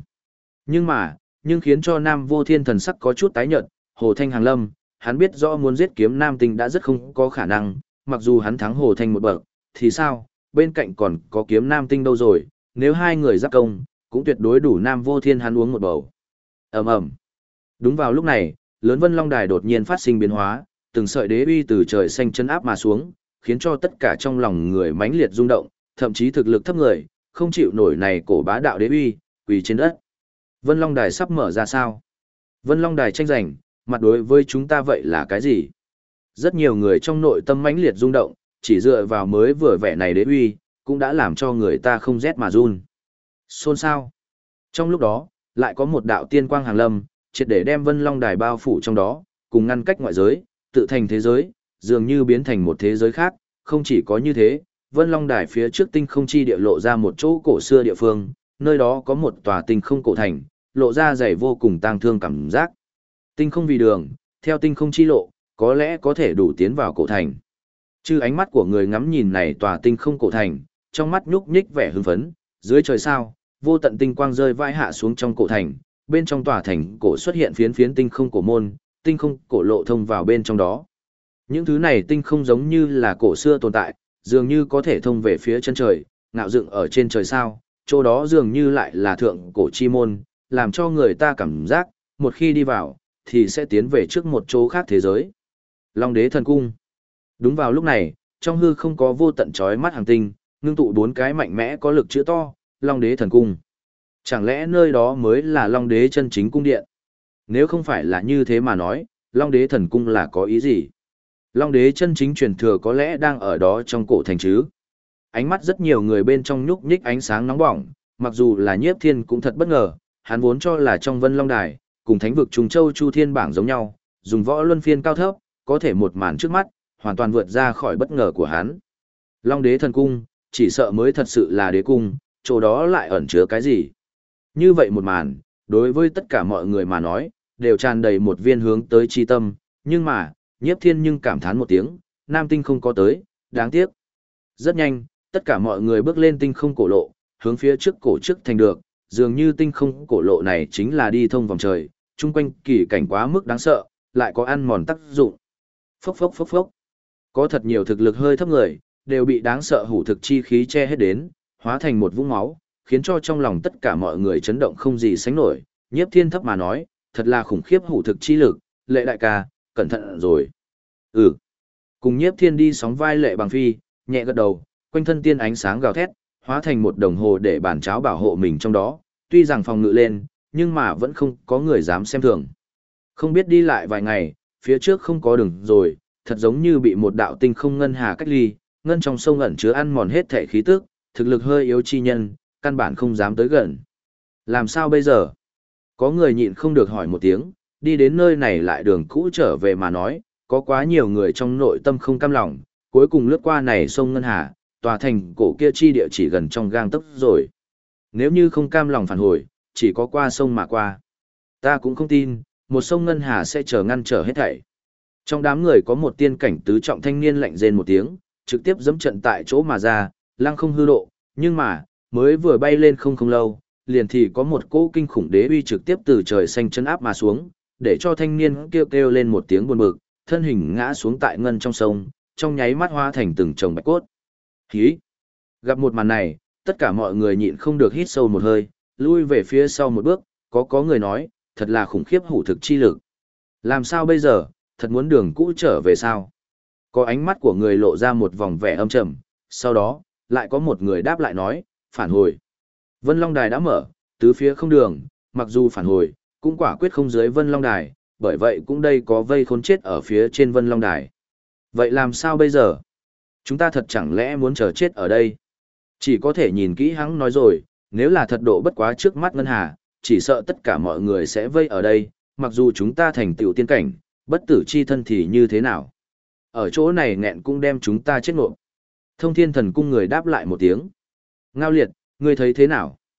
Nhưng khiến cho Nam Vô Thiên thần sắc có chút tái nhợt, Hồ Thanh hàng lâm, hắn biết rõ muốn giết kiếm Nam Tinh đã rất không có khả năng, mặc dù hắn thắng Hồ Thanh một bậc, thì sao, bên cạnh còn có kiếm Nam Tinh đâu rồi, nếu hai người giáp công, cũng tuyệt đối đủ Nam Vô Thiên hắn uống một bầu. Ầm ầm. Đúng vào lúc này, lớn Vân Long Đài đột nhiên phát sinh biến hóa, từng sợi đế uy từ trời xanh chân áp mà xuống, khiến cho tất cả trong lòng người mãnh liệt rung động, thậm chí thực lực thấp người, không chịu nổi này cổ bá đạo đế uy, quỳ trên đất. Vân Long Đài sắp mở ra sao? Vân Long Đài tranh giành, mặt đối với chúng ta vậy là cái gì? Rất nhiều người trong nội tâm mãnh liệt rung động, chỉ dựa vào mới vừa vẻ này đế uy, cũng đã làm cho người ta không rét mà run. Xôn xao. Trong lúc đó, lại có một đạo tiên quang hàng lâm, triệt để đem Vân Long Đài bao phủ trong đó, cùng ngăn cách ngoại giới, tự thành thế giới, dường như biến thành một thế giới khác. Không chỉ có như thế, Vân Long Đài phía trước tinh không chi địa lộ ra một chỗ cổ xưa địa phương, nơi đó có một tòa tinh không cổ thành, lộ ra dày vô cùng tang thương cảm giác. Tinh không vì đường, theo tinh không chi lộ, có lẽ có thể đủ tiến vào cổ thành. Chứ ánh mắt của người ngắm nhìn này tòa tinh không cổ thành, trong mắt nhúc nhích vẻ hưng phấn, dưới trời sao, vô tận tinh quang rơi vãi hạ xuống trong cổ thành, bên trong tòa thành cổ xuất hiện phiến phiến tinh không cổ môn, tinh không cổ lộ thông vào bên trong đó. Những thứ này tinh không giống như là cổ xưa tồn tại, dường như có thể thông về phía chân trời, ngạo dựng ở trên trời sao, chỗ đó dường như lại là thượng cổ chi môn, làm cho người ta cảm giác, một khi đi vào, thì sẽ tiến về trước một chỗ khác thế giới. Long Đế Thần Cung. Đúng vào lúc này, trong hư không có vô tận chói mắt hàng tinh, ngưng tụ bốn cái mạnh mẽ có lực chữ to, Long Đế Thần Cung. Chẳng lẽ nơi đó mới là Long Đế chân chính cung điện? Nếu không phải là như thế mà nói, Long Đế Thần Cung là có ý gì? Long Đế chân chính truyền thừa có lẽ đang ở đó trong cổ thành chứ? Ánh mắt rất nhiều người bên trong nhúc nhích ánh sáng nóng bỏng, mặc dù là Nhiếp Thiên cũng thật bất ngờ, hắn vốn cho là trong Vân Long Đài, cùng thánh vực Trùng Châu Chu Thiên bảng giống nhau, dùng võ luân phiên cao thấp, có thể một màn trước mắt, hoàn toàn vượt ra khỏi bất ngờ của hắn. Long Đế Thần Cung, chỉ sợ mới thật sự là đế cung, chỗ đó lại ẩn chứa cái gì? Như vậy một màn, đối với tất cả mọi người mà nói, đều tràn đầy một viên hướng tới chi tâm, nhưng mà, Nhiếp Thiên nhưng cảm thán một tiếng, Nam Tinh không có tới, đáng tiếc. Rất nhanh, tất cả mọi người bước lên tinh không cổ lộ, hướng phía trước cổ trước thành được, dường như tinh không cổ lộ này chính là đi thông vòng trời, chung quanh kỳ cảnh quá mức đáng sợ, lại có ăn mòn tác dụng. Phốc phốc phốc phốc. Có thật nhiều thực lực hơi thấp người, đều bị đáng sợ hủ thực chi khí che hết đến, hóa thành một vũng máu, khiến cho trong lòng tất cả mọi người chấn động không gì sánh nổi. Nhiếp Thiên thấp mà nói, thật là khủng khiếp hủ thực chi lực, Lệ đại ca, cẩn thận rồi. Ừ. Cùng Nhiếp Thiên đi sóng vai Lệ Bằng Phi, nhẹ gật đầu, quanh thân tiên ánh sáng gào thét, hóa thành một đồng hồ để bàn cháo bảo hộ mình trong đó, tuy rằng phòng ngự lên, nhưng mà vẫn không có người dám xem thường. Không biết đi lại vài ngày, phía trước không có đường rồi, thật giống như bị một đạo tinh không ngân hà cách ly, ngân trong sông ẩn chứa ăn mòn hết thể khí tức, thực lực hơi yếu chi nhân, căn bản không dám tới gần. Làm sao bây giờ? Có người nhịn không được hỏi một tiếng, đi đến nơi này lại đường cũ trở về mà nói, có quá nhiều người trong nội tâm không cam lòng, cuối cùng lướt qua này sông ngân hà, tòa thành cổ kia chi địa chỉ gần trong gang tấc rồi. Nếu như không cam lòng phản hồi, chỉ có qua sông mà qua. Ta cũng không tin, một sông ngân hà sẽ chờ ngăn trở hết thảy. Trong đám người có một tiên cảnh tứ trọng thanh niên lạnh rên một tiếng, trực tiếp dẫm trận tại chỗ mà ra, lăng không hư độ, nhưng mà, mới vừa bay lên không lâu, liền thì có một cỗ kinh khủng đế uy trực tiếp từ trời xanh chân áp mà xuống, để cho thanh niên kêu lên một tiếng buồn bực, thân hình ngã xuống tại ngân trong sông, trong nháy mắt hóa thành từng chồng bạch cốt. Hí! Gặp một màn này, tất cả mọi người nhịn không được hít sâu một hơi, lui về phía sau một bước, có người nói, thật là khủng khiếp hủ thực chi lực. Làm sao bây giờ, thật muốn đường cũ trở về sao? Có ánh mắt của người lộ ra một vòng vẻ âm trầm, sau đó, lại có một người đáp lại nói, phản hồi. Vân Long Đài đã mở, tứ phía không đường, mặc dù phản hồi, cũng quả quyết không dưới Vân Long Đài, bởi vậy cũng đây có vây khốn chết ở phía trên Vân Long Đài. Vậy làm sao bây giờ? Chúng ta thật chẳng lẽ muốn chờ chết ở đây? Chỉ có thể nhìn kỹ hắn nói rồi, nếu là thật độ bất quá trước mắt Ngân Hà, chỉ sợ tất cả mọi người sẽ vây ở đây, mặc dù chúng ta thành tựu tiên cảnh, bất tử chi thân thì như thế nào? Ở chỗ này nghẹn cũng đem chúng ta chết nộp. Thông Thiên Thần Cung người đáp lại một tiếng. Ngao Liệt, ngươi thấy thế nào?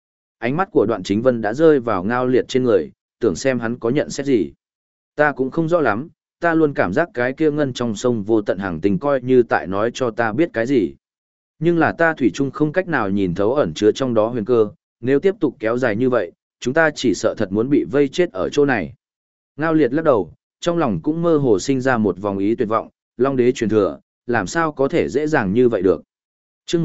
ánh mắt của Đoạn Chính Vân đã rơi vào Ngao Liệt trên người, tưởng xem hắn có nhận xét gì. Ta cũng không rõ lắm, ta luôn cảm giác cái kia ngân trong sông vô tận hàng tình coi như tại nói cho ta biết cái gì. Nhưng là ta thủy chung không cách nào nhìn thấu ẩn chứa trong đó huyền cơ, nếu tiếp tục kéo dài như vậy, chúng ta chỉ sợ thật muốn bị vây chết ở chỗ này. Ngao Liệt lắc đầu, trong lòng cũng mơ hồ sinh ra một vòng ý tuyệt vọng, Long Đế truyền thừa, làm sao có thể dễ dàng như vậy được. Chương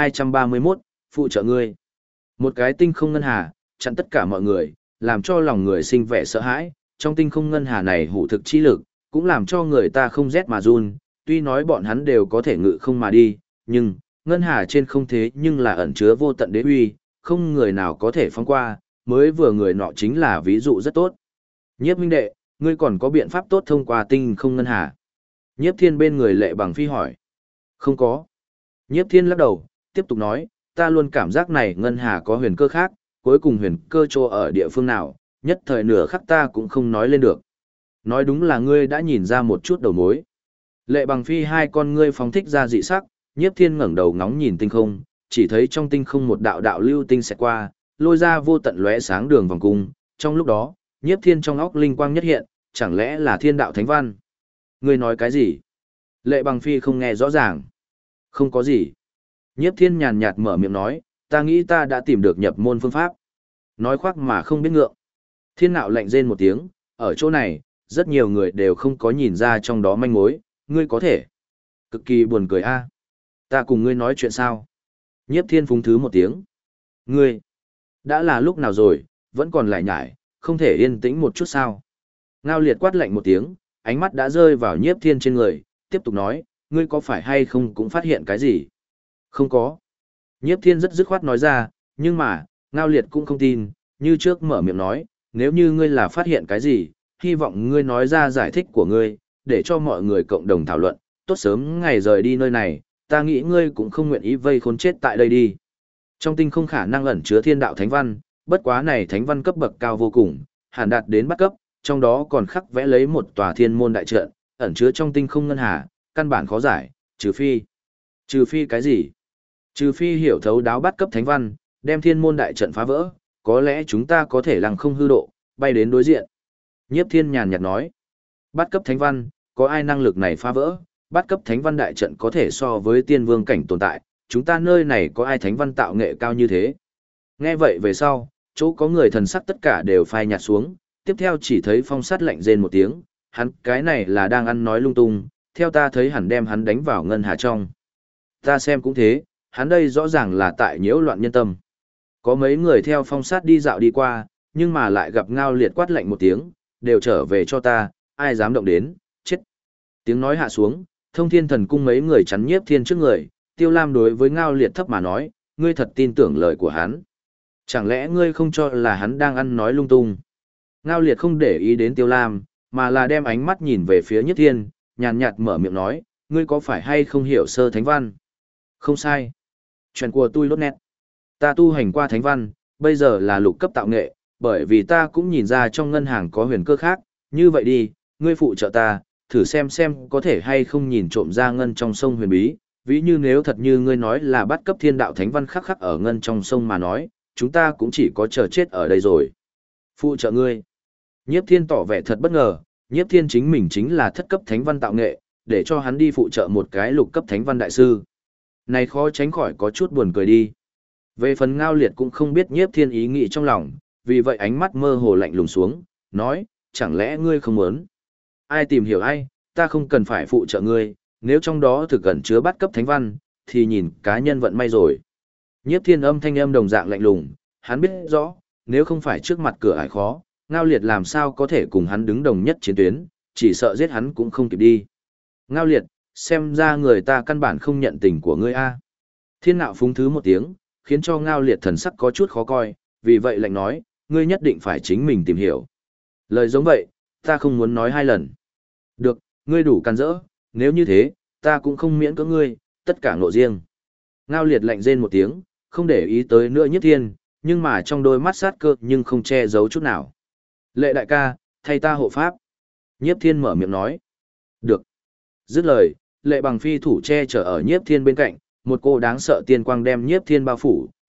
1231, phụ trợ ngươi. Một cái tinh không ngân hà, chặn tất cả mọi người, làm cho lòng người sinh vẻ sợ hãi, trong tinh không ngân hà này hủ thực chi lực, cũng làm cho người ta không rét mà run, tuy nói bọn hắn đều có thể ngự không mà đi, nhưng, ngân hà trên không thế nhưng là ẩn chứa vô tận đế uy, không người nào có thể phóng qua, mới vừa người nọ chính là ví dụ rất tốt. Nhiếp minh đệ, ngươi còn có biện pháp tốt thông qua tinh không ngân hà? Nhiếp Thiên bên người Lệ Bằng Phi hỏi. Không có. Nhiếp Thiên lắc đầu, tiếp tục nói, ta luôn cảm giác này ngân hà có huyền cơ khác, cuối cùng huyền cơ trô ở địa phương nào, nhất thời nửa khắc ta cũng không nói lên được. Nói đúng là ngươi đã nhìn ra một chút đầu mối. Lệ Bằng Phi hai con ngươi phóng thích ra dị sắc, Nhiếp Thiên ngẩng đầu ngóng nhìn tinh không, chỉ thấy trong tinh không một đạo đạo lưu tinh xẹt qua, lôi ra vô tận lóe sáng đường vòng cung, trong lúc đó, Nhiếp Thiên trong óc linh quang nhất hiện, chẳng lẽ là thiên đạo thánh văn? Ngươi nói cái gì? Lệ Bằng Phi không nghe rõ ràng. Không có gì. Nhiếp Thiên nhàn nhạt mở miệng nói, ta nghĩ ta đã tìm được nhập môn phương pháp. Nói khoác mà không biết ngượng. Thiên Nạo lạnh rên một tiếng, ở chỗ này, rất nhiều người đều không có nhìn ra trong đó manh mối, ngươi có thể. Cực kỳ buồn cười a. Ta cùng ngươi nói chuyện sao? Nhiếp Thiên phúng thứ một tiếng. Ngươi, đã là lúc nào rồi, vẫn còn lại nhải, không thể yên tĩnh một chút sao? Ngao Liệt quát lạnh một tiếng, ánh mắt đã rơi vào Nhiếp Thiên trên người, tiếp tục nói, ngươi có phải hay không cũng phát hiện cái gì? Không có. Nhiếp Thiên rất dứt khoát nói ra, nhưng mà, Ngao Liệt cũng không tin, như trước mở miệng nói, nếu như ngươi là phát hiện cái gì, hy vọng ngươi nói ra giải thích của ngươi, để cho mọi người cộng đồng thảo luận, tốt sớm ngày rời đi nơi này, ta nghĩ ngươi cũng không nguyện ý vây khốn chết tại đây đi. Trong tinh không khả năng ẩn chứa thiên đạo thánh văn, bất quá này thánh văn cấp bậc cao vô cùng, hẳn đạt đến bắt cấp, trong đó còn khắc vẽ lấy một tòa thiên môn đại trận, ẩn chứa trong tinh không ngân hà, căn bản khó giải, trừ phi. Trừ phi cái gì? Trừ phi hiểu thấu đáo bắt cấp thánh văn, đem thiên môn đại trận phá vỡ, có lẽ chúng ta có thể lăng không hư độ, bay đến đối diện. Nhiếp Thiên nhàn nhạt nói, bắt cấp thánh văn, có ai năng lực này phá vỡ, bắt cấp thánh văn đại trận có thể so với tiên vương cảnh tồn tại, chúng ta nơi này có ai thánh văn tạo nghệ cao như thế. Nghe vậy về sau, chỗ có người thần sắc tất cả đều phai nhạt xuống, tiếp theo chỉ thấy Phong Sát lạnh rên một tiếng, hắn cái này là đang ăn nói lung tung, theo ta thấy hẳn đem hắn đánh vào ngân hà trong. Ta xem cũng thế, hắn đây rõ ràng là tại nhiễu loạn nhân tâm. Có mấy người theo Phong Sát đi dạo đi qua, nhưng mà lại gặp Ngao Liệt quát lạnh một tiếng, đều trở về cho ta, ai dám động đến, chết. Tiếng nói hạ xuống, Thông Thiên Thần Cung mấy người chắn Nhiếp Thiên trước người, Tiêu Lam đối với Ngao Liệt thấp mà nói, ngươi thật tin tưởng lời của hắn. Chẳng lẽ ngươi không cho là hắn đang ăn nói lung tung? Ngao Liệt không để ý đến Tiêu Lam, mà là đem ánh mắt nhìn về phía Nhiếp Thiên, nhàn nhạt mở miệng nói, ngươi có phải hay không hiểu sơ thánh văn? Không sai. Chuyện của tôi lốt nét. Ta tu hành qua thánh văn, bây giờ là lục cấp tạo nghệ, bởi vì ta cũng nhìn ra trong ngân hàng có huyền cơ khác, như vậy đi, ngươi phụ trợ ta, thử xem có thể hay không nhìn trộm ra ngân trong sông huyền bí, ví như nếu thật như ngươi nói là bắt cấp thiên đạo thánh văn khắc khắc ở ngân trong sông mà nói, chúng ta cũng chỉ có chờ chết ở đây rồi. Phụ trợ ngươi. Nhiếp Thiên tỏ vẻ thật bất ngờ, Nhiếp Thiên chính mình chính là thất cấp thánh văn tạo nghệ, để cho hắn đi phụ trợ một cái lục cấp thánh văn đại sư. Này khó tránh khỏi có chút buồn cười đi. Về phần Ngao Liệt cũng không biết Nhiếp Thiên ý nghĩ trong lòng, vì vậy ánh mắt mơ hồ lạnh lùng xuống, nói, chẳng lẽ ngươi không muốn? Ai tìm hiểu ai, ta không cần phải phụ trợ ngươi, nếu trong đó thực ẩn chứa bắt cấp thánh văn, thì nhìn cá nhân vận may rồi. Nhiếp Thiên âm thanh âm đồng dạng lạnh lùng, hắn biết rõ, nếu không phải trước mặt cửa ải khó, Ngao Liệt làm sao có thể cùng hắn đứng đồng nhất chiến tuyến, chỉ sợ giết hắn cũng không kịp đi. Ngao Liệt, xem ra người ta căn bản không nhận tình của ngươi a. Thiên Nạo phúng thứ một tiếng, khiến cho Ngao Liệt thần sắc có chút khó coi, vì vậy lạnh nói, ngươi nhất định phải chính mình tìm hiểu. Lời giống vậy, ta không muốn nói hai lần. Được, ngươi đủ can dỡ, nếu như thế, ta cũng không miễn cưỡng ngươi, tất cả ngộ riêng. Ngao Liệt lạnh rên một tiếng, không để ý tới nữa Nhiếp Thiên, nhưng mà trong đôi mắt sát cơ nhưng không che giấu chút nào. Lệ đại ca, thay ta hộ pháp. Nhiếp Thiên mở miệng nói. Được. Dứt lời, Lệ Bằng phi thủ che chở ở Nhiếp Thiên bên cạnh, một cô đáng sợ tiên quang đem Nhiếp Thiên bao phủ,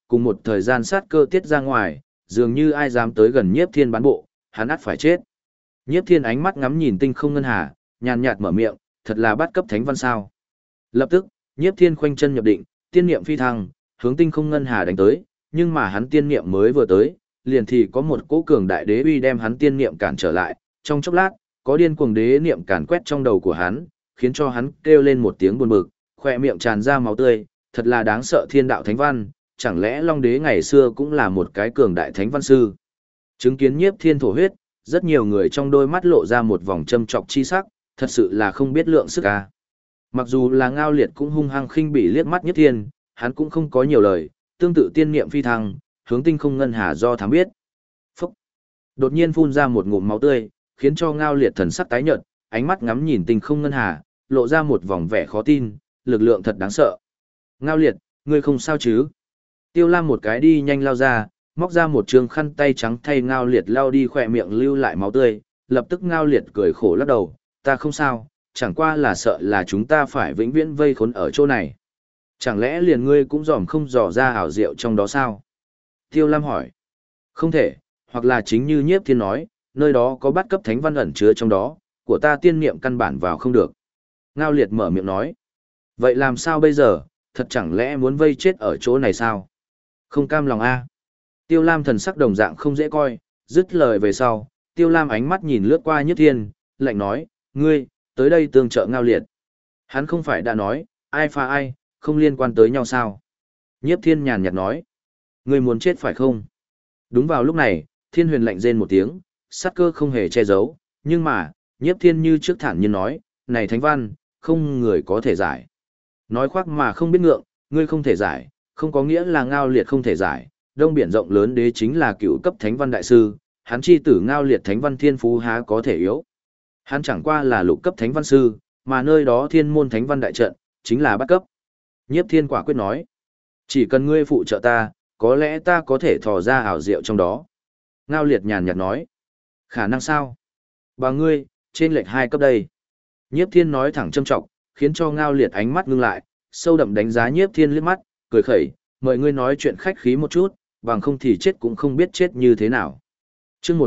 cùng một thời gian sát cơ tiết ra ngoài, dường như ai dám tới gần Nhiếp Thiên bán bộ, hắn ắt phải chết. Nhiếp Thiên ánh mắt ngắm nhìn tinh không ngân hà, nhàn nhạt mở miệng, thật là bắt cấp thánh văn sao. Lập tức, Nhiếp Thiên khoanh chân nhập định, tiên niệm phi thăng, hướng tinh không ngân hà đánh tới, nhưng mà hắn tiên niệm mới vừa tới, liền thì có một cỗ cường đại đế uy đem hắn tiên niệm cản trở lại, trong chốc lát, có điên cuồng đế niệm càn quét trong đầu của hắn, khiến cho hắn kêu lên một tiếng buồn bực, khỏe miệng tràn ra máu tươi, thật là đáng sợ thiên đạo thánh văn, chẳng lẽ Long đế ngày xưa cũng là một cái cường đại thánh văn sư. Chứng kiến Nhiếp Thiên thổ huyết, rất nhiều người trong đôi mắt lộ ra một vòng châm chọc chi sắc, thật sự là không biết lượng sức a. Mặc dù là Ngao Liệt cũng hung hăng khinh bỉ liếc mắt Nhiếp Thiên, hắn cũng không có nhiều lời, tương tự tiên niệm phi thăng, hướng tinh không ngân hà do thám biết. Phúc! Đột nhiên phun ra một ngụm máu tươi, khiến cho Ngao Liệt thần sắc tái nhợt, ánh mắt ngắm nhìn tinh không ngân hà, lộ ra một vòng vẻ khó tin, lực lượng thật đáng sợ. Ngao Liệt, ngươi không sao chứ? Tiêu Lam một cái đi nhanh lao ra, móc ra một trường khăn tay trắng thay Ngao Liệt lao đi khỏe miệng lưu lại máu tươi, lập tức Ngao Liệt cười khổ lắc đầu, ta không sao, chẳng qua là sợ là chúng ta phải vĩnh viễn vây khốn ở chỗ này. Chẳng lẽ liền ngươi cũng dòm không dò ra ảo diệu trong đó sao? Tiêu Lam hỏi. Không thể, hoặc là chính như Nhiếp Thiên nói, nơi đó có bát cấp thánh văn ẩn chứa trong đó, của ta tiên niệm căn bản vào không được. Ngao Liệt mở miệng nói. Vậy làm sao bây giờ, thật chẳng lẽ muốn vây chết ở chỗ này sao? Không cam lòng a. Tiêu Lam thần sắc đồng dạng không dễ coi, dứt lời về sau, Tiêu Lam ánh mắt nhìn lướt qua Nhiếp Thiên, lạnh nói, ngươi, tới đây tương trợ Ngao Liệt. Hắn không phải đã nói, ai phá ai, không liên quan tới nhau sao? Nhiếp Thiên nhàn nhạt nói, ngươi muốn chết phải không? Đúng vào lúc này, Thiên Huyền lạnh rên một tiếng, sát cơ không hề che giấu, nhưng mà, Nhiếp Thiên như trước thản nhiên nói, này thánh văn, không người có thể giải. Nói khoác mà không biết ngượng, ngươi không thể giải, không có nghĩa là Ngao Liệt không thể giải, Đông biển rộng lớn đế chính là cựu cấp thánh văn đại sư, hắn chi tử Ngao Liệt thánh văn thiên phú há có thể yếu. Hắn chẳng qua là lục cấp thánh văn sư, mà nơi đó thiên môn thánh văn đại trận, chính là bát cấp. Nhiếp Thiên quả quyết nói, chỉ cần ngươi phụ trợ ta, có lẽ ta có thể thò ra ảo diệu trong đó. Ngao Liệt nhàn nhạt nói, khả năng sao? Bà ngươi, trên lệch 2 cấp đây. Nhiếp Thiên nói thẳng châm trọng, khiến cho Ngao Liệt ánh mắt ngưng lại, sâu đậm đánh giá Nhiếp Thiên liếc mắt, cười khẩy, mời ngươi nói chuyện khách khí một chút, bằng không thì chết cũng không biết chết như thế nào. Chương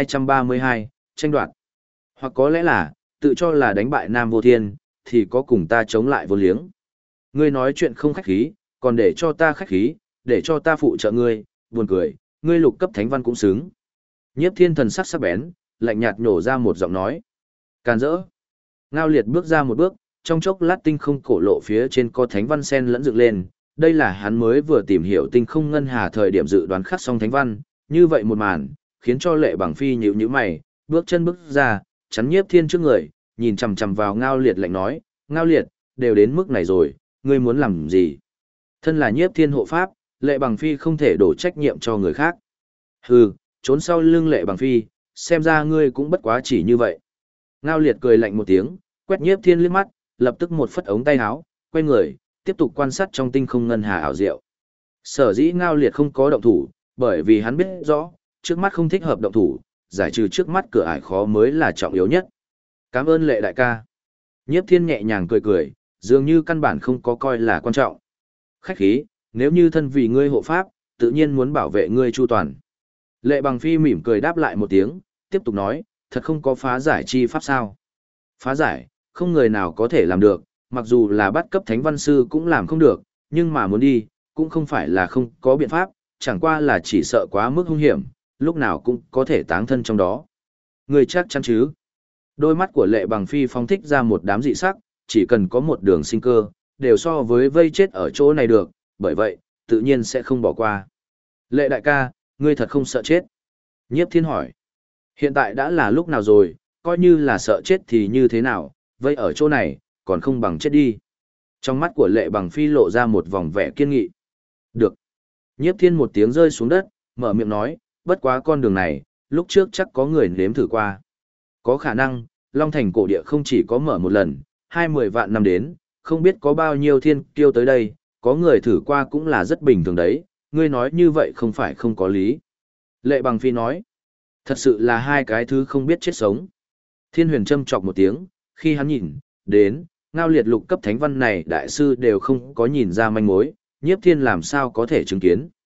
1232, tranh đoạt. Hoặc có lẽ là, tự cho là đánh bại Nam Vô Thiên, thì có cùng ta chống lại vô liếng. Ngươi nói chuyện không khách khí, còn để cho ta khách khí, để cho ta phụ trợ ngươi, buồn cười, ngươi lục cấp thánh văn cũng xứng. Nhiếp Thiên thần sắc sắc bén, lạnh nhạt nhổ ra một giọng nói. Càn rỡ. Ngao Liệt bước ra một bước, trong chốc lát tinh không cổ lộ phía trên có thánh văn sen lẫn dựng lên, đây là hắn mới vừa tìm hiểu tinh không ngân hà thời điểm dự đoán khắc xong thánh văn, như vậy một màn, khiến cho Lệ Bằng Phi nhíu nhíu mày, bước chân bước ra, chắn Nhiếp Thiên trước người, nhìn chằm chằm vào Ngao Liệt lạnh nói, Ngao Liệt, đều đến mức này rồi, ngươi muốn làm gì? Thân là Nhiếp Thiên hộ pháp, Lệ Bằng Phi không thể đổ trách nhiệm cho người khác. Hừ, trốn sau lưng Lệ Bằng Phi, xem ra ngươi cũng bất quá chỉ như vậy. Ngao Liệt cười lạnh một tiếng, quét Nhiếp Thiên liếc mắt, lập tức một phất ống tay áo, quay người, tiếp tục quan sát trong tinh không ngân hà ảo diệu. Sở dĩ Ngao Liệt không có động thủ, bởi vì hắn biết rõ, trước mắt không thích hợp động thủ, giải trừ trước mắt cửa ải khó mới là trọng yếu nhất. Cảm ơn Lệ đại ca. Nhiếp Thiên nhẹ nhàng cười cười, dường như căn bản không có coi là quan trọng. Khách khí, nếu như thân vì ngươi hộ pháp, tự nhiên muốn bảo vệ ngươi chu toàn. Lệ Bằng Phi mỉm cười đáp lại một tiếng, tiếp tục nói, thật không có phá giải chi pháp sao? Phá giải, không người nào có thể làm được, mặc dù là bắt cấp thánh văn sư cũng làm không được, nhưng mà muốn đi, cũng không phải là không có biện pháp, chẳng qua là chỉ sợ quá mức hung hiểm, lúc nào cũng có thể táng thân trong đó. Người chắc chắn chứ? Đôi mắt của Lệ Bằng Phi phóng thích ra một đám dị sắc, chỉ cần có một đường sinh cơ, đều so với vây chết ở chỗ này được, bởi vậy, tự nhiên sẽ không bỏ qua. Lệ đại ca, ngươi thật không sợ chết? Nhiếp Thiên hỏi. Hiện tại đã là lúc nào rồi, coi như là sợ chết thì như thế nào, vây ở chỗ này, còn không bằng chết đi. Trong mắt của Lệ Bằng Phi lộ ra một vòng vẻ kiên nghị. Được. Nhiếp Thiên một tiếng rơi xuống đất, mở miệng nói, bất quá con đường này, lúc trước chắc có người nếm thử qua. Có khả năng, Long Thành cổ địa không chỉ có mở một lần, 20 vạn năm đến, không biết có bao nhiêu thiên kiêu tới đây, có người thử qua cũng là rất bình thường đấy, ngươi nói như vậy không phải không có lý. Lệ Bằng Phi nói, thật sự là hai cái thứ không biết chết sống. Thiên Huyền châm chọc một tiếng, khi hắn nhìn, đến, Ngao Liệt lục cấp thánh văn này đại sư đều không có nhìn ra manh mối, Nhiếp Thiên làm sao có thể chứng kiến.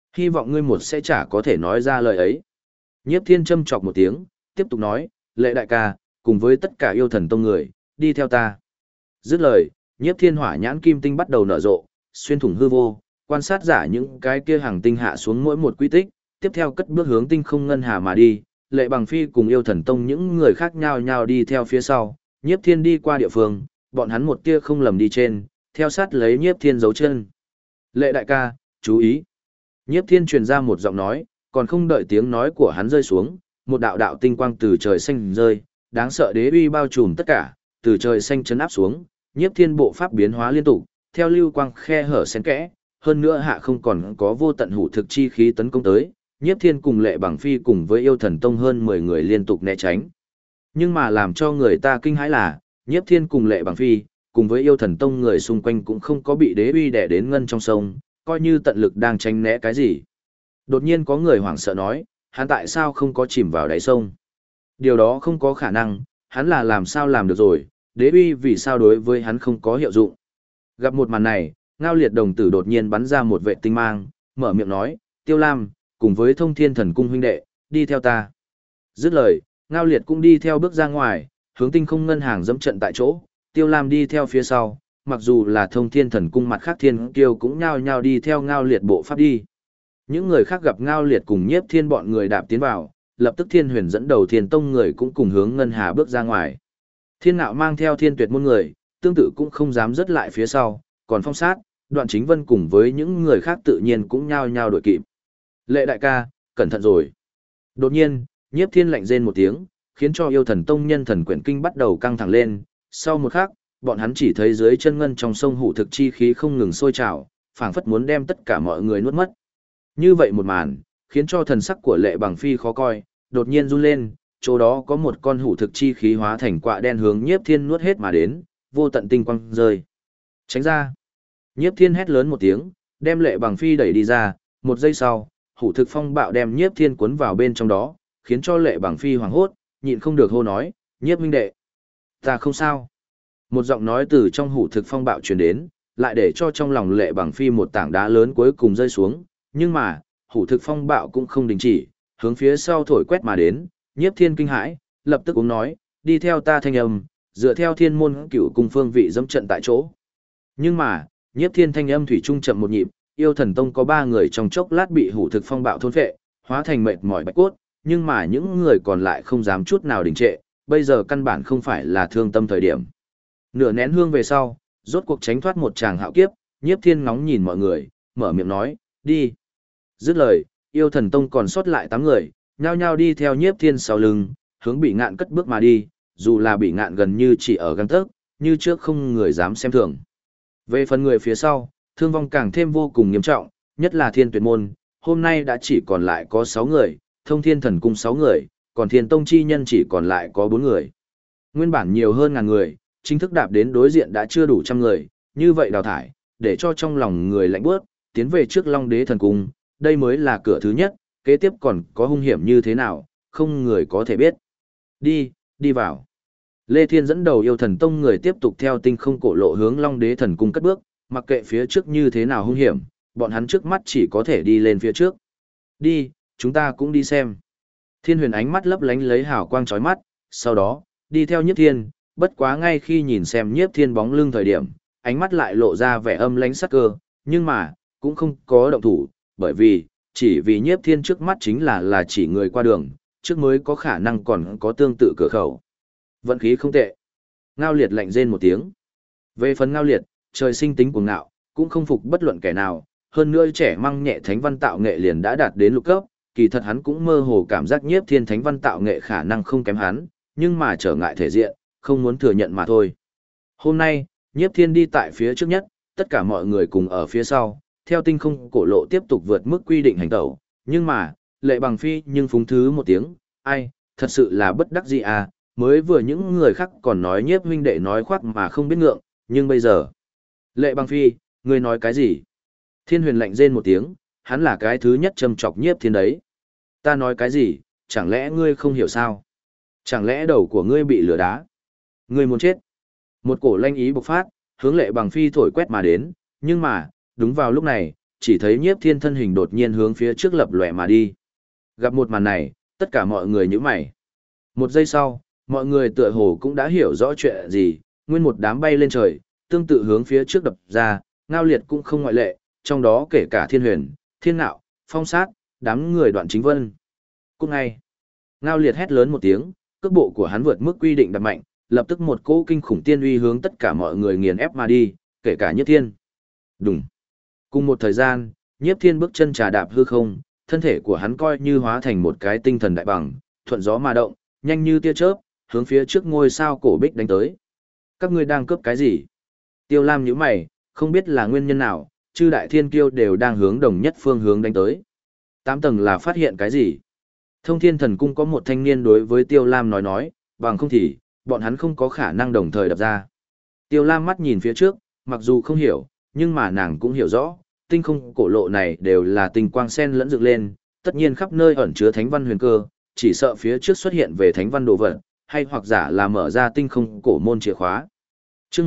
Hy vọng ngươi một sẽ chả có thể nói ra lời ấy. Nhiếp Thiên châm chọc một tiếng, tiếp tục nói, Lệ đại ca, cùng với tất cả yêu thần tông người, đi theo ta. Dứt lời, Nhiếp Thiên hỏa nhãn kim tinh bắt đầu nở rộ, xuyên thủng hư vô, quan sát giả những cái kia hàng tinh hạ xuống mỗi một quy tích, tiếp theo cất bước hướng tinh không ngân hà mà đi. Lệ Bằng Phi cùng yêu thần tông những người khác nhau nhau đi theo phía sau, Nhiếp Thiên đi qua địa phương, bọn hắn một tia không lầm đi trên, theo sát lấy Nhiếp Thiên dấu chân. Lệ đại ca, chú ý. Nhiếp Thiên truyền ra một giọng nói, còn không đợi tiếng nói của hắn rơi xuống, một đạo đạo tinh quang từ trời xanh rơi, đáng sợ đế uy bao trùm tất cả, từ trời xanh chấn áp xuống, Nhiếp Thiên bộ pháp biến hóa liên tục, theo lưu quang khe hở xen kẽ, hơn nữa hạ không còn có vô tận hủ thực chi khí tấn công tới, Nhiếp Thiên cùng Lệ Bằng Phi cùng với yêu thần tông hơn 10 người liên tục né tránh. Nhưng mà làm cho người ta kinh hãi là, Nhiếp Thiên cùng Lệ Bằng Phi, cùng với yêu thần tông người xung quanh cũng không có bị đế uy đè đến ngân trong sông, coi như tận lực đang tránh né cái gì. Đột nhiên có người hoảng sợ nói, hắn tại sao không có chìm vào đáy sông? Điều đó không có khả năng, hắn là làm sao làm được rồi, đế uy vì sao đối với hắn không có hiệu dụng. Gặp một màn này, Ngao Liệt đồng tử đột nhiên bắn ra một vệ tinh mang, mở miệng nói, Tiêu Lam, cùng với Thông Thiên Thần Cung huynh đệ, đi theo ta. Dứt lời, Ngao Liệt cũng đi theo bước ra ngoài, hướng tinh không ngân hàng dẫm trận tại chỗ, Tiêu Lam đi theo phía sau, mặc dù là Thông Thiên Thần Cung mặt khác thiên kiêu cũng nhao nhao đi theo Ngao Liệt bộ pháp đi. Những người khác gặp Ngao Liệt cùng Nhiếp Thiên bọn người đạp tiến vào, lập tức Thiên Huyền dẫn đầu Thiên Tông người cũng cùng hướng ngân hà bước ra ngoài. Thiên Nạo mang theo Thiên Tuyệt môn người, tương tự cũng không dám rớt lại phía sau, còn Phong Sát, Đoạn Chính Vân cùng với những người khác tự nhiên cũng nhao nhao đuổi kịp. Lệ đại ca, cẩn thận rồi. Đột nhiên, Nhiếp Thiên lạnh rên một tiếng, khiến cho yêu thần tông nhân thần quyển kinh bắt đầu căng thẳng lên. Sau một khắc, bọn hắn chỉ thấy dưới chân ngân trong sông hủ thực chi khí không ngừng sôi trào, phảng phất muốn đem tất cả mọi người nuốt mất. Như vậy một màn, khiến cho thần sắc của Lệ Bằng Phi khó coi, đột nhiên run lên, chỗ đó có một con hủ thực chi khí hóa thành quạ đen hướng Nhiếp Thiên nuốt hết mà đến, vô tận tinh quang rơi. Tránh ra. Nhiếp Thiên hét lớn một tiếng, đem Lệ Bằng Phi đẩy đi ra, một giây sau, hủ thực phong bạo đem Nhiếp Thiên cuốn vào bên trong đó, khiến cho Lệ Bằng Phi hoảng hốt, nhịn không được hô nói, Nhiếp huynh đệ, ta không sao. Một giọng nói từ trong hủ thực phong bạo truyền đến, lại để cho trong lòng Lệ Bằng Phi một tảng đá lớn cuối cùng rơi xuống, nhưng mà, hủ thực phong bạo cũng không đình chỉ, hướng phía sau thổi quét mà đến, Nhiếp Thiên kinh hãi, lập tức uống nói, đi theo ta thanh âm, dựa theo thiên môn cửu cung phương vị dẫm trận tại chỗ. Nhưng mà, Nhiếp Thiên thanh âm thủy trung chậm một nhịp, yêu thần tông có 3 người trong chốc lát bị hủ thực phong bạo thôn phệ, hóa thành mệt mỏi bạch cốt, nhưng mà những người còn lại không dám chút nào đình trệ, bây giờ căn bản không phải là thương tâm thời điểm. Nửa nén hương về sau, rốt cuộc tránh thoát một tràng hạo kiếp, Nhiếp Thiên ngóng nhìn mọi người, mở miệng nói, đi. Dứt lời, yêu thần tông còn sót lại 8 người, nhao nhao đi theo Nhiếp Thiên sau lưng, hướng Bị Ngạn cất bước mà đi, dù là Bị Ngạn gần như chỉ ở gang tấc, như trước không người dám xem thường. Về phần người phía sau, thương vong càng thêm vô cùng nghiêm trọng, nhất là Thiên Tuyệt môn, hôm nay đã chỉ còn lại có 6 người, Thông Thiên Thần Cung 6 người, còn Thiên Tông chi nhân chỉ còn lại có 4 người. Nguyên bản nhiều hơn ngàn người, chính thức đạp đến đối diện đã chưa đủ trăm người, như vậy đào thải, để cho trong lòng người lạnh bước, tiến về trước Long Đế Thần Cung, đây mới là cửa thứ nhất, kế tiếp còn có hung hiểm như thế nào, không người có thể biết. Đi, đi vào. Lê Thiên dẫn đầu yêu thần tông người tiếp tục theo tinh không cổ lộ hướng Long Đế Thần Cung cất bước, mặc kệ phía trước như thế nào hung hiểm, bọn hắn trước mắt chỉ có thể đi lên phía trước. Đi, chúng ta cũng đi xem. Thiên Huyền ánh mắt lấp lánh lấy hào quang chói mắt, sau đó, đi theo Nhiếp Thiên, bất quá ngay khi nhìn xem Nhiếp Thiên bóng lưng thời điểm, ánh mắt lại lộ ra vẻ âm lãnh sắc cơ, nhưng mà, cũng không có động thủ, bởi vì, chỉ vì Nhiếp Thiên trước mắt chính là chỉ người qua đường, trước mới có khả năng còn có tương tự cửa khẩu. Vận khí không tệ. Ngao Liệt lạnh rên một tiếng. Về phần Ngao Liệt, trời sinh tính cuồng ngạo, cũng không phục bất luận kẻ nào, hơn nữa trẻ măng nhẹ thánh văn tạo nghệ liền đã đạt đến lục cấp, kỳ thật hắn cũng mơ hồ cảm giác Nhiếp Thiên thánh văn tạo nghệ khả năng không kém hắn, nhưng mà trở ngại thể diện, không muốn thừa nhận mà thôi. Hôm nay, Nhiếp Thiên đi tại phía trước nhất, tất cả mọi người cùng ở phía sau, theo tinh không cổ lộ tiếp tục vượt mức quy định hành tẩu, nhưng mà, Lệ Bằng Phi nhưng phúng thứ một tiếng, ai, thật sự là bất đắc dĩ à, mới vừa những người khác còn nói Nhiếp huynh đệ nói khoác mà không biết ngượng, nhưng bây giờ. Lệ Bằng Phi, ngươi nói cái gì? Thiên Huyền lạnh rên một tiếng, hắn là cái thứ nhất châm chọc Nhiếp Thiên đấy. Ta nói cái gì, chẳng lẽ ngươi không hiểu sao? Chẳng lẽ đầu của ngươi bị lửa đá? Ngươi muốn chết? Một cổ lanh ý bộc phát, hướng Lệ Bằng Phi thổi quét mà đến, nhưng mà, đúng vào lúc này, chỉ thấy nhiếp thiên thân hình đột nhiên hướng phía trước lập lòe mà đi. Gặp một màn này, tất cả mọi người nhíu mày. Một giây sau, mọi người tựa hồ cũng đã hiểu rõ chuyện gì, nguyên một đám bay lên trời, tương tự hướng phía trước đập ra, Ngao Liệt cũng không ngoại lệ, trong đó kể cả Thiên Huyền, Thiên Nạo, Phong Sát, đám người Đoạn Chính Vân. Cũng ngay, Ngao Liệt hét lớn một tiếng, cước bộ của hắn vượt mức quy định đập mạnh, lập tức một cỗ kinh khủng tiên uy hướng tất cả mọi người nghiền ép mà đi, kể cả Nhiếp Thiên. Đùng. Cùng một thời gian, Nhiếp Thiên bước chân trà đạp hư không, thân thể của hắn coi như hóa thành một cái tinh thần đại bằng, thuận gió mà động, nhanh như tia chớp, hướng phía trước ngôi sao cổ bích đánh tới. Các ngươi đang cướp cái gì? Tiêu Lam nhíu mày, không biết là nguyên nhân nào, chư đại thiên kiêu đều đang hướng đồng nhất phương hướng đánh tới. 8 tầng là phát hiện cái gì? Thông Thiên Thần Cung có một thanh niên đối với Tiêu Lam nói, bằng không thì, bọn hắn không có khả năng đồng thời đập ra. Tiêu Lam mắt nhìn phía trước, mặc dù không hiểu, nhưng mà nàng cũng hiểu rõ, tinh không cổ lộ này đều là tinh quang sen lẫn dựng lên, tất nhiên khắp nơi ẩn chứa thánh văn huyền cơ, chỉ sợ phía trước xuất hiện về thánh văn đồ vật, hay hoặc giả là mở ra tinh không cổ môn chìa khóa. Chương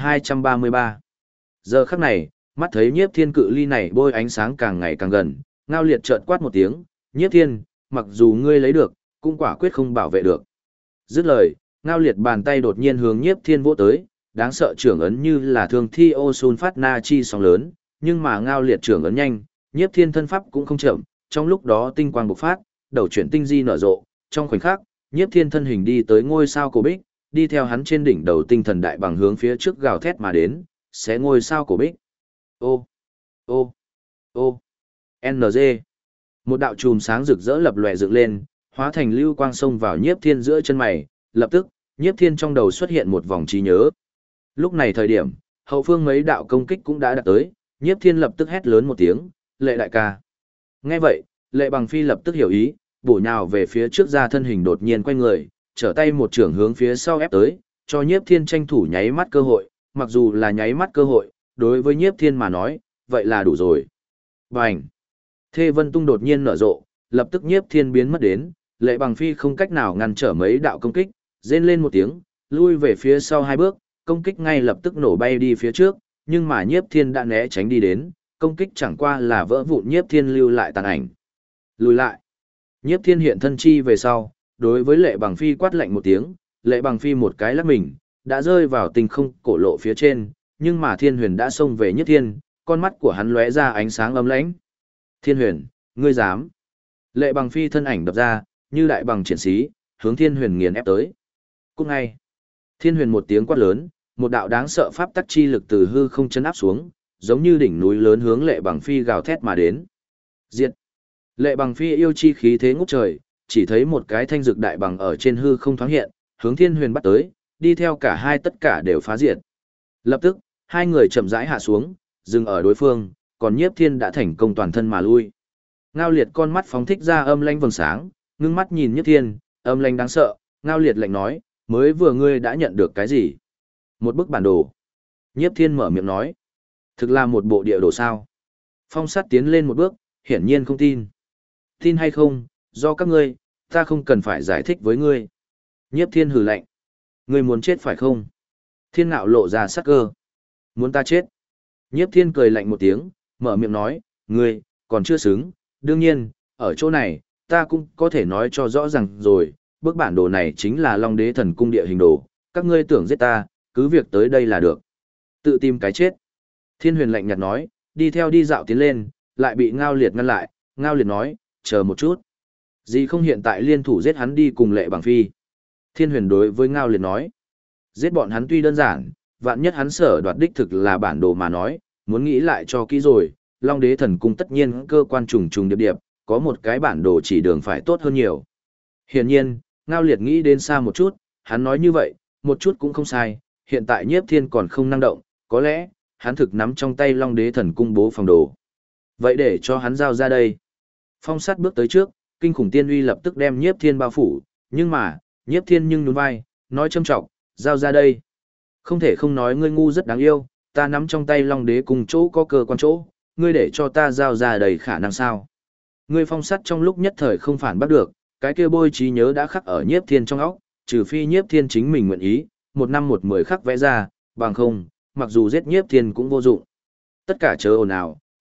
1233. Giờ khắc này, mắt thấy Nhiếp Thiên cự ly này bôi ánh sáng càng ngày càng gần, Ngao Liệt chợt quát một tiếng, "Nhiếp Thiên, mặc dù ngươi lấy được, cũng quả quyết không bảo vệ được." Dứt lời, Ngao Liệt bàn tay đột nhiên hướng Nhiếp Thiên vỗ tới, đáng sợ trưởng ấn như là thương thi ô sun phát na chi sóng lớn, nhưng mà Ngao Liệt trưởng ấn nhanh, Nhiếp Thiên thân pháp cũng không chậm, trong lúc đó tinh quang bộc phát, đầu chuyển tinh di nở rộ, trong khoảnh khắc, Nhiếp Thiên thân hình đi tới ngôi sao cổ bích, đi theo hắn trên đỉnh đầu tinh thần đại bằng hướng phía trước gào thét mà đến, xé ngôi sao cổ bích. Ô, ô, ô, NG. Một đạo chùm sáng rực rỡ lập lòe dựng lên, hóa thành lưu quang xông vào Nhiếp Thiên giữa chân mày, lập tức, Nhiếp Thiên trong đầu xuất hiện một vòng trí nhớ. Lúc này thời điểm, hậu phương mấy đạo công kích cũng đã đạt tới, Nhiếp Thiên lập tức hét lớn một tiếng, "Lệ đại ca." Nghe vậy, Lệ Bằng Phi lập tức hiểu ý, bổ nhào về phía trước ra thân hình đột nhiên quay người, trở tay một trưởng hướng phía sau ép tới, cho Nhiếp Thiên tranh thủ nháy mắt cơ hội, mặc dù là nháy mắt cơ hội, đối với Nhiếp Thiên mà nói, vậy là đủ rồi. Bành! Thê Vân Tung đột nhiên nở rộ, lập tức Nhiếp Thiên biến mất đến, Lệ Bằng Phi không cách nào ngăn trở mấy đạo công kích, rên lên một tiếng, lui về phía sau 2 bước, công kích ngay lập tức nổ bay đi phía trước, nhưng mà Nhiếp Thiên đã né tránh đi đến, công kích chẳng qua là vỡ vụn Nhiếp Thiên lưu lại tàn ảnh. Lùi lại. Nhiếp Thiên hiện thân chi về sau, đối với Lệ Bằng Phi quát lạnh một tiếng, Lệ Bằng Phi một cái lắc mình, đã rơi vào tinh không cổ lộ phía trên, nhưng mà Thiên Huyền đã xông về Nhiếp Thiên, con mắt của hắn lóe ra ánh sáng ấm lãnh. "Thiên Huyền, ngươi dám?" Lệ Bằng Phi thân ảnh đập ra, như đại bằng triển sĩ, hướng Thiên Huyền nghiền ép tới. Cút ngay. Thiên Huyền một tiếng quát lớn, một đạo đáng sợ pháp tắc chi lực từ hư không chấn áp xuống, giống như đỉnh núi lớn hướng Lệ Bằng Phi gào thét mà đến. Diệt. Lệ Bằng Phi yêu chi khí thế ngút trời, chỉ thấy một cái thanh dược đại bằng ở trên hư không thoáng hiện, hướng Thiên Huyền bắt tới, đi theo cả hai tất cả đều phá diệt. Lập tức, hai người chậm rãi hạ xuống, dừng ở đối phương, còn Nhiếp Thiên đã thành công toàn thân mà lui. Ngao Liệt con mắt phóng thích ra âm lãnh vầng sáng, ngưng mắt nhìn Nhiếp Thiên, âm lãnh đáng sợ, Ngao Liệt lạnh nói, mới vừa ngươi đã nhận được cái gì? Một bức bản đồ. Nhiếp Thiên mở miệng nói, thực là một bộ địa đồ sao? Phong Sắt tiến lên một bước, hiển nhiên không tin. Tin hay không, do các ngươi, ta không cần phải giải thích với ngươi. Nhiếp Thiên hừ lạnh. Ngươi muốn chết phải không? Thiên Ngạo lộ ra sắc cơ. Muốn ta chết? Nhiếp Thiên cười lạnh một tiếng, mở miệng nói, ngươi, còn chưa xứng. Đương nhiên, ở chỗ này, ta cũng có thể nói cho rõ ràng rồi, bức bản đồ này chính là Long Đế Thần Cung địa hình đồ, các ngươi tưởng giết ta, cứ việc tới đây là được. Tự tìm cái chết. Thiên Huyền lạnh nhạt nói, đi theo đi dạo tiến lên, lại bị Ngao Liệt ngăn lại, Ngao Liệt nói, chờ một chút. Gì không hiện tại liên thủ giết hắn đi cùng Lệ Bằng Phi. Thiên Huyền đối với Ngao Liệt nói, giết bọn hắn tuy đơn giản, vạn nhất hắn sở đoạt đích thực là bản đồ mà nói, muốn nghĩ lại cho kỹ rồi, Long Đế Thần Cung tất nhiên cơ quan trùng trùng điệp điệp, có một cái bản đồ chỉ đường phải tốt hơn nhiều. Hiển nhiên, Ngao Liệt nghĩ đến xa một chút, hắn nói như vậy, một chút cũng không sai, hiện tại Nhiếp Thiên còn không năng động, có lẽ, hắn thực nắm trong tay Long Đế Thần Cung bố phòng đồ. Vậy để cho hắn giao ra đây. Phong Sắt bước tới trước, kinh khủng tiên uy lập tức đem Nhiếp Thiên bao phủ, nhưng mà, Nhiếp Thiên nhưng nhún vai, nói châm trọng, giao ra đây. Không thể không nói ngươi ngu rất đáng yêu, ta nắm trong tay Long Đế cùng chỗ có cơ quan chỗ, ngươi để cho ta giao ra đầy khả năng sao. Ngươi Phong Sắt trong lúc nhất thời không phản bắt được, cái kia bôi trí nhớ đã khắc ở Nhiếp Thiên trong óc, trừ phi Nhiếp Thiên chính mình nguyện ý, 1 năm 1 10 khắc vẽ ra, bằng không, mặc dù giết Nhiếp Thiên cũng vô dụng. Tất cả chớ ồn ào,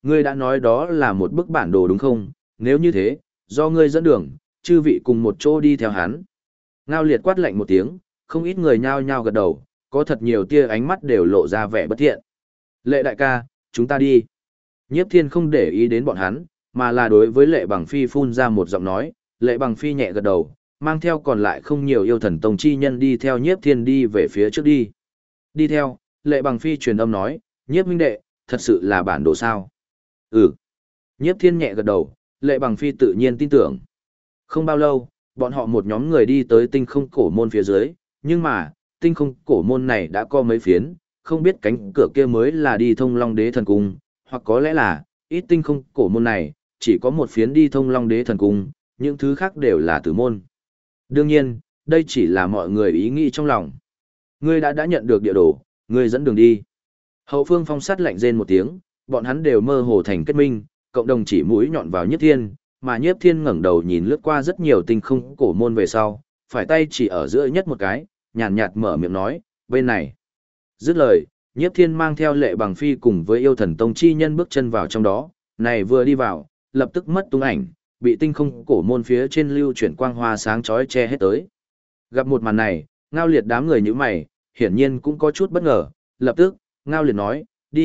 Ngươi đã nói đó là một bức bản đồ đúng không? Nếu như thế, do ngươi dẫn đường, chư vị cùng một chỗ đi theo hắn. Ngao Liệt quát lạnh một tiếng, không ít người nhao nhao gật đầu, có thật nhiều tia ánh mắt đều lộ ra vẻ bất thiện. Lệ đại ca, chúng ta đi. Nhiếp Thiên không để ý đến bọn hắn, mà là đối với Lệ Bằng Phi phun ra một giọng nói. Lệ Bằng Phi nhẹ gật đầu, mang theo còn lại không nhiều yêu thần tông chi nhân đi theo Nhiếp Thiên đi về phía trước đi. Đi theo, Lệ Bằng Phi truyền âm nói, Nhiếp huynh đệ, thật sự là bản đồ sao? Ừ. Nhiếp Thiên nhẹ gật đầu, Lệ Bằng Phi tự nhiên tin tưởng. Không bao lâu, bọn họ một nhóm người đi tới tinh không cổ môn phía dưới, nhưng mà, tinh không cổ môn này đã có mấy phiến, không biết cánh cửa kia mới là đi thông Long Đế Thần Cung, hoặc có lẽ là, ít tinh không cổ môn này, chỉ có một phiến đi thông Long Đế Thần Cung, những thứ khác đều là tử môn. Đương nhiên, đây chỉ là mọi người ý nghĩ trong lòng. Ngươi đã nhận được địa đồ, ngươi dẫn đường đi. Hậu phương phong sát lạnh rên một tiếng, bọn hắn đều mơ hồ thành kết minh, cộng đồng chỉ mũi nhọn vào Nhiếp Thiên, mà Nhiếp Thiên ngẩng đầu nhìn lướt qua rất nhiều tinh không cổ môn về sau, phải tay chỉ ở giữa nhất một cái, nhàn nhạt mở miệng nói, bên này. Dứt lời, Nhiếp Thiên mang theo Lệ Bằng Phi cùng với yêu thần tông chi nhân bước chân vào trong đó, này vừa đi vào, lập tức mất tung ảnh, bị tinh không cổ môn phía trên lưu chuyển quang hoa sáng chói che hết tới. Gặp một màn này, Ngao Liệt đám người như mày, hiển nhiên cũng có chút bất ngờ, lập tức, Ngao Liệt nói,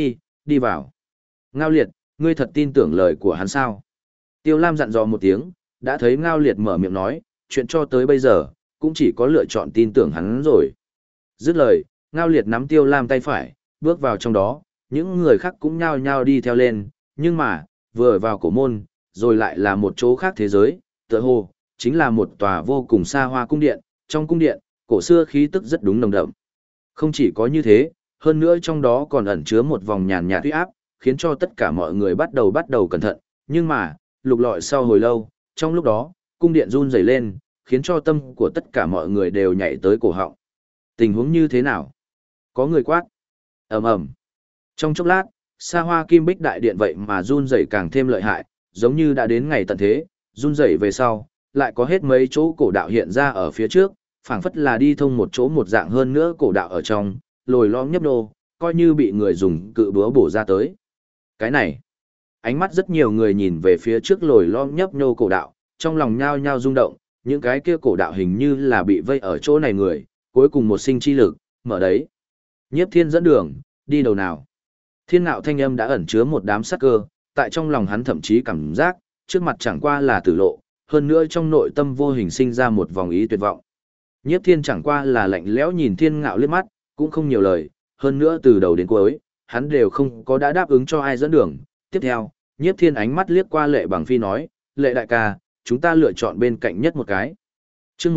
đi vào. Ngao Liệt, ngươi thật tin tưởng lời của hắn sao? Tiêu Lam dặn dò một tiếng, đã thấy Ngao Liệt mở miệng nói, chuyện cho tới bây giờ, cũng chỉ có lựa chọn tin tưởng hắn rồi. Dứt lời, Ngao Liệt nắm Tiêu Lam tay phải, bước vào trong đó, những người khác cũng nhao nhao đi theo lên, nhưng mà, vừa vào cổ môn, rồi lại là một chỗ khác thế giới, tựa hồ, chính là một tòa vô cùng xa hoa cung điện, trong cung điện, cổ xưa khí tức rất đúng nồng đậm. Không chỉ có như thế, hơn nữa trong đó còn ẩn chứa một vòng nhàn nhạt uy áp, khiến cho tất cả mọi người bắt đầu cẩn thận, nhưng mà, lục lọi sau hồi lâu, trong lúc đó, cung điện run rẩy lên, khiến cho tâm của tất cả mọi người đều nhảy tới cổ họng. Tình huống như thế nào? Có người quát. Ầm ầm. Trong chốc lát, xa hoa kim bích đại điện vậy mà run rẩy càng thêm lợi hại, giống như đã đến ngày tận thế, run rẩy về sau, lại có hết mấy chỗ cổ đạo hiện ra ở phía trước, phảng phất là đi thông một chỗ một dạng hơn nữa cổ đạo ở trong, lồi lõm nhấp nhô, coi như bị người dùng cự búa bổ ra tới. Cái này, ánh mắt rất nhiều người nhìn về phía trước lồi lõm nhấp nhô cổ đạo, trong lòng nhao nhao rung động, những cái kia cổ đạo hình như là bị vây ở chỗ này người, cuối cùng một sinh chi lực, mở đấy. Nhiếp Thiên dẫn đường, đi đầu nào. Thiên Ngạo thanh âm đã ẩn chứa một đám sát cơ, tại trong lòng hắn thậm chí cảm giác, trước mặt chẳng qua là tử lộ, hơn nữa trong nội tâm vô hình sinh ra một vòng ý tuyệt vọng. Nhiếp Thiên chẳng qua là lạnh lẽo nhìn Thiên Ngạo liếc mắt, cũng không nhiều lời, hơn nữa từ đầu đến cuối, hắn đều không có đã đáp ứng cho ai dẫn đường. Tiếp theo, Nhiếp Thiên ánh mắt liếc qua Lệ Bằng Phi nói, Lệ đại ca, chúng ta lựa chọn bên cạnh nhất một cái. Chương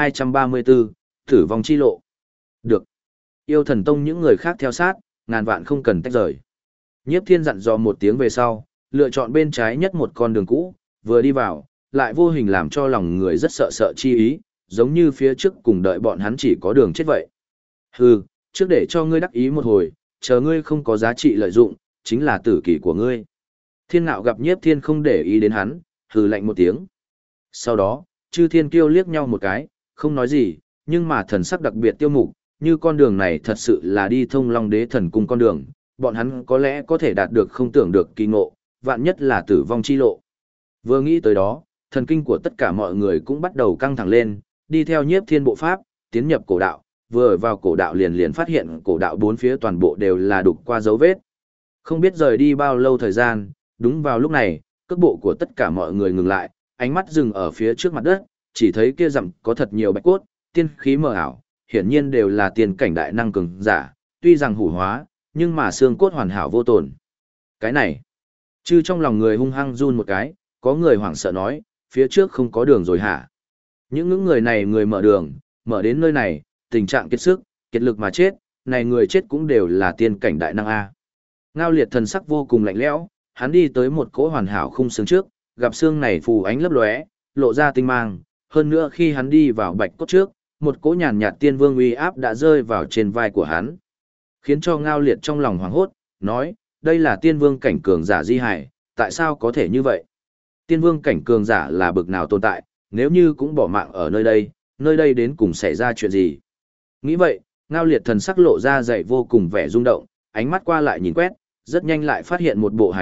1234, Tử vong chi lộ. Được. Yêu thần tông những người khác theo sát, ngàn vạn không cần tách rời. Nhiếp Thiên dặn dò một tiếng về sau, lựa chọn bên trái nhất một con đường cũ, vừa đi vào, lại vô hình làm cho lòng người rất sợ sợ chi ý, giống như phía trước cùng đợi bọn hắn chỉ có đường chết vậy. Hừ, trước để cho ngươi đắc ý một hồi, chờ ngươi không có giá trị lợi dụng, chính là tử kỷ của ngươi. Thiên Ngạo gặp Nhiếp Thiên không để ý đến hắn, hừ lạnh một tiếng. Sau đó, chư thiên kiêu liếc nhau một cái, không nói gì, nhưng mà thần sắc đặc biệt tiêu mục, như con đường này thật sự là đi thông Long Đế Thần Cung con đường, bọn hắn có lẽ có thể đạt được không tưởng được kỳ ngộ, vạn nhất là tử vong chi lộ. Vừa nghĩ tới đó, thần kinh của tất cả mọi người cũng bắt đầu căng thẳng lên, đi theo Nhiếp Thiên bộ pháp, tiến nhập cổ đạo, vừa vào cổ đạo liền phát hiện cổ đạo bốn phía toàn bộ đều là đục qua dấu vết. Không biết rời đi bao lâu thời gian, đúng vào lúc này, cước bộ của tất cả mọi người ngừng lại, ánh mắt dừng ở phía trước mặt đất, chỉ thấy kia rậm có thật nhiều bạch cốt, tiên khí mờ ảo, hiển nhiên đều là tiền cảnh đại năng cường giả, tuy rằng hủ hóa, nhưng mà xương cốt hoàn hảo vô tổn. Cái này, chứ trong lòng người hung hăng run một cái, có người hoảng sợ nói, phía trước không có đường rồi hả? Những người này người mở đường, mở đến nơi này, tình trạng kiệt sức, kiệt lực mà chết, này người chết cũng đều là tiên cảnh đại năng A. Ngao Liệt thần sắc vô cùng lạnh lẽo, hắn đi tới một cỗ hoàn hảo khung xương trước, gặp xương này phù ánh lấp lóe, lộ ra tinh mang, hơn nữa khi hắn đi vào bạch cốt trước, một cỗ nhàn nhạt tiên vương uy áp đã rơi vào trên vai của hắn. Khiến cho Ngao Liệt trong lòng hoảng hốt, nói, đây là tiên vương cảnh cường giả di hải, tại sao có thể như vậy? Tiên vương cảnh cường giả là bực nào tồn tại, nếu như cũng bỏ mạng ở nơi đây đến cùng xảy ra chuyện gì? Nghĩ vậy, Ngao Liệt thần sắc lộ ra dậy vô cùng vẻ rung động, ánh mắt qua lại nhìn quét, rất nhanh lại phát hiện một bộ hài cốt,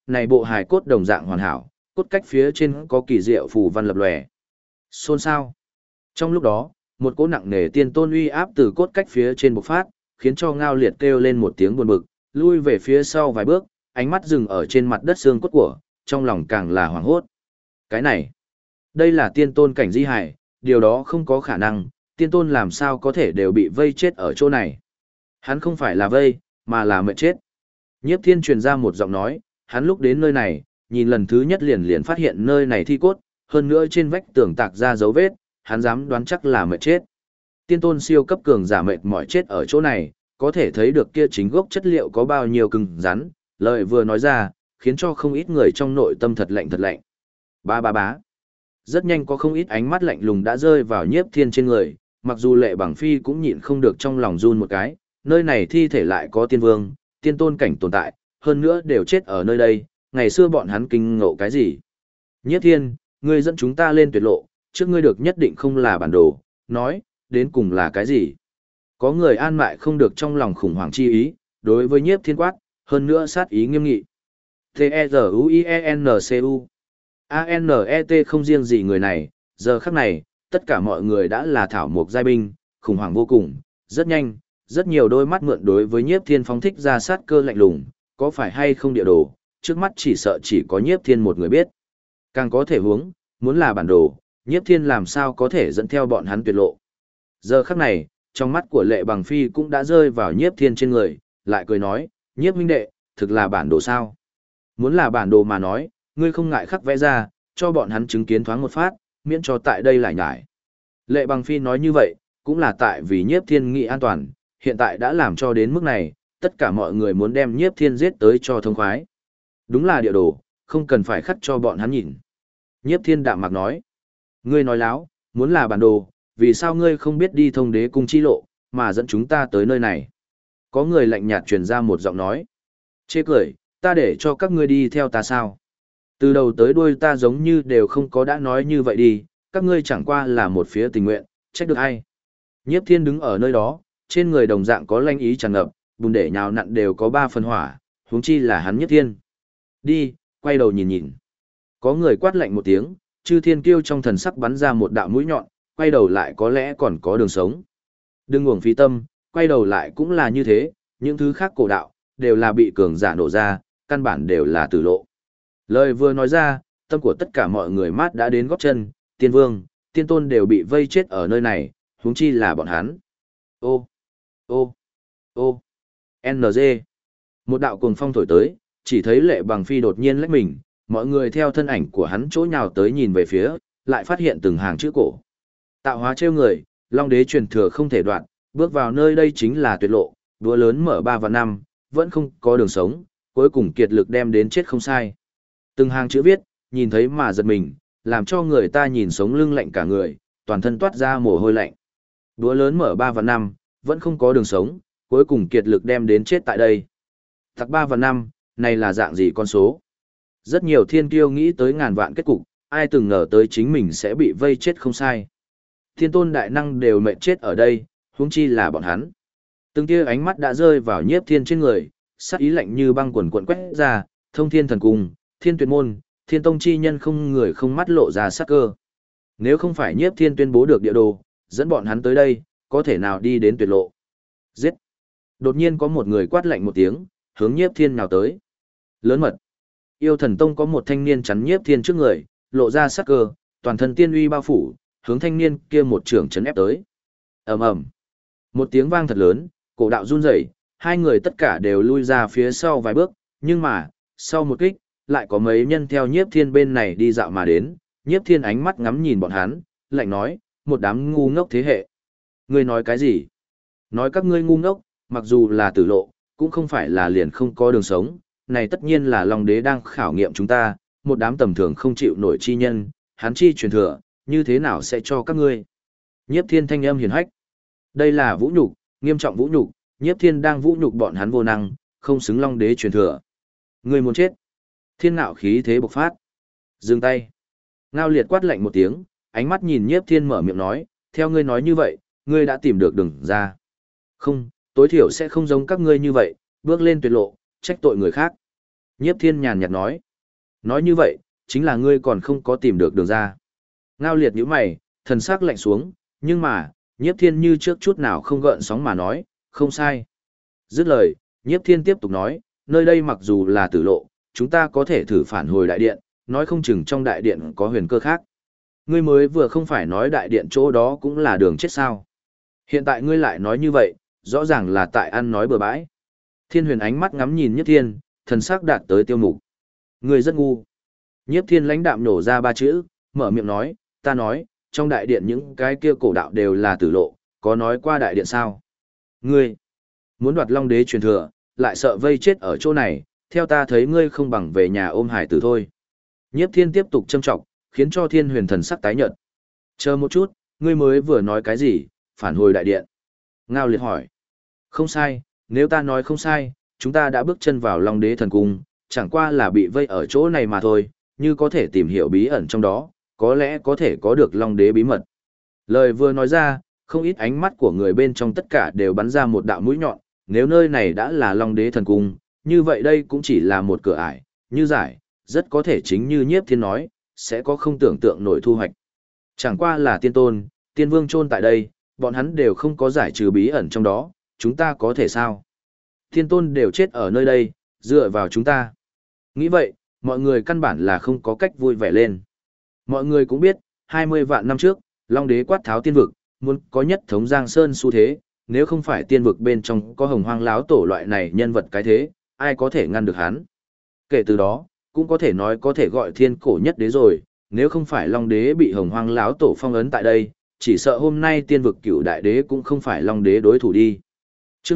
này bộ hài cốt đồng dạng hoàn hảo, cốt cách phía trên có kỳ diệu phù văn lập lòe. Xôn xao. Trong lúc đó, một cỗ nặng nề tiên tôn uy áp từ cốt cách phía trên bộc phát, khiến cho Ngao Liệt kêu lên một tiếng buồn bực, lui về phía sau vài bước, ánh mắt dừng ở trên mặt đất xương cốt của, trong lòng càng là hoảng hốt. Cái này, đây là tiên tôn cảnh di hải, điều đó không có khả năng, tiên tôn làm sao có thể đều bị vây chết ở chỗ này. Hắn không phải là vây, mà là mệt chết. Nhiếp Thiên truyền ra một giọng nói, hắn lúc đến nơi này, nhìn lần thứ nhất liền phát hiện nơi này thi cốt, hơn nữa trên vách tường tạc ra dấu vết, hắn dám đoán chắc là mệt chết. Tiên tôn siêu cấp cường giả mệt mỏi chết ở chỗ này, có thể thấy được kia chính gốc chất liệu có bao nhiêu cứng rắn, lời vừa nói ra, khiến cho không ít người trong nội tâm thật lạnh thật lạnh. Ba ba bá. Rất nhanh có không ít ánh mắt lạnh lùng đã rơi vào Nhiếp Thiên trên người, mặc dù Lệ Bằng Phi cũng nhịn không được trong lòng run một cái, nơi này thi thể lại có tiên vương, tiên tôn cảnh tồn tại, hơn nữa đều chết ở nơi đây, ngày xưa bọn hắn kinh ngộ cái gì. Nhiếp Thiên, ngươi dẫn chúng ta lên tuyệt lộ, trước ngươi được nhất định không là bản đồ, nói, đến cùng là cái gì. Có người an mại không được trong lòng khủng hoảng chi ý, đối với Nhiếp Thiên quát, hơn nữa sát ý nghiêm nghị. T-E-Z-U-I-E-N-C-U A-N-E-T không riêng gì người này, giờ khắc này, tất cả mọi người đã là thảo mộc giai binh, khủng hoảng vô cùng, rất nhanh, rất nhiều đôi mắt mượn đối với Nhiếp Thiên phóng thích ra sát cơ lạnh lùng, có phải hay không địa đồ, trước mắt chỉ sợ chỉ có Nhiếp Thiên một người biết. Càng có thể hướng, muốn là bản đồ, Nhiếp Thiên làm sao có thể dẫn theo bọn hắn tuyệt lộ. Giờ khắc này, trong mắt của Lệ Bằng Phi cũng đã rơi vào Nhiếp Thiên trên người, lại cười nói, Nhiếp huynh đệ, thực là bản đồ sao? Muốn là bản đồ mà nói, ngươi không ngại khắc vẽ ra, cho bọn hắn chứng kiến thoáng một phát, miễn cho tại đây lại nhải. Lệ Bằng Phi nói như vậy, cũng là tại vì Nhiếp Thiên nghĩ an toàn, hiện tại đã làm cho đến mức này, tất cả mọi người muốn đem Nhiếp Thiên giết tới cho thông khoái. Đúng là địa đồ, không cần phải khắc cho bọn hắn nhìn. Nhiếp Thiên đạm mạc nói, ngươi nói láo, muốn là bản đồ, vì sao ngươi không biết đi thông đế cung chi lộ, mà dẫn chúng ta tới nơi này. Có người lạnh nhạt truyền ra một giọng nói, chê cười, ta để cho các ngươi đi theo ta sao? Từ đầu tới đuôi ta giống như đều không có đã nói như vậy đi, các ngươi chẳng qua là một phía tình nguyện, trách được ai. Nhiếp Thiên đứng ở nơi đó, trên người đồng dạng có lanh ý tràn ngập, bùn để nhào nặn đều có 3 phần hỏa, huống chi là hắn Nhiếp Thiên. Đi, quay đầu nhìn nhìn. Có người quát lạnh một tiếng, Chư Thiên Kiêu trong thần sắc bắn ra một đạo mũi nhọn, quay đầu lại có lẽ còn có đường sống. Đừng uổng phí tâm, quay đầu lại cũng là như thế, những thứ khác cổ đạo, đều là bị cường giả nổ ra, căn bản đều là tử lộ. Lời vừa nói ra, tâm của tất cả mọi người mát đã đến gót chân, tiên vương, tiên tôn đều bị vây chết ở nơi này, huống chi là bọn hắn. Ô, ô, ô, NG. Một đạo cuồng phong thổi tới, chỉ thấy Lệ Bằng Phi đột nhiên lách mình, mọi người theo thân ảnh của hắn chỗ nhào tới nhìn về phía, lại phát hiện từng hàng chữ cổ. Tạo hóa trêu người, Long Đế truyền thừa không thể đoạn, bước vào nơi đây chính là tuyệt lộ, đúa lớn mở 3 và 5, vẫn không có đường sống, cuối cùng kiệt lực đem đến chết không sai. Từng hàng chữ viết, nhìn thấy mà giật mình, làm cho người ta nhìn sống lưng lạnh cả người, toàn thân toát ra mồ hôi lạnh. Đúa lớn mở 3 và 5, vẫn không có đường sống, cuối cùng kiệt lực đem đến chết tại đây. Thật 3 và 5, này là dạng gì con số? Rất nhiều thiên kiêu nghĩ tới ngàn vạn kết cục, ai từng ngờ tới chính mình sẽ bị vây chết không sai. Thiên tôn đại năng đều mệt chết ở đây, huống chi là bọn hắn. Từng tia ánh mắt đã rơi vào Nhiếp Thiên trên người, sát ý lạnh như băng quần quần quét ra, Thông Thiên Thần Cung, Thiên Tuyệt Môn, Thiên Tông chi nhân không người không mắt lộ ra sát cơ. Nếu không phải Nhiếp Thiên tuyên bố được địa đồ, dẫn bọn hắn tới đây, có thể nào đi đến tuyệt lộ. Giết! Đột nhiên có một người quát lạnh một tiếng, hướng Nhiếp Thiên nào tới. Lớn mật! Yêu Thần Tông có một thanh niên chắn Nhiếp Thiên trước người, lộ ra sát cơ, toàn thân tiên uy bao phủ, hướng thanh niên kia một trường chấn ép tới. Ầm ầm! Một tiếng vang thật lớn, cổ đạo run rẩy, hai người tất cả đều lui ra phía sau vài bước, nhưng mà, sau một kích, lại có mấy nhân theo Nhiếp Thiên bên này đi dạo mà đến, Nhiếp Thiên ánh mắt ngắm nhìn bọn hắn, lạnh nói, một đám ngu ngốc thế hệ. Ngươi nói cái gì? Nói các ngươi ngu ngốc, mặc dù là tử lộ, cũng không phải là liền không có đường sống, này tất nhiên là Long Đế đang khảo nghiệm chúng ta, một đám tầm thường không chịu nổi chi nhân, hắn chi truyền thừa, như thế nào sẽ cho các ngươi? Nhiếp Thiên thanh âm hiền hách. Đây là vũ nhục, nghiêm trọng vũ nhục, Nhiếp Thiên đang vũ nhục bọn hắn vô năng, không xứng Long Đế truyền thừa. Ngươi muốn chết. Thiên ngạo khí thế bộc phát. Dừng tay. Ngao Liệt quát lạnh một tiếng, ánh mắt nhìn Nhiếp Thiên mở miệng nói, theo ngươi nói như vậy, ngươi đã tìm được đường ra. Không, tối thiểu sẽ không giống các ngươi như vậy, bước lên tuyệt lộ, trách tội người khác. Nhiếp Thiên nhàn nhạt nói. Nói như vậy, chính là ngươi còn không có tìm được đường ra. Ngao Liệt nhíu mày, thần sắc lạnh xuống, nhưng mà, Nhiếp Thiên như trước chút nào không gợn sóng mà nói, không sai. Dứt lời, Nhiếp Thiên tiếp tục nói, nơi đây mặc dù là tử lộ, chúng ta có thể thử phản hồi đại điện, nói không chừng trong đại điện có huyền cơ khác. Ngươi mới vừa không phải nói đại điện chỗ đó cũng là đường chết sao. Hiện tại ngươi lại nói như vậy, rõ ràng là tại ăn nói bừa bãi. Thiên Huyền ánh mắt ngắm nhìn Nhiếp Thiên, thần sắc đạt tới tiêu mục. Ngươi rất ngu. Nhiếp Thiên lãnh đạm nổ ra ba chữ, mở miệng nói, ta nói, trong đại điện những cái kia cổ đạo đều là tử lộ, có nói qua đại điện sao? Ngươi muốn đoạt Long Đế truyền thừa, lại sợ vây chết ở chỗ này, theo ta thấy ngươi không bằng về nhà ôm hải tử thôi. Nhiếp Thiên tiếp tục châm trọng, khiến cho Thiên Huyền thần sắc tái nhợt. Chờ một chút, ngươi mới vừa nói cái gì, phản hồi đại điện. Ngao Liệt hỏi. Không sai, nếu ta nói không sai, chúng ta đã bước chân vào Long Đế thần cung, chẳng qua là bị vây ở chỗ này mà thôi, như có thể tìm hiểu bí ẩn trong đó, có lẽ có thể có được Long Đế bí mật. Lời vừa nói ra, không ít ánh mắt của người bên trong tất cả đều bắn ra một đạo mũi nhọn, nếu nơi này đã là Long Đế thần cung, như vậy đây cũng chỉ là một cửa ải, như giải, rất có thể chính như Nhiếp Thiên nói, sẽ có không tưởng tượng nổi thu hoạch. Chẳng qua là tiên tôn, tiên vương chôn tại đây, bọn hắn đều không có giải trừ bí ẩn trong đó, chúng ta có thể sao? Tiên tôn đều chết ở nơi đây, dựa vào chúng ta. Nghĩ vậy, mọi người căn bản là không có cách vui vẻ lên. Mọi người cũng biết, 20 vạn năm trước, Long Đế quát tháo tiên vực, muốn có nhất thống Giang Sơn xu thế, nếu không phải tiên vực bên trong có Hồng Hoang láo tổ loại này nhân vật cái thế, ai có thể ngăn được hắn. Kể từ đó, cũng có thể nói có thể gọi thiên cổ nhất đế rồi, nếu không phải Long Đế bị Hồng Hoang láo tổ phong ấn tại đây, chỉ sợ hôm nay tiên vực cửu đại đế cũng không phải Long Đế đối thủ đi. Chương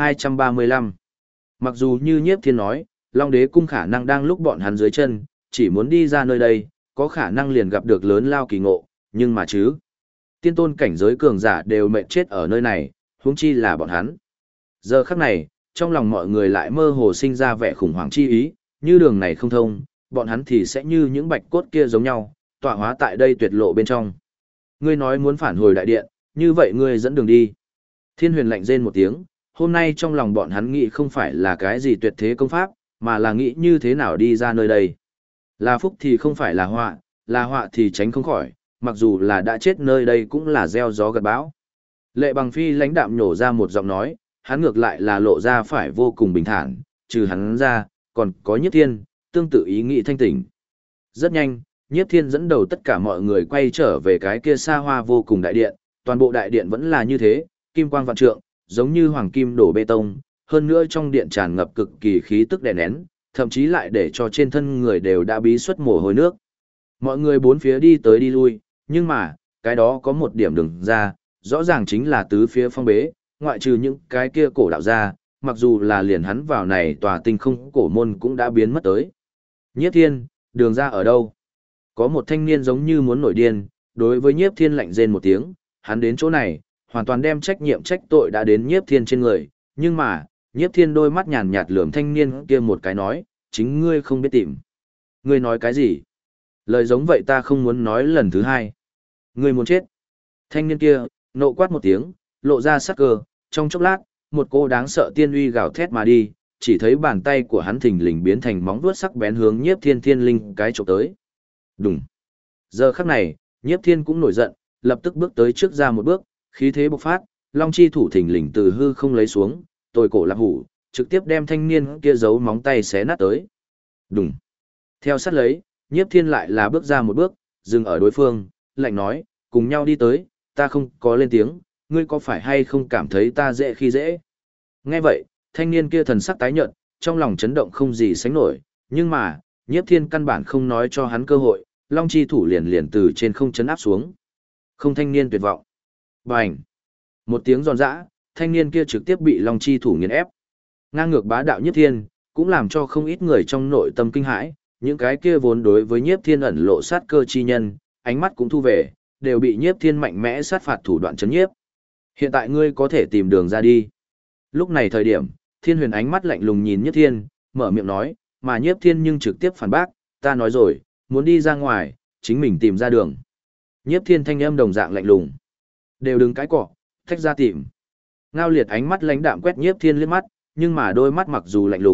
1235. Mặc dù như Nhiếp Thiên nói, Long Đế cung khả năng đang lúc bọn hắn dưới chân, chỉ muốn đi ra nơi đây, có khả năng liền gặp được lớn lao kỳ ngộ, nhưng mà chứ. Tiên tôn cảnh giới cường giả đều mệt chết ở nơi này, huống chi là bọn hắn. Giờ khắc này, trong lòng mọi người lại mơ hồ sinh ra vẻ khủng hoảng chi ý, như đường này không thông, bọn hắn thì sẽ như những bạch cốt kia giống nhau, tọa hóa tại đây tuyệt lộ bên trong. Ngươi nói muốn phản hồi đại điện, như vậy ngươi dẫn đường đi. Thiên Huyền lạnh rên một tiếng, hôm nay trong lòng bọn hắn nghĩ không phải là cái gì tuyệt thế công pháp, mà là nghĩ như thế nào đi ra nơi đây. Là phúc thì không phải là họa thì tránh không khỏi, mặc dù là đã chết nơi đây cũng là gieo gió gặt bão. Lệ Bằng Phi lãnh đạm nhổ ra một giọng nói, hắn ngược lại là lộ ra phải vô cùng bình thản, trừ hắn ra, còn có Nhiếp Thiên, tương tự ý nghĩ thanh tỉnh. Rất nhanh, Nhiếp Thiên dẫn đầu tất cả mọi người quay trở về cái kia xa hoa vô cùng đại điện, toàn bộ đại điện vẫn là như thế, kim quang vạn trượng, giống như hoàng kim đổ bê tông, hơn nữa trong điện tràn ngập cực kỳ khí tức đè nén, thậm chí lại để cho trên thân người đều đã bí xuất mồ hôi nước. Mọi người bốn phía đi tới đi lui, nhưng mà, cái đó có một điểm đường ra, rõ ràng chính là tứ phía phong bế, ngoại trừ những cái kia cổ đạo ra, mặc dù là liền hắn vào này tòa tinh không cổ môn cũng đã biến mất tới. Nhiếp Thiên, đường ra ở đâu? Có một thanh niên giống như muốn nổi điên, đối với Nhiếp Thiên lạnh rên một tiếng, hắn đến chỗ này, hoàn toàn đem trách nhiệm trách tội đã đến Nhiếp Thiên trên người, nhưng mà, Nhiếp Thiên đôi mắt nhàn nhạt lườm thanh niên kia một cái nói, chính ngươi không biết tìm. Ngươi nói cái gì? Lời giống vậy ta không muốn nói lần thứ hai. Ngươi muốn chết. Thanh niên kia, nộ quát một tiếng, lộ ra sắc cơ, trong chốc lát, một cô đáng sợ tiên uy gào thét mà đi, chỉ thấy bàn tay của hắn thình lình biến thành móng vuốt sắc bén hướng Nhiếp Thiên thiên linh cái chụp tới. Đùng. Giờ khắc này, Nhiếp Thiên cũng nổi giận, lập tức bước tới trước ra một bước, khí thế bộc phát, long chi thủ thình lình từ hư không lấy xuống, tồi cổ lạc hủ, trực tiếp đem thanh niên kia giấu móng tay xé nát tới. Đùng. Theo sát lấy, Nhiếp Thiên lại là bước ra một bước, dừng ở đối phương, lạnh nói, cùng nhau đi tới, ta không có lên tiếng, ngươi có phải hay không cảm thấy ta dễ khi dễ? Nghe vậy, thanh niên kia thần sắc tái nhợt, trong lòng chấn động không gì sánh nổi, nhưng mà, Nhiếp Thiên căn bản không nói cho hắn cơ hội, long chi thủ liền liền từ trên không chấn áp xuống. Không, thanh niên tuyệt vọng. Bành! Một tiếng giòn giã, thanh niên kia trực tiếp bị long chi thủ nghiền ép. Ngang ngược bá đạo Nhiếp Thiên, cũng làm cho không ít người trong nội tâm kinh hãi, những cái kia vốn đối với Nhiếp Thiên ẩn lộ sát cơ chi nhân, ánh mắt cũng thu về, đều bị Nhiếp Thiên mạnh mẽ sát phạt thủ đoạn chấn nhiếp. Hiện tại ngươi có thể tìm đường ra đi. Lúc này thời điểm, Thiên Huyền ánh mắt lạnh lùng nhìn Nhiếp Thiên, mở miệng nói, mà Nhiếp Thiên nhưng trực tiếp phản bác, ta nói rồi, muốn đi ra ngoài, chính mình tìm ra đường. Nhiếp Thiên thanh âm đồng dạng lạnh lùng. Đều đừng cãi cọ, tách ra tìm. Ngao Liệt ánh mắt lãnh đạm quét Nhiếp Thiên liếc mắt, nhưng mà đôi mắt mặc dù lạnh lùng,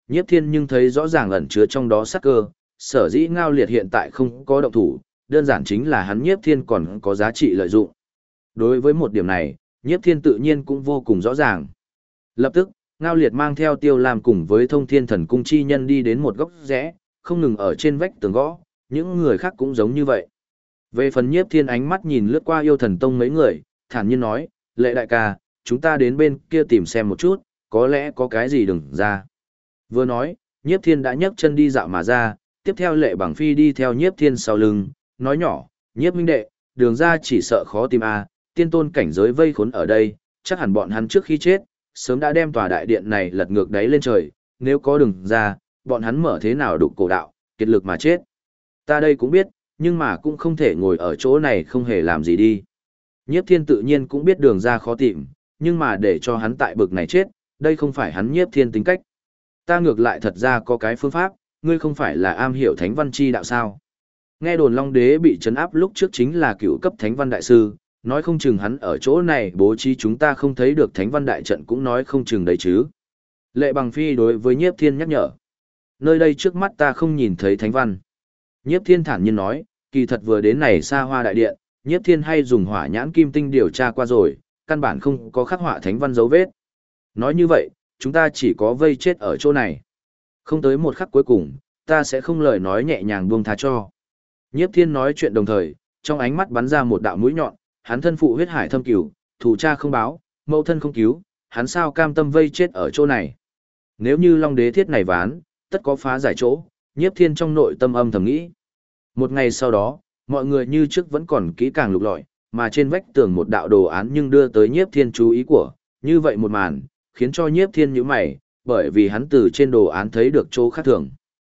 Nhiếp Thiên nhưng thấy rõ ràng ẩn chứa trong đó sát cơ, sở dĩ Ngao Liệt hiện tại không có động thủ, đơn giản chính là hắn Nhiếp Thiên còn có giá trị lợi dụng. Đối với một điểm này, Nhiếp Thiên tự nhiên cũng vô cùng rõ ràng. Lập tức, Ngao Liệt mang theo Tiêu Lam cùng với Thông Thiên Thần Cung chi nhân đi đến một góc rẽ, không ngừng ở trên vách tường gõ, những người khác cũng giống như vậy. Về phần Nhiếp Thiên ánh mắt nhìn lướt qua Yêu Thần Tông mấy người, thản nhiên nói, Lệ đại ca, chúng ta đến bên kia tìm xem một chút, có lẽ có cái gì đừng ra. Vừa nói, Nhiếp Thiên đã nhấc chân đi dạo mà ra, tiếp theo Lệ Bằng Phi đi theo Nhiếp Thiên sau lưng, nói nhỏ, Nhiếp huynh đệ, đường ra chỉ sợ khó tìm tiên tôn cảnh giới vây khốn ở đây, chắc hẳn bọn hắn trước khi chết, sớm đã đem tòa đại điện này lật ngược đáy lên trời, nếu có đường ra, bọn hắn mở thế nào đụng cổ đạo, kiệt lực mà chết. Ta đây cũng biết, nhưng mà cũng không thể ngồi ở chỗ này không hề làm gì đi. Nhiếp Thiên tự nhiên cũng biết đường ra khó tìm, nhưng mà để cho hắn tại bực này chết, đây không phải hắn Nhiếp Thiên tính cách. Ta ngược lại thật ra có cái phương pháp, ngươi không phải là am hiểu thánh văn chi đạo sao. Nghe đồn Long Đế bị trấn áp lúc trước chính là cựu cấp thánh văn đại sư, nói không chừng hắn ở chỗ này bố trí chúng ta không thấy được thánh văn đại trận cũng nói không chừng đấy chứ. Lệ Bằng Phi đối với Nhiếp Thiên nhắc nhở. Nơi đây trước mắt ta không nhìn thấy thánh văn. Nhiếp Thiên thản nhiên nói, kỳ thật vừa đến này xa hoa đại điện, Nhiếp Thiên hay dùng hỏa nhãn kim tinh điều tra qua rồi, căn bản không có khắc họa thánh văn dấu vết. Nói như vậy, chúng ta chỉ có vây chết ở chỗ này. Không tới một khắc cuối cùng, ta sẽ không lời nói nhẹ nhàng buông tha cho. Nhiếp Thiên nói chuyện đồng thời, trong ánh mắt bắn ra một đạo mũi nhọn, hắn thân phụ huyết hải thâm cửu, thủ cha không báo, mẫu thân không cứu, hắn sao cam tâm vây chết ở chỗ này. Nếu như Long Đế thiết này ván, tất có phá giải chỗ, Nhiếp Thiên trong nội tâm âm thầm nghĩ. Một ngày sau đó, mọi người như trước vẫn còn kỹ càng lục lọi, mà trên vách tường một đạo đồ án nhưng đưa tới Nhiếp Thiên chú ý của, như vậy một màn, khiến cho Nhiếp Thiên nhíu mày, bởi vì hắn từ trên đồ án thấy được chỗ khác thường.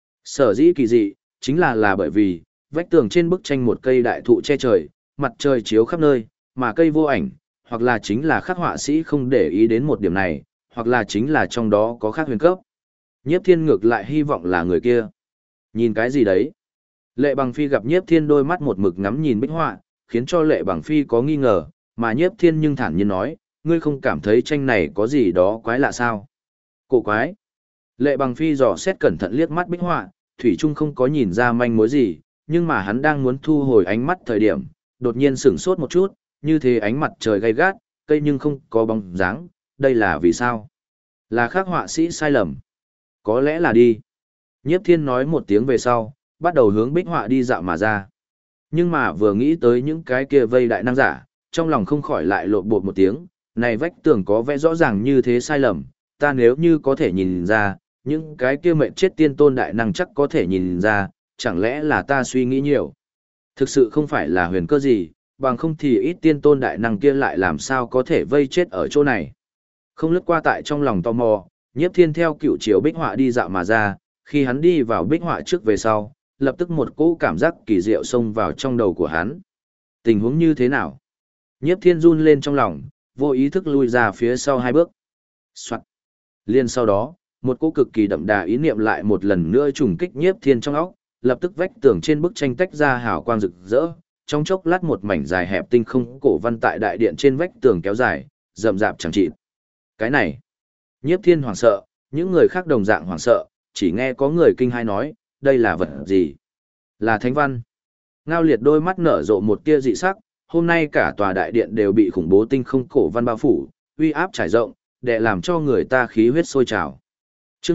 Sở dĩ kỳ dị, chính là bởi vì, vách tường trên bức tranh một cây đại thụ che trời, mặt trời chiếu khắp nơi, mà cây vô ảnh, hoặc là chính là khắc họa sĩ không để ý đến một điểm này, hoặc là chính là trong đó có khác huyền cấp. Nhiếp Thiên ngược lại hy vọng là người kia. Nhìn cái gì đấy? Lệ Bằng Phi gặp Nhiếp Thiên đôi mắt một mực ngắm nhìn bích họa, khiến cho Lệ Bằng Phi có nghi ngờ, mà Nhiếp Thiên nhưng thản nhiên nói, ngươi không cảm thấy tranh này có gì đó quái lạ sao? Cổ quái. Lệ Bằng Phi dò xét cẩn thận liếc mắt bích họa, thủy chung không có nhìn ra manh mối gì, nhưng mà hắn đang muốn thu hồi ánh mắt thời điểm, đột nhiên sửng sốt một chút, như thế ánh mặt trời gay gắt, cây nhưng không có bóng dáng, đây là vì sao? Là khắc họa sĩ sai lầm. Có lẽ là đi. Nhiếp Thiên nói một tiếng về sau, bắt đầu hướng bích họa đi dạo mà ra. Nhưng mà vừa nghĩ tới những cái kia vây đại năng giả, trong lòng không khỏi lại lộn bột một tiếng, này vách tường có vẽ rõ ràng như thế sai lầm, ta nếu như có thể nhìn ra, những cái kia mệnh chết tiên tôn đại năng chắc có thể nhìn ra, chẳng lẽ là ta suy nghĩ nhiều. Thực sự không phải là huyền cơ gì, bằng không thì ít tiên tôn đại năng kia lại làm sao có thể vây chết ở chỗ này. Không lướt qua tại trong lòng tò mò, Nhiếp Thiên theo cựu chiều bích họa đi dạo mà ra, khi hắn đi vào bích họa trước về sau, lập tức một cỗ cảm giác kỳ diệu xông vào trong đầu của hắn. Tình huống như thế nào? Nhiếp Thiên run lên trong lòng, vô ý thức lui ra phía sau hai bước. Soạt. Liên sau đó, một cỗ cực kỳ đậm đà ý niệm lại một lần nữa trùng kích Nhiếp Thiên trong óc, lập tức vách tường trên bức tranh tách ra hào quang rực rỡ, trong chốc lát một mảnh dài hẹp tinh không cổ văn tại đại điện trên vách tường kéo dài, rậm rạp chẳng chịt. Cái này, Nhiếp Thiên hoảng sợ, những người khác đồng dạng hoảng sợ, chỉ nghe có người kinh hai nói, đây là vật gì? Là thánh văn. Ngao Liệt đôi mắt nở rộ một tia dị sắc, hôm nay cả tòa đại điện đều bị khủng bố tinh không cổ văn bao phủ, uy áp trải rộng, để làm cho người ta khí huyết sôi trào. Chương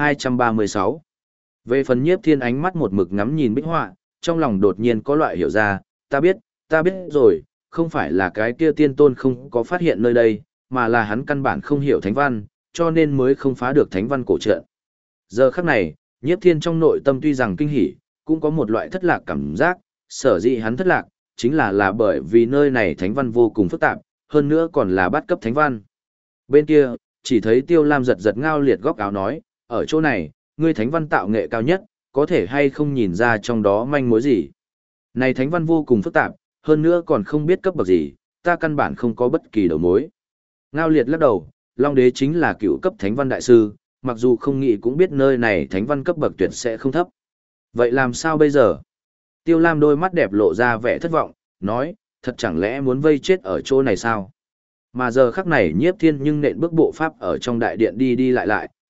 1236. Về phần Nhiếp Thiên ánh mắt một mực ngắm nhìn bích họa, trong lòng đột nhiên có loại hiểu ra, ta biết rồi, không phải là cái kia tiên tôn không có phát hiện nơi đây, mà là hắn căn bản không hiểu thánh văn, cho nên mới không phá được thánh văn cổ trận. Giờ khắc này, Nhiếp Thiên trong nội tâm tuy rằng kinh hỉ, cũng có một loại thất lạc cảm giác, sở dĩ hắn thất lạc, chính là bởi vì nơi này thánh văn vô cùng phức tạp, hơn nữa còn là bát cấp thánh văn. Bên kia, chỉ thấy Tiêu Lam giật giật Ngao Liệt góc áo nói, ở chỗ này, ngươi thánh văn tạo nghệ cao nhất, có thể hay không nhìn ra trong đó manh mối gì. Này thánh văn vô cùng phức tạp, hơn nữa còn không biết cấp bậc gì, ta căn bản không có bất kỳ đầu mối. Ngao Liệt lắc đầu, Long Đế chính là cựu cấp thánh văn đại sư, mặc dù không nghĩ cũng biết nơi này thánh văn cấp bậc tuyệt sẽ không thấp. Vậy làm sao bây giờ? Tiêu Lam đôi mắt đẹp lộ ra vẻ thất vọng, nói, thật chẳng lẽ muốn vây chết ở chỗ này sao? Mà giờ khắc này Nhiếp Thiên nhưng nện bước bộ pháp ở trong đại điện đi đi lại lại,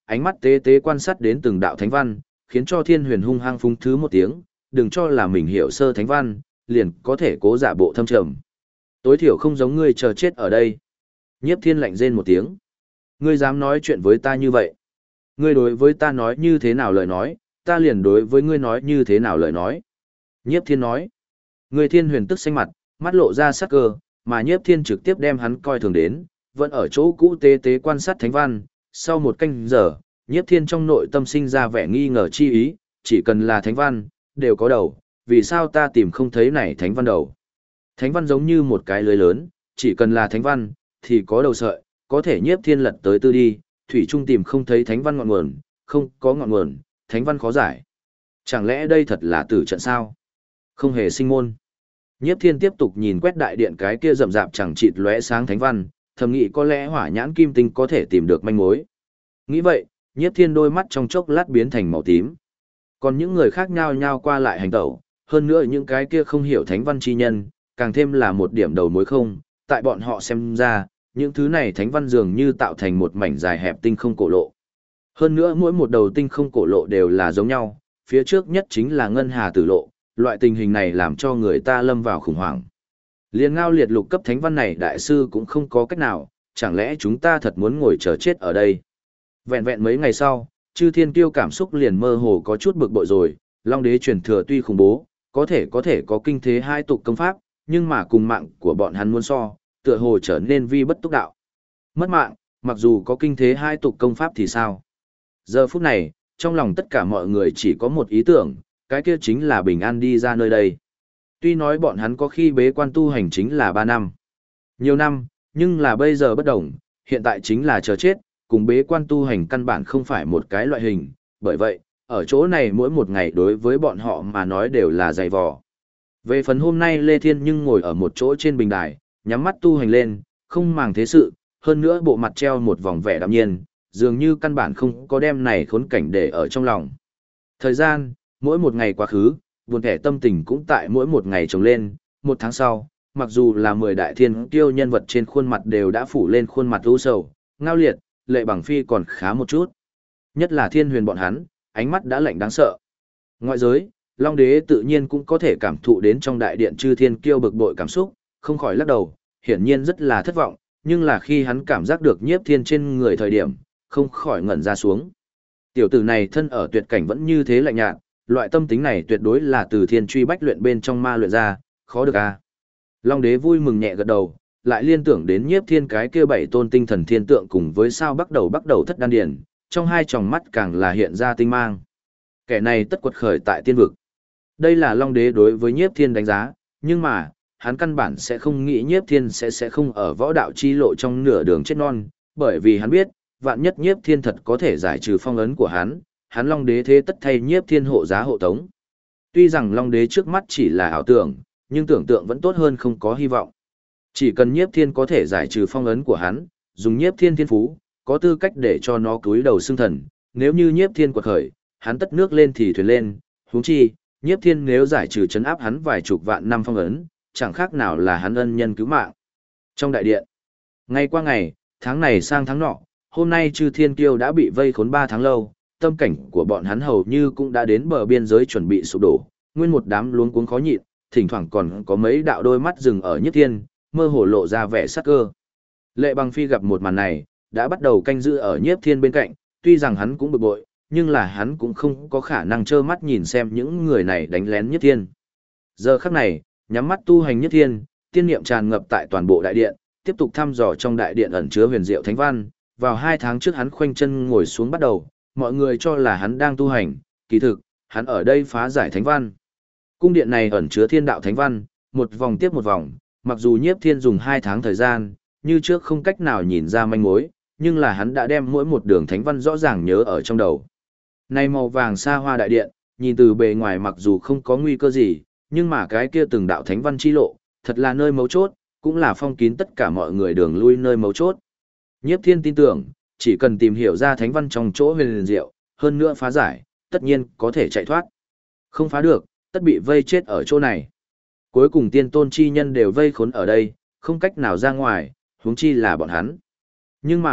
ánh mắt tế tế quan sát đến từng đạo thánh văn, khiến cho Thiên Huyền hung hăng phúng thứ một tiếng, đừng cho là mình hiểu sơ thánh văn, liền có thể cố giả bộ thâm trầm. Tối thiểu không giống ngươi chờ chết ở đây. Nhiếp Thiên lạnh rên một tiếng. Ngươi dám nói chuyện với ta như vậy? Ngươi đối với ta nói như thế nào lời nói, ta liền đối với ngươi nói như thế nào lời nói. Nhiếp Thiên nói. Người Thiên Huyền tức xanh mặt, mắt lộ ra sắc cơ, mà Nhiếp Thiên trực tiếp đem hắn coi thường đến, vẫn ở chỗ cũ tế tế quan sát thánh văn. Sau một canh giờ, Nhiếp Thiên trong nội tâm sinh ra vẻ nghi ngờ chi ý, chỉ cần là thánh văn, đều có đầu, vì sao ta tìm không thấy này thánh văn đầu. Thánh văn giống như một cái lưới lớn, chỉ cần là thánh văn, thì có đầu sợi, có thể Nhiếp Thiên lật tới tư đi, thủy trung tìm không thấy thánh văn ngọn nguồn, không có ngọn nguồn, thánh văn khó giải. Chẳng lẽ đây thật là tử trận sao? Không hề sinh môn. Nhiếp Thiên tiếp tục nhìn quét đại điện cái kia rậm rạp chẳng chịt lóe sáng thánh văn, thầm nghĩ có lẽ hỏa nhãn kim tinh có thể tìm được manh mối. Nghĩ vậy, Nhiếp Thiên đôi mắt trong chốc lát biến thành màu tím. Còn những người khác nhao nhao qua lại hành tẩu, hơn nữa những cái kia không hiểu thánh văn chi nhân, càng thêm là một điểm đầu mối không, tại bọn họ xem ra, những thứ này thánh văn dường như tạo thành một mảnh dài hẹp tinh không cổ lộ. Hơn nữa mỗi một đầu tinh không cổ lộ đều là giống nhau, phía trước nhất chính là ngân hà tử lộ, loại tình hình này làm cho người ta lâm vào khủng hoảng. Liên ngao liệt lục cấp thánh văn này đại sư cũng không có cách nào, chẳng lẽ chúng ta thật muốn ngồi chờ chết ở đây. Vẹn vẹn mấy ngày sau, Chư Thiên Kiêu cảm xúc liền mơ hồ có chút bực bội rồi, Long Đế truyền thừa tuy khủng bố, có thể có kinh thế hai tục công pháp, nhưng mà cùng mạng của bọn hắn muốn so, tựa hồ trở nên vi bất túc đạo. Mất mạng, mặc dù có kinh thế hai tục công pháp thì sao? Giờ phút này, trong lòng tất cả mọi người chỉ có một ý tưởng, cái kia chính là bình an đi ra nơi đây. Tuy nói bọn hắn có khi bế quan tu hành chính là 3 năm. Nhiều năm, nhưng là bây giờ bất đồng, hiện tại chính là chờ chết, cùng bế quan tu hành căn bản không phải một cái loại hình, bởi vậy, ở chỗ này mỗi một ngày đối với bọn họ mà nói đều là dày vò. Về phần hôm nay Lê Thiên nhưng ngồi ở một chỗ trên bình đài, nhắm mắt tu hành lên, không màng thế sự, hơn nữa bộ mặt treo một vòng vẻ đạm nhiên, dường như căn bản không có đem này khốn cảnh để ở trong lòng. Thời gian, mỗi một ngày quá khứ, buồn kẻ tâm tình cũng tại mỗi một ngày trồng lên, một tháng sau, mặc dù là 10 đại thiên kiêu nhân vật trên khuôn mặt đều đã phủ lên khuôn mặt u sầu, ngao liệt, Lệ Bằng Phi còn khá một chút. Nhất là Thiên Huyền bọn hắn, ánh mắt đã lạnh đáng sợ. Ngoại giới, Long Đế tự nhiên cũng có thể cảm thụ đến trong đại điện chư thiên kiêu bực bội cảm xúc, không khỏi lắc đầu, hiển nhiên rất là thất vọng, nhưng là khi hắn cảm giác được Nhiếp Thiên trên người thời điểm, không khỏi ngẩn ra xuống. Tiểu tử này thân ở tuyệt cảnh vẫn như thế lạnh nhạt, loại tâm tính này tuyệt đối là từ thiên truy bách luyện bên trong ma luyện ra, khó được a. Long Đế vui mừng nhẹ gật đầu, lại liên tưởng đến Nhiếp Thiên cái kia 7 tôn tinh thần thiên tượng cùng với sao bắt đầu thất đan điển, trong hai tròng mắt càng là hiện ra tinh mang. Kẻ này tất quật khởi tại tiên vực. Đây là Long Đế đối với Nhiếp Thiên đánh giá, nhưng mà, hắn căn bản sẽ không nghĩ Nhiếp Thiên sẽ không ở võ đạo chi lộ trong nửa đường chết non, bởi vì hắn biết, vạn nhất Nhiếp Thiên thật có thể giải trừ phong ấn của hắn Long Đế thế tất thay Nhiếp Thiên hộ giá hộ tống. Tuy rằng Long Đế trước mắt chỉ là ảo tưởng, nhưng tưởng tượng vẫn tốt hơn không có hy vọng. Chỉ cần Nhiếp Thiên có thể giải trừ phong ấn của hắn, dùng Nhiếp Thiên thiên phú, có tư cách để cho nó cúi đầu xưng thần, nếu như Nhiếp Thiên quật khởi, hắn tất nước lên thì thuyền lên, huống chi, Nhiếp Thiên nếu giải trừ trấn áp hắn vài chục vạn năm phong ấn, chẳng khác nào là hắn ân nhân cứu mạng. Trong đại điện, ngày qua ngày, tháng này sang tháng nọ, hôm nay Chư Thiên Kiêu đã bị vây khốn 3 tháng lâu, tâm cảnh của bọn hắn hầu như cũng đã đến bờ biên giới chuẩn bị sụp đổ, nguyên một đám luống cuống khó nhịn, thỉnh thoảng còn có mấy đạo đôi mắt dừng ở Nhiếp Thiên, mơ hồ lộ ra vẻ sắc cơ. Lệ Bằng Phi gặp một màn này, đã bắt đầu canh giữ ở Nhiếp Thiên bên cạnh, tuy rằng hắn cũng bực bội, nhưng là hắn cũng không có khả năng trơ mắt nhìn xem những người này đánh lén Nhiếp Thiên. Giờ khắc này, nhắm mắt tu hành Nhiếp Thiên, tiên niệm tràn ngập tại toàn bộ đại điện, tiếp tục thăm dò trong đại điện ẩn chứa huyền diệu thánh văn, vào 2 tháng trước hắn khoanh chân ngồi xuống bắt đầu, mọi người cho là hắn đang tu hành, kỳ thực, hắn ở đây phá giải thánh văn. Cung điện này ẩn chứa thiên đạo thánh văn, một vòng tiếp một vòng, mặc dù Nhiếp Thiên dùng 2 tháng thời gian, như trước không cách nào nhìn ra manh mối, nhưng là hắn đã đem mỗi một đường thánh văn rõ ràng nhớ ở trong đầu. Này màu vàng xa hoa đại điện, nhìn từ bề ngoài mặc dù không có nguy cơ gì, nhưng mà cái kia từng đạo thánh văn chi lộ, thật là nơi mấu chốt, cũng là phong kín tất cả mọi người đường lui nơi mấu chốt. Nhiếp Thiên tin tưởng, chỉ cần tìm hiểu ra thánh văn trong chỗ huyền diệu, hơn nữa phá giải, tất nhiên có thể chạy thoát. Không phá được, tất bị vây chết ở chỗ này. Cuối cùng tiên tôn chi nhân đều vây khốn ở đây, không cách nào ra ngoài, huống chi là bọn hắn. Nhưng mà,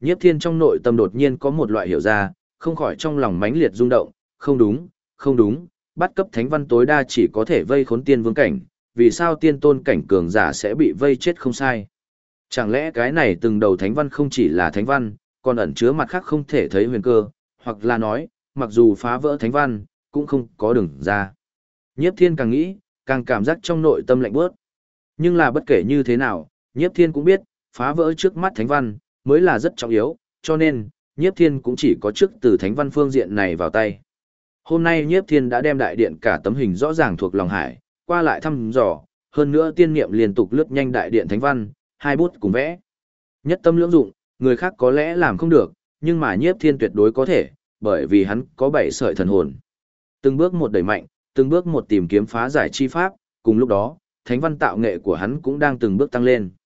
Nhiếp Thiên trong nội tâm đột nhiên có một loại hiểu ra, không khỏi trong lòng mãnh liệt rung động, không đúng, không đúng, bắt cấp thánh văn tối đa chỉ có thể vây khốn tiên vương cảnh, vì sao tiên tôn cảnh cường giả sẽ bị vây chết không sai? Chẳng lẽ cái này từng đầu thánh văn không chỉ là thánh văn, còn ẩn chứa mặt khác không thể thấy huyền cơ, hoặc là nói, mặc dù phá vỡ thánh văn, cũng không có đường ra. Nhiếp Thiên càng nghĩ, càng cảm giác trong nội tâm lạnh bớt. Nhưng là bất kể như thế nào, Nhiếp Thiên cũng biết, phá vỡ trước mắt thánh văn, mới là rất trọng yếu, cho nên, Nhiếp Thiên cũng chỉ có trước từ thánh văn phương diện này vào tay. Hôm nay Nhiếp Thiên đã đem đại điện cả tấm hình rõ ràng thuộc lòng hải, qua lại thăm dò, hơn nữa tiên niệm liên tục lướt nhanh đại điện thánh văn, hai bút cùng vẽ. Nhất tâm lưỡng dụng, người khác có lẽ làm không được, nhưng mà Nhiếp Thiên tuyệt đối có thể, bởi vì hắn có 7 sợi thần hồn. Từng bước một đẩy mạnh, từng bước một tìm kiếm phá giải chi pháp, cùng lúc đó, thánh văn tạo nghệ của hắn cũng đang từng bước tăng lên.